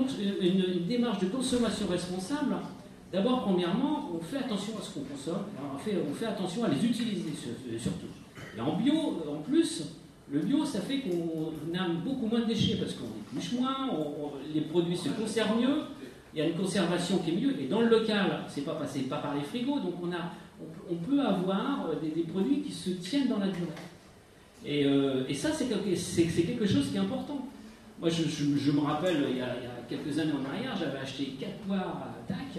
une démarche de consommation responsable, d'abord, premièrement, on fait attention à ce qu'on consomme, on fait attention à les utiliser surtout. Et en bio, en plus, le bio, ça fait qu'on a beaucoup moins de déchets parce qu'on épluche moins, les produits se conservent mieux. Il y a une conservation qui est mieux, et dans le local, c'est pas passé pas par les frigos, donc on peut avoir des produits qui se tiennent dans la durée. Et ça, c'est quelque chose qui est important. Moi, je me rappelle, il y a quelques années en arrière, j'avais acheté 4 poires à Tac,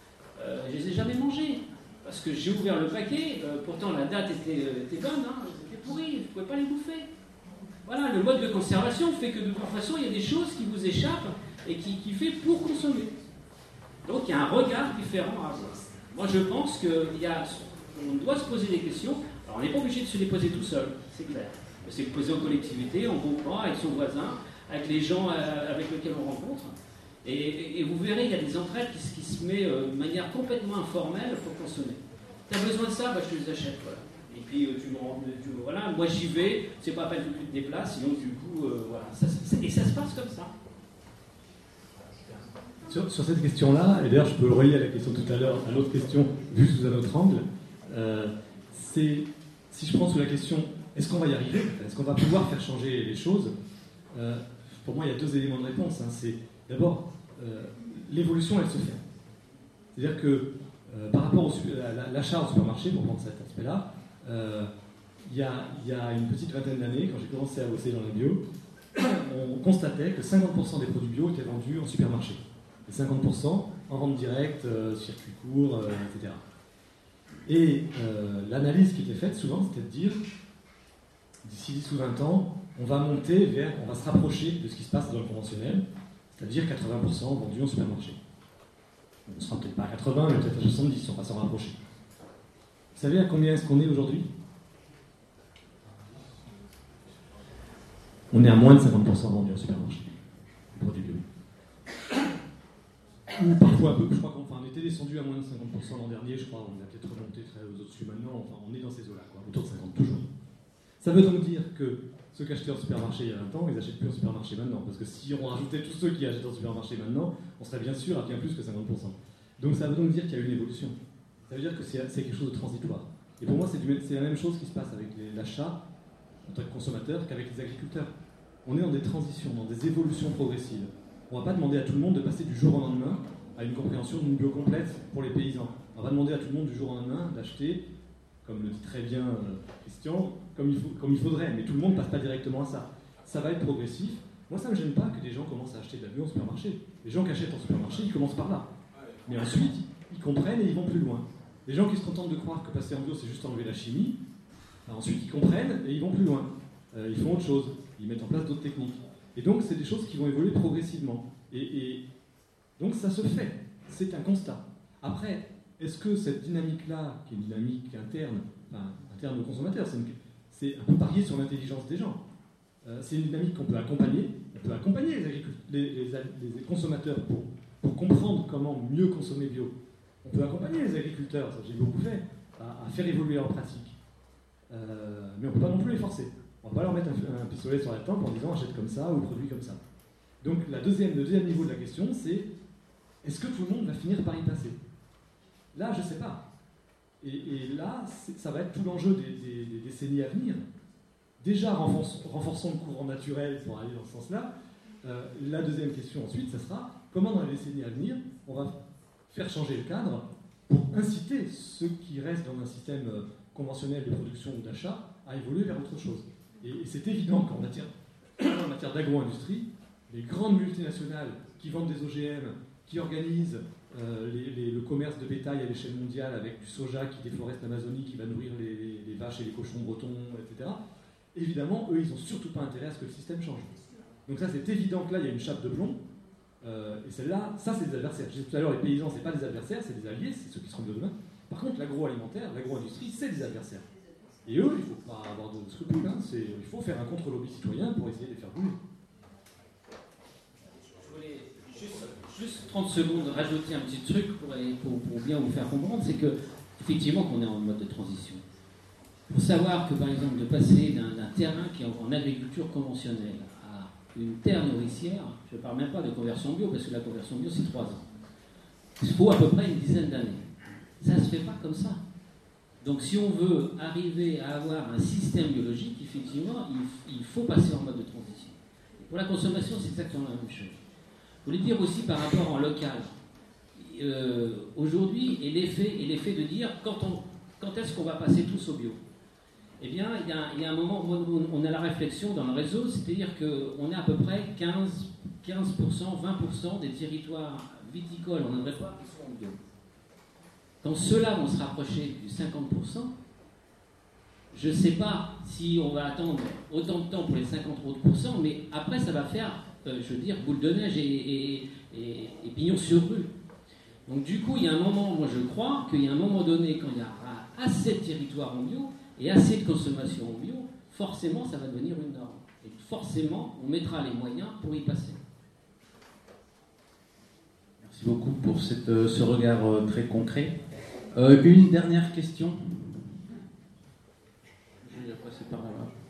je les ai jamais mangées, parce que j'ai ouvert le paquet, pourtant la date était bonne, hein, c'était pourri, je ne pouvais pas les bouffer. Voilà, le mode de conservation fait que de toute façon, il y a des choses qui vous échappent et qui fait pour consommer. Donc il y a un regard différent à avoir. Moi je pense qu'on doit se poser des questions. Alors on n'est pas obligé de se les poser tout seul, c'est clair. On peut se les poser en collectivité, en groupement, avec son voisin, avec les gens avec lesquels on rencontre. Et vous verrez, il y a des entraides qui se mettent de manière complètement informelle pour consommer. Tu as besoin de ça, je te les achète. Voilà. Et puis voilà, moi j'y vais, c'est pas à peine que tu te déplaces, sinon du coup, voilà. Et ça se passe comme ça. Sur cette question-là, et d'ailleurs je peux le relier à la question tout à l'heure, à l'autre question vue sous un autre angle, si je prends sous la question est-ce qu'on va y arriver, est-ce qu'on va pouvoir faire changer les choses, pour moi il y a 2 éléments de réponse. Hein. C'est d'abord l'évolution, elle se fait. C'est-à-dire que par rapport à l'achat au supermarché, pour prendre cet aspect-là, il y a une petite vingtaine d'années, quand j'ai commencé à bosser dans la bio, on constatait que 50% des produits bio étaient vendus en supermarché. Et 50% en vente directe, circuit court, etc. Et l'analyse qui était faite souvent, c'était de dire, d'ici 10 ou 20 ans, on va se rapprocher de ce qui se passe dans le conventionnel, c'est-à-dire 80% vendus en supermarché. On ne sera peut-être pas à 80, mais peut-être à 70, on va s'en rapprocher. Vous savez à combien est-ce qu'on est aujourd'hui? On est à moins de 50% vendus en supermarché, les produits bio. Ou parfois un peu, je crois qu'on était descendu à moins de 50% l'an dernier, je crois, on a peut-être remonté très au-dessus maintenant, enfin on est dans ces eaux-là, autour de 50 toujours. Ça veut donc dire que ceux qui achetaient en supermarché il y a 20 ans, ils n'achètent plus en supermarché maintenant, parce que si on rajoutait tous ceux qui achètent en supermarché maintenant, on serait bien sûr à bien plus que 50%. Donc ça veut donc dire qu'il y a une évolution. Ça veut dire que c'est quelque chose de transitoire. Et pour moi, c'est la même chose qui se passe avec l'achat en tant que consommateur qu'avec les agriculteurs. On est dans des transitions, dans des évolutions progressives. On ne va pas demander à tout le monde de passer du jour au lendemain à une compréhension d'une bio complète pour les paysans. On va demander à tout le monde du jour au lendemain d'acheter, comme le dit très bien Christian, comme il faudrait, mais tout le monde ne passe pas directement à ça. Ça va être progressif. Moi, ça ne me gêne pas que des gens commencent à acheter de la bio en supermarché. Les gens qui achètent en supermarché, ils commencent par là. Mais ensuite, ils comprennent et ils vont plus loin. Les gens qui se contentent de croire que passer en bio, c'est juste enlever la chimie, ensuite ils comprennent et ils vont plus loin. Ils font autre chose. Ils mettent en place d'autres techniques. Et donc, c'est des choses qui vont évoluer progressivement. Et donc, ça se fait. C'est un constat. Après, est-ce que cette dynamique-là, qui est une dynamique interne aux consommateurs, c'est un peu parier sur l'intelligence des gens. C'est une dynamique qu'on peut accompagner. On peut accompagner les consommateurs pour comprendre comment mieux consommer bio. On peut accompagner les agriculteurs, ça j'ai beaucoup fait, à faire évoluer leur pratique. Mais on ne peut pas non plus les forcer. On ne va pas leur mettre un pistolet sur la tempe en disant achète comme ça ou produit comme ça. Donc le deuxième niveau de la question, c'est est-ce que tout le monde va finir par y passer? Là, je ne sais pas. Et là, ça va être tout l'enjeu des décennies à venir. Déjà, renforçons le courant naturel pour aller dans ce sens-là. La deuxième question ensuite, ça sera comment dans les décennies à venir, on va faire changer le cadre pour inciter ceux qui restent dans un système conventionnel de production ou d'achat à évoluer vers autre chose. Et c'est évident qu'en matière d'agro-industrie, les grandes multinationales qui vendent des OGM, qui organisent le commerce de bétail à l'échelle mondiale avec du soja qui déforeste l'Amazonie, qui va nourrir les vaches et les cochons bretons, etc., évidemment, eux, ils n'ont surtout pas intérêt à ce que le système change. Donc ça, c'est évident que là, il y a une chape de plomb. Et celle-là, ça, c'est des adversaires. Je disais tout à l'heure, les paysans, c'est pas des adversaires, c'est des alliés, c'est ceux qui seront de demain. Par contre, l'agroalimentaire, l'agro-industrie, c'est des adversaires. Et eux, il ne faut pas avoir de scrupules. Il faut faire un contre-lobby citoyen pour essayer de les faire bouger. Je voulais juste 30 secondes rajouter un petit truc pour bien vous faire comprendre, c'est que effectivement qu'on est en mode de transition. Il faut savoir que par exemple de passer d'un terrain qui est en agriculture conventionnelle à une terre nourricière, je ne parle même pas de conversion bio, parce que la conversion bio c'est 3 ans. Il faut à peu près une dizaine d'années. Ça ne se fait pas comme ça. Donc si on veut arriver à avoir un système biologique, effectivement, il faut passer en mode de transition. Et pour la consommation, c'est exactement la même chose. Je voulais dire aussi par rapport en local. Aujourd'hui, et l'effet de dire quand est-ce qu'on va passer tous au bio? Eh bien, il y a un moment où on a la réflexion dans le réseau, c'est-à-dire qu'on est à peu près 15%, 20% des territoires viticoles en Indre-et-Loire qui sont en bio. Quand ceux-là vont se rapprocher du 50%, je ne sais pas si on va attendre autant de temps pour les 50 autres %, mais après ça va faire, je veux dire, boule de neige et pignon sur rue. Donc du coup, il y a un moment, moi je crois qu'il y a un moment donné, quand il y aura assez de territoires en bio et assez de consommation en bio, forcément ça va devenir une norme. Et forcément, on mettra les moyens pour y passer. Merci beaucoup pour ce regard très concret. Une dernière question. Je vais passer par là.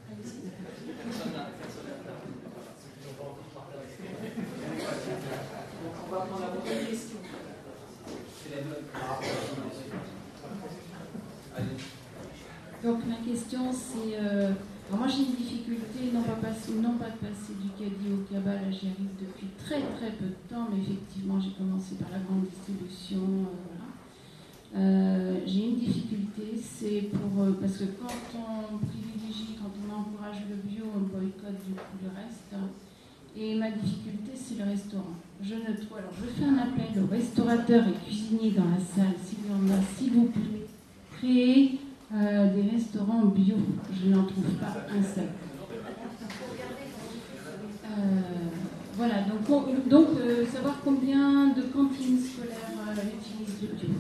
On va prendre la prochaine question. Donc ma question c'est, alors moi j'ai une difficulté, non pas de passer du caddie au cabas, là j'y arrive depuis très très peu de temps, mais effectivement j'ai commencé par la grande distribution, voilà. J'ai une difficulté, c'est parce que quand on privilégie, quand on encourage le bio, on boycotte du coup le reste. Et ma difficulté, c'est le restaurant. Alors je fais un appel aux restaurateurs et cuisiniers dans la salle, s'il y en a, s'il vous plaît, créez des restaurants bio. Je n'en trouve pas un seul. Voilà, donc savoir combien de cantines scolaires utilisent le bio.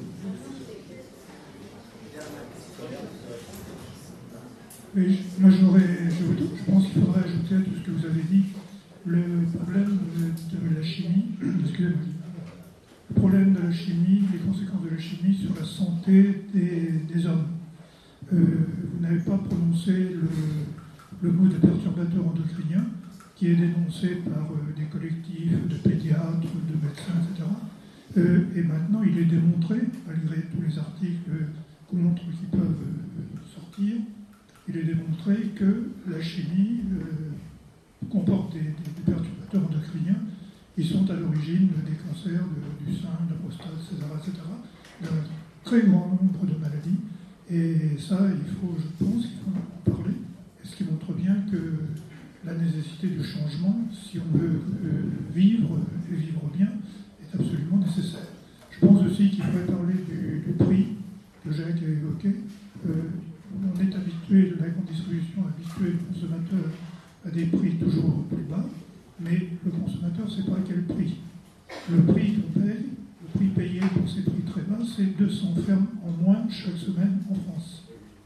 Oui, moi je pense qu'il faudrait ajouter à tout ce que vous avez dit le problème de la chimie, excusez-moi, le problème de la chimie, les conséquences de la chimie sur la santé des hommes. Vous n'avez pas prononcé le mot de perturbateur endocrinien, qui est dénoncé par des collectifs de pédiatres, de médecins, etc. Et maintenant, il est démontré, malgré tous les articles contre qui peuvent sortir, il est démontré que la chimie comporte des perturbateurs endocriniens qui sont à l'origine des cancers du sein, de la prostate, etc., d'un très grand nombre de maladies. Et ça, je pense qu'il faut en parler, et ce qui montre bien que la nécessité du changement, si on veut vivre et vivre bien, est absolument nécessaire. Je pense aussi qu'il faudrait parler du prix que Jacques a évoqué. On est habitué, de la grande distribution, habitué le consommateur à des prix toujours plus bas, mais le consommateur ne sait pas à quel prix. Le prix qu'on paye, le prix payé pour ces prix très bas, c'est 200 fermes en moins chaque semaine en France.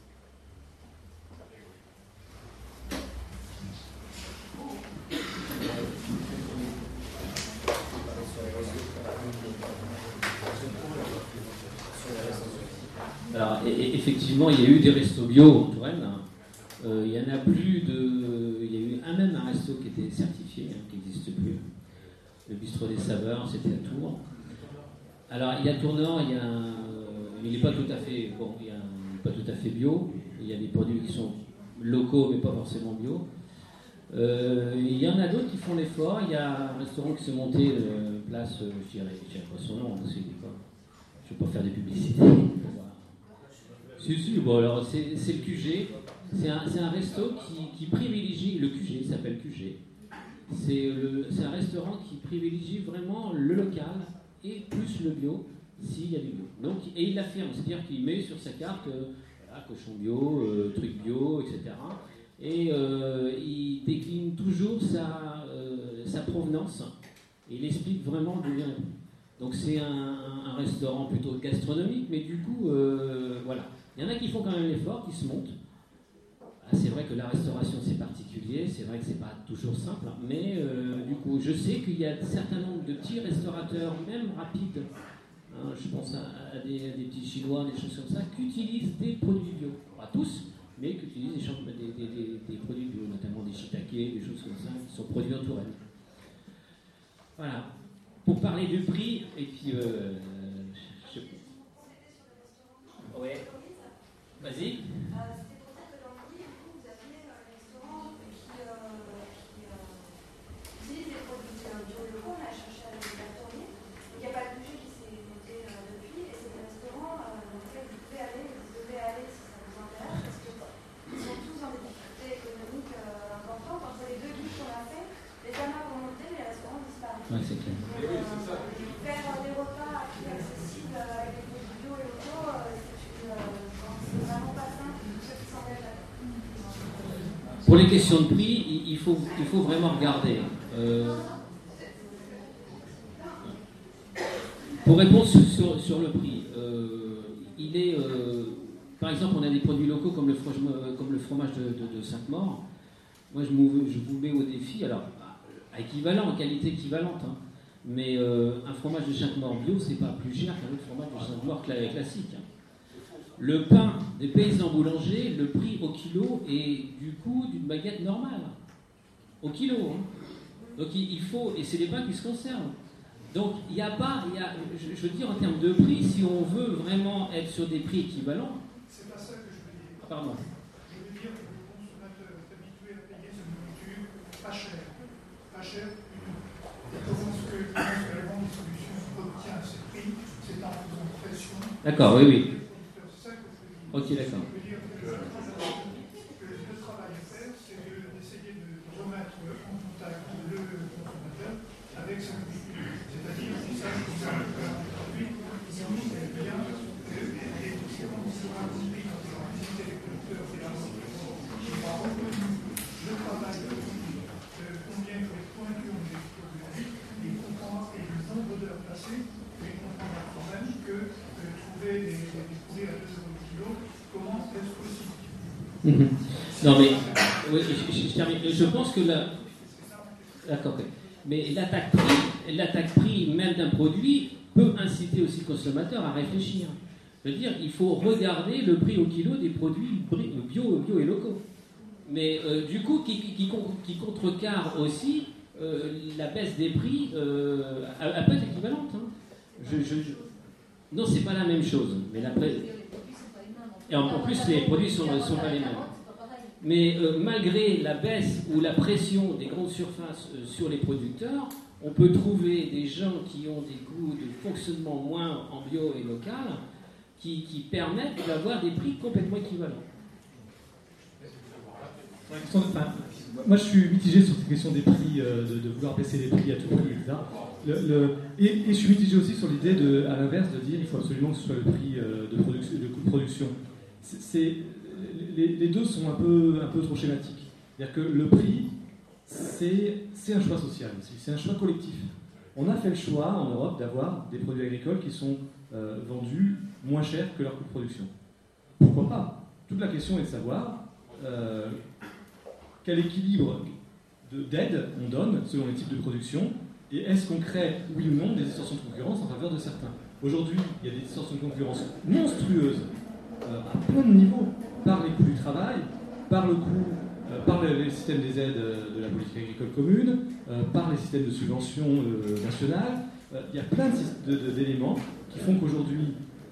Alors, effectivement, il y a eu des restos bio en Touraine. Il y en a plus de. Il y a eu même un resto qui était certifié, qui n'existe plus. Le bistrot des saveurs, c'était à Tours. Alors, il y a Tournant, il n'est pas tout à fait. Bon, il n'est pas tout à fait bio. Il y a des produits qui sont locaux, mais pas forcément bio. Il y en a d'autres qui font l'effort. Il y a un restaurant qui s'est monté, place, je dirais pas son nom, je ne vais pas faire des publicités. Si, bon, alors c'est le QG. C'est un resto qui privilégie, le QG, il s'appelle QG. C'est un restaurant qui privilégie vraiment le local et plus le bio, s'il y a du bio. Donc, et il l'affirme, c'est-à-dire qu'il met sur sa carte voilà, cochon bio, truc bio, etc. Et il décline toujours sa provenance et il explique vraiment d'où vient. Donc c'est un restaurant plutôt gastronomique, mais du coup, voilà. Il y en a qui font quand même l'effort, qui se montent. C'est vrai que la restauration c'est particulier, c'est vrai que c'est pas toujours simple, mais du coup je sais qu'il y a un certain nombre de petits restaurateurs, même rapides, hein, je pense à des petits chinois, des choses comme ça, qui utilisent des produits bio. Pas tous, mais qui utilisent des produits bio, notamment des shiitake, des choses comme ça, qui sont produits en Touraine. Voilà. Pour parler du prix, et puis ouais. Vas-y. Ouais, c'est clair. Faire des repas accessibles avec des produits bio et locaux, c'est vraiment pas simple pour ceux qui s'engagent là. Pour les questions de prix, il faut vraiment regarder. Pour répondre sur le prix, il est, par exemple, on a des produits locaux comme le fromage de Sainte-Maure. Moi, je vous mets au défi, alors équivalent, en qualité équivalente, hein, mais un fromage de Sainte-Maure bio, c'est pas plus cher qu'un autre fromage de Sainte-Maure classique. Hein. Le pain des paysans boulangers, le prix au kilo est du coût d'une baguette normale. Au kilo. Hein. Donc il faut, et c'est les pains qui se conservent. Donc il n'y a pas, je veux dire en termes de prix, si on veut vraiment être sur des prix équivalents. C'est pas ça que je veux dire. Pardon. Je veux dire que le consommateur est habitué à payer sa nourriture pas cher. Pas cher du tout. Et comment est-ce que la grande distribution obtient ces prix? C'est en faisant pression. D'accord, oui, oui. C'est ça que je veux dire. Ok, d'accord. Je veux dire que le travail à faire, c'est d'essayer de remettre en contact le consommateur avec sa nourriture. C'est-à-dire qu'il sache qu'il a un produit qui est bien et comment on sera compris dans les activités des producteurs et la qui va reconnu le travail de combien il faut être pointu en Non mais, oui, je termine. Je pense que d'accord. Mais l'attaque prix même d'un produit peut inciter aussi le consommateur à réfléchir. Je veux dire, il faut regarder le prix au kilo des produits bio et locaux. Mais du coup, qui contrecarre aussi la baisse des prix, elle peut être équivalente. Hein. Non, c'est pas la même chose. Mais et en plus, les produits sont pas les mêmes. Mais malgré la baisse ou la pression des grandes surfaces sur les producteurs, on peut trouver des gens qui ont des coûts de fonctionnement moins en bio et local qui permettent d'avoir des prix complètement équivalents. Moi, je suis mitigé sur cette question des prix, de vouloir baisser les prix à tout prix, etc. Et je suis mitigé aussi sur l'idée, à l'inverse, de dire qu'il faut absolument que ce soit le prix de coût de production. Les deux sont un peu trop schématiques. C'est-à-dire que le prix, c'est un choix social aussi, c'est un choix collectif. On a fait le choix en Europe d'avoir des produits agricoles qui sont vendus moins cher que leur coût de production. Pourquoi pas? Toute la question est de savoir quel équilibre d'aide on donne selon les types de production, et est-ce qu'on crée, oui ou non, des distorsions de concurrence en faveur de certains. Aujourd'hui, il y a des distorsions de concurrence monstrueuses à plein de niveaux, par les coûts du travail, par les systèmes des aides de la politique agricole commune, par les systèmes de subventions nationales. Il y a plein d'éléments qui font qu'aujourd'hui,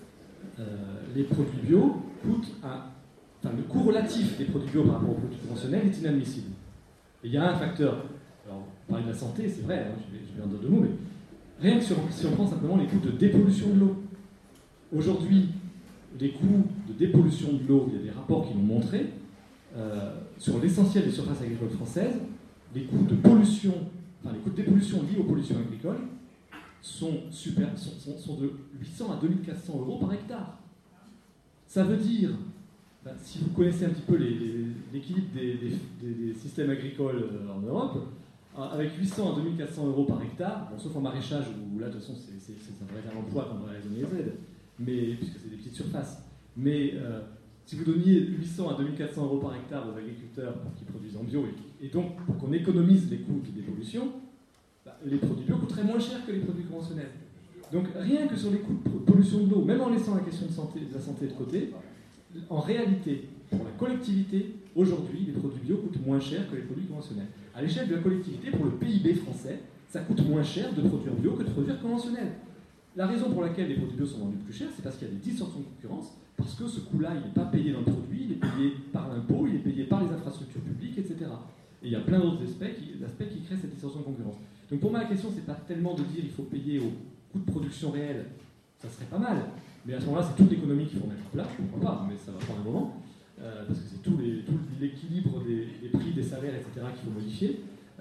les produits bio coûtent le coût relatif des produits bio par rapport aux produits conventionnels est inadmissible. Et il y a un facteur, alors on parlait de la santé, c'est vrai, hein, je vais en dire deux mots, mais rien que si on prend simplement les coûts de dépollution de l'eau. Aujourd'hui, les coûts de dépollution de l'eau, il y a des rapports qui l'ont montré, sur l'essentiel des surfaces agricoles françaises, les coûts de pollution, les coûts de dépollution liés aux pollutions agricoles sont de 800 à 2400 € par hectare. Ça veut dire, si vous connaissez un petit peu l'équilibre des systèmes agricoles en Europe, avec 800 à 2400 € par hectare, bon, sauf en maraîchage où là de toute façon c'est un vrai emploi qu'on va raisonner les aides, mais, puisque c'est des petites surfaces. Mais si vous donniez 800 à 2400 € par hectare aux agriculteurs pour qu'ils produisent en bio, et donc pour qu'on économise les coûts de dépollution, les produits bio coûteraient moins cher que les produits conventionnels. Donc rien que sur les coûts de pollution de l'eau, même en laissant la question de la santé de côté, en réalité, pour la collectivité, aujourd'hui, les produits bio coûtent moins cher que les produits conventionnels. À l'échelle de la collectivité, pour le PIB français, ça coûte moins cher de produire bio que de produire conventionnel. La raison pour laquelle les produits bio sont vendus plus cher, c'est parce qu'il y a des distorsions de concurrence, parce que ce coût-là, il n'est pas payé dans le produit, il est payé par l'impôt, il est payé par les infrastructures publiques, etc. Et il y a plein d'autres aspects qui créent cette distorsion de concurrence. Donc pour moi, la question, c'est pas tellement de dire il faut payer au coût de production réel, ça serait pas mal, mais à ce moment-là, c'est toute l'économie qu'il faut mettre en place, pourquoi pas, mais ça va prendre un moment, parce que c'est tout l'équilibre des prix, des salaires, etc. qu'il faut modifier.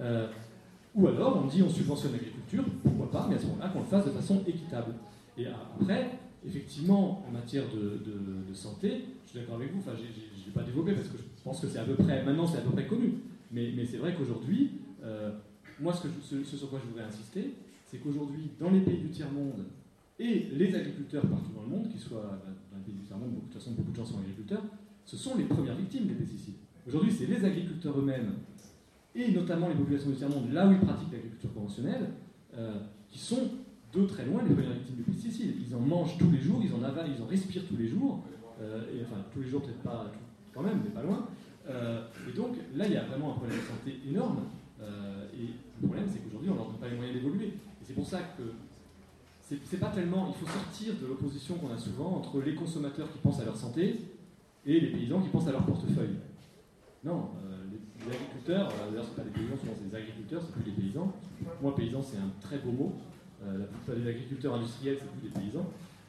Ou alors, on dit on subventionne l'agriculture, pourquoi pas, mais à ce moment-là, qu'on le fasse de façon équitable. Et après, effectivement, en matière de santé, je suis d'accord avec vous, je ne vais pas développer parce que je pense que maintenant c'est à peu près connu, mais c'est vrai qu'aujourd'hui, moi ce sur quoi je voudrais insister, c'est qu'aujourd'hui, dans les pays du tiers-monde, et les agriculteurs partout dans le monde, qu'ils soient dans les pays du tiers-monde, de toute façon beaucoup de gens sont agriculteurs, ce sont les premières victimes des pesticides. Aujourd'hui, c'est les agriculteurs eux-mêmes, et notamment les populations du tiers-monde, là où ils pratiquent l'agriculture conventionnelle, qui sont de très loin les premières victimes des pesticides. Ils en mangent tous les jours, ils en avalent, ils en respirent tous les jours, tous les jours peut-être pas quand même, mais pas loin. Et donc là, il y a vraiment un problème de santé énorme, et le problème c'est qu'aujourd'hui, on leur donne pas les moyens d'évoluer. Et c'est pour ça que c'est pas tellement, il faut sortir de l'opposition qu'on a souvent entre les consommateurs qui pensent à leur santé et les paysans qui pensent à leur portefeuille. Non, les agriculteurs, d'ailleurs c'est pas des paysans, souvent c'est des agriculteurs, c'est plus des paysans. Moi, paysan, c'est un très beau mot. La plupart des agriculteurs industriels, c'est plus des paysans.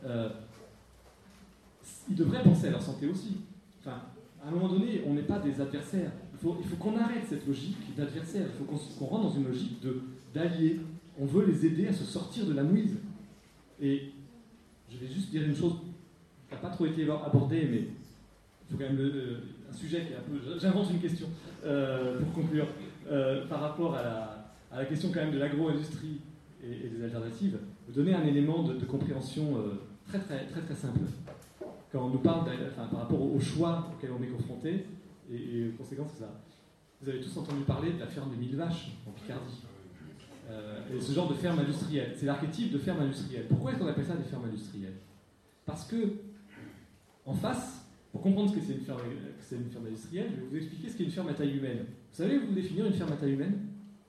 Ils devraient penser à leur santé aussi. Enfin, à un moment donné, on n'est pas des adversaires. Il faut qu'on arrête cette logique d'adversaire. Il faut qu'on rentre dans une logique d'alliés. On veut les aider à se sortir de la mouise. Et je vais juste dire une chose qui n'a pas trop été abordée, mais il faut quand même un sujet qui est un peu... J'invente une question pour conclure. Par rapport à la question quand même de l'agro-industrie et des alternatives, vous donner un élément de compréhension très, très, très, très simple. Quand on nous parle par rapport aux choix auxquels on est confronté, Et conséquence, c'est ça. Vous avez tous entendu parler de la ferme des 1000 vaches en Picardie. Et ce genre de ferme industrielle. C'est l'archétype de ferme industrielle. Pourquoi est-ce qu'on appelle ça des fermes industrielles? Parce que, en face, pour comprendre ce que c'est une ferme industrielle, je vais vous expliquer ce qu'est une ferme à taille humaine. Vous savez vous définir une ferme à taille humaine?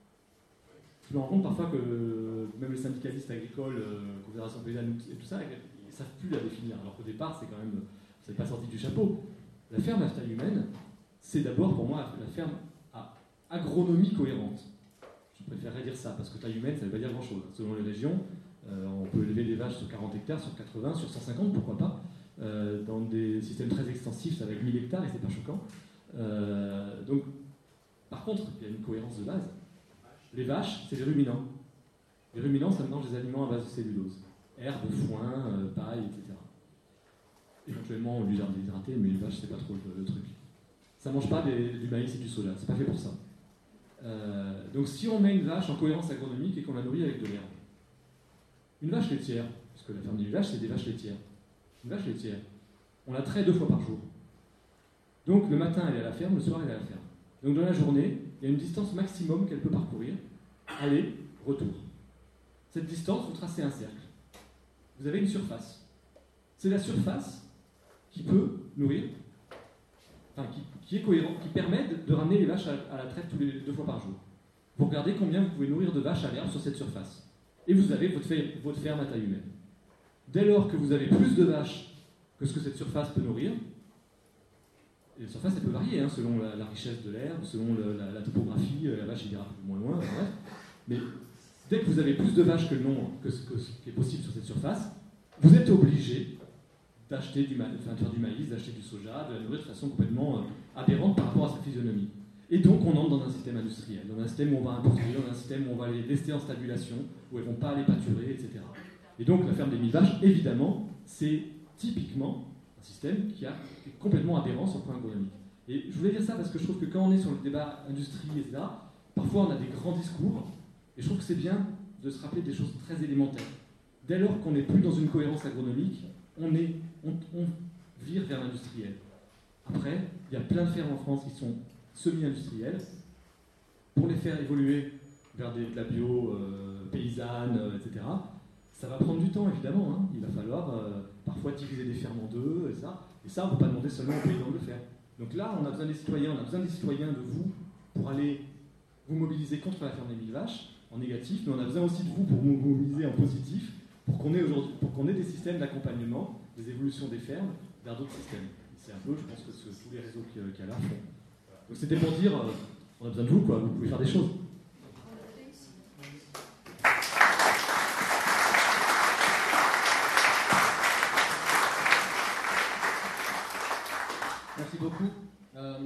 Je me rends compte parfois que même les syndicalistes agricoles, Confédération paysanne et tout ça, ils ne savent plus la définir. Alors qu'au départ, c'est quand même, ça n'est pas sorti du chapeau. La ferme à taille humaine, c'est d'abord pour moi la ferme à agronomie cohérente. Je préférerais dire ça, parce que taille humaine, ça ne veut pas dire grand-chose. Selon les régions, on peut élever des vaches sur 40 hectares, sur 80, sur 150, pourquoi pas, dans des systèmes très extensifs avec 1000 hectares, et c'est pas choquant. Donc, par contre, il y a une cohérence de base. Les vaches, c'est des ruminants. Les ruminants, ça mange des aliments à base de cellulose. Herbe, foin, paille, etc. Éventuellement, l'usine déshydratée, mais les vaches, c'est pas trop le truc. Ça mange pas du maïs et du soja, c'est pas fait pour ça. Donc si on met une vache en cohérence agronomique et qu'on la nourrit avec de l'herbe, une vache laitière, parce que la ferme des vaches, c'est des vaches laitières. Une vache laitière, on la traite 2 fois par jour. Donc le matin, elle est à la ferme, le soir, elle est à la ferme. Donc dans la journée, il y a une distance maximum qu'elle peut parcourir, aller, retour. Cette distance, vous tracez un cercle. Vous avez une surface. C'est la surface qui peut nourrir, enfin qui est cohérente, qui permet de ramener les vaches à la traite 2 fois par jour. Vous regardez combien vous pouvez nourrir de vaches à l'herbe sur cette surface. Et vous avez votre ferme à taille humaine. Dès lors que vous avez plus de vaches que ce que cette surface peut nourrir, et la surface elle peut varier selon la richesse de l'herbe, selon la topographie, la vache ira plus ou moins loin, bref. Mais dès que vous avez plus de vaches que ce qui est possible sur cette surface, vous êtes obligé d'acheter de faire du maïs, d'acheter du soja, de la nourrir de façon complètement aberrante par rapport à sa physionomie. Et donc on entre dans un système industriel, dans un système où on va importer, dans un système où on va les laisser en stabulation, où elles ne vont pas aller pâturer, etc. Et donc la ferme des 1000 vaches, évidemment, c'est typiquement un système qui est complètement aberrant sur le plan agronomique. Et je voulais dire ça parce que je trouve que quand on est sur le débat industrie, etc., parfois on a des grands discours, et je trouve que c'est bien de se rappeler des choses très élémentaires. Dès lors qu'on n'est plus dans une cohérence agronomique, on vire vers l'industriel. Après, il y a plein de fermes en France qui sont semi-industrielles. Pour les faire évoluer vers de la bio paysanne, etc., ça va prendre du temps, évidemment. Il va falloir parfois diviser des fermes en deux, et ça, on ne peut pas demander seulement aux paysans de le faire. Donc là, on a besoin des citoyens, de vous, pour aller vous mobiliser contre la ferme des 1000 vaches, en négatif, mais on a besoin aussi de vous pour vous mobiliser en positif, pour qu'on ait des systèmes d'accompagnement, des évolutions des fermes vers d'autres systèmes. C'est un peu, je pense, que tous les réseaux qu'il y a là font. Donc c'était pour dire, on a besoin de vous, vous pouvez faire des choses. Merci beaucoup.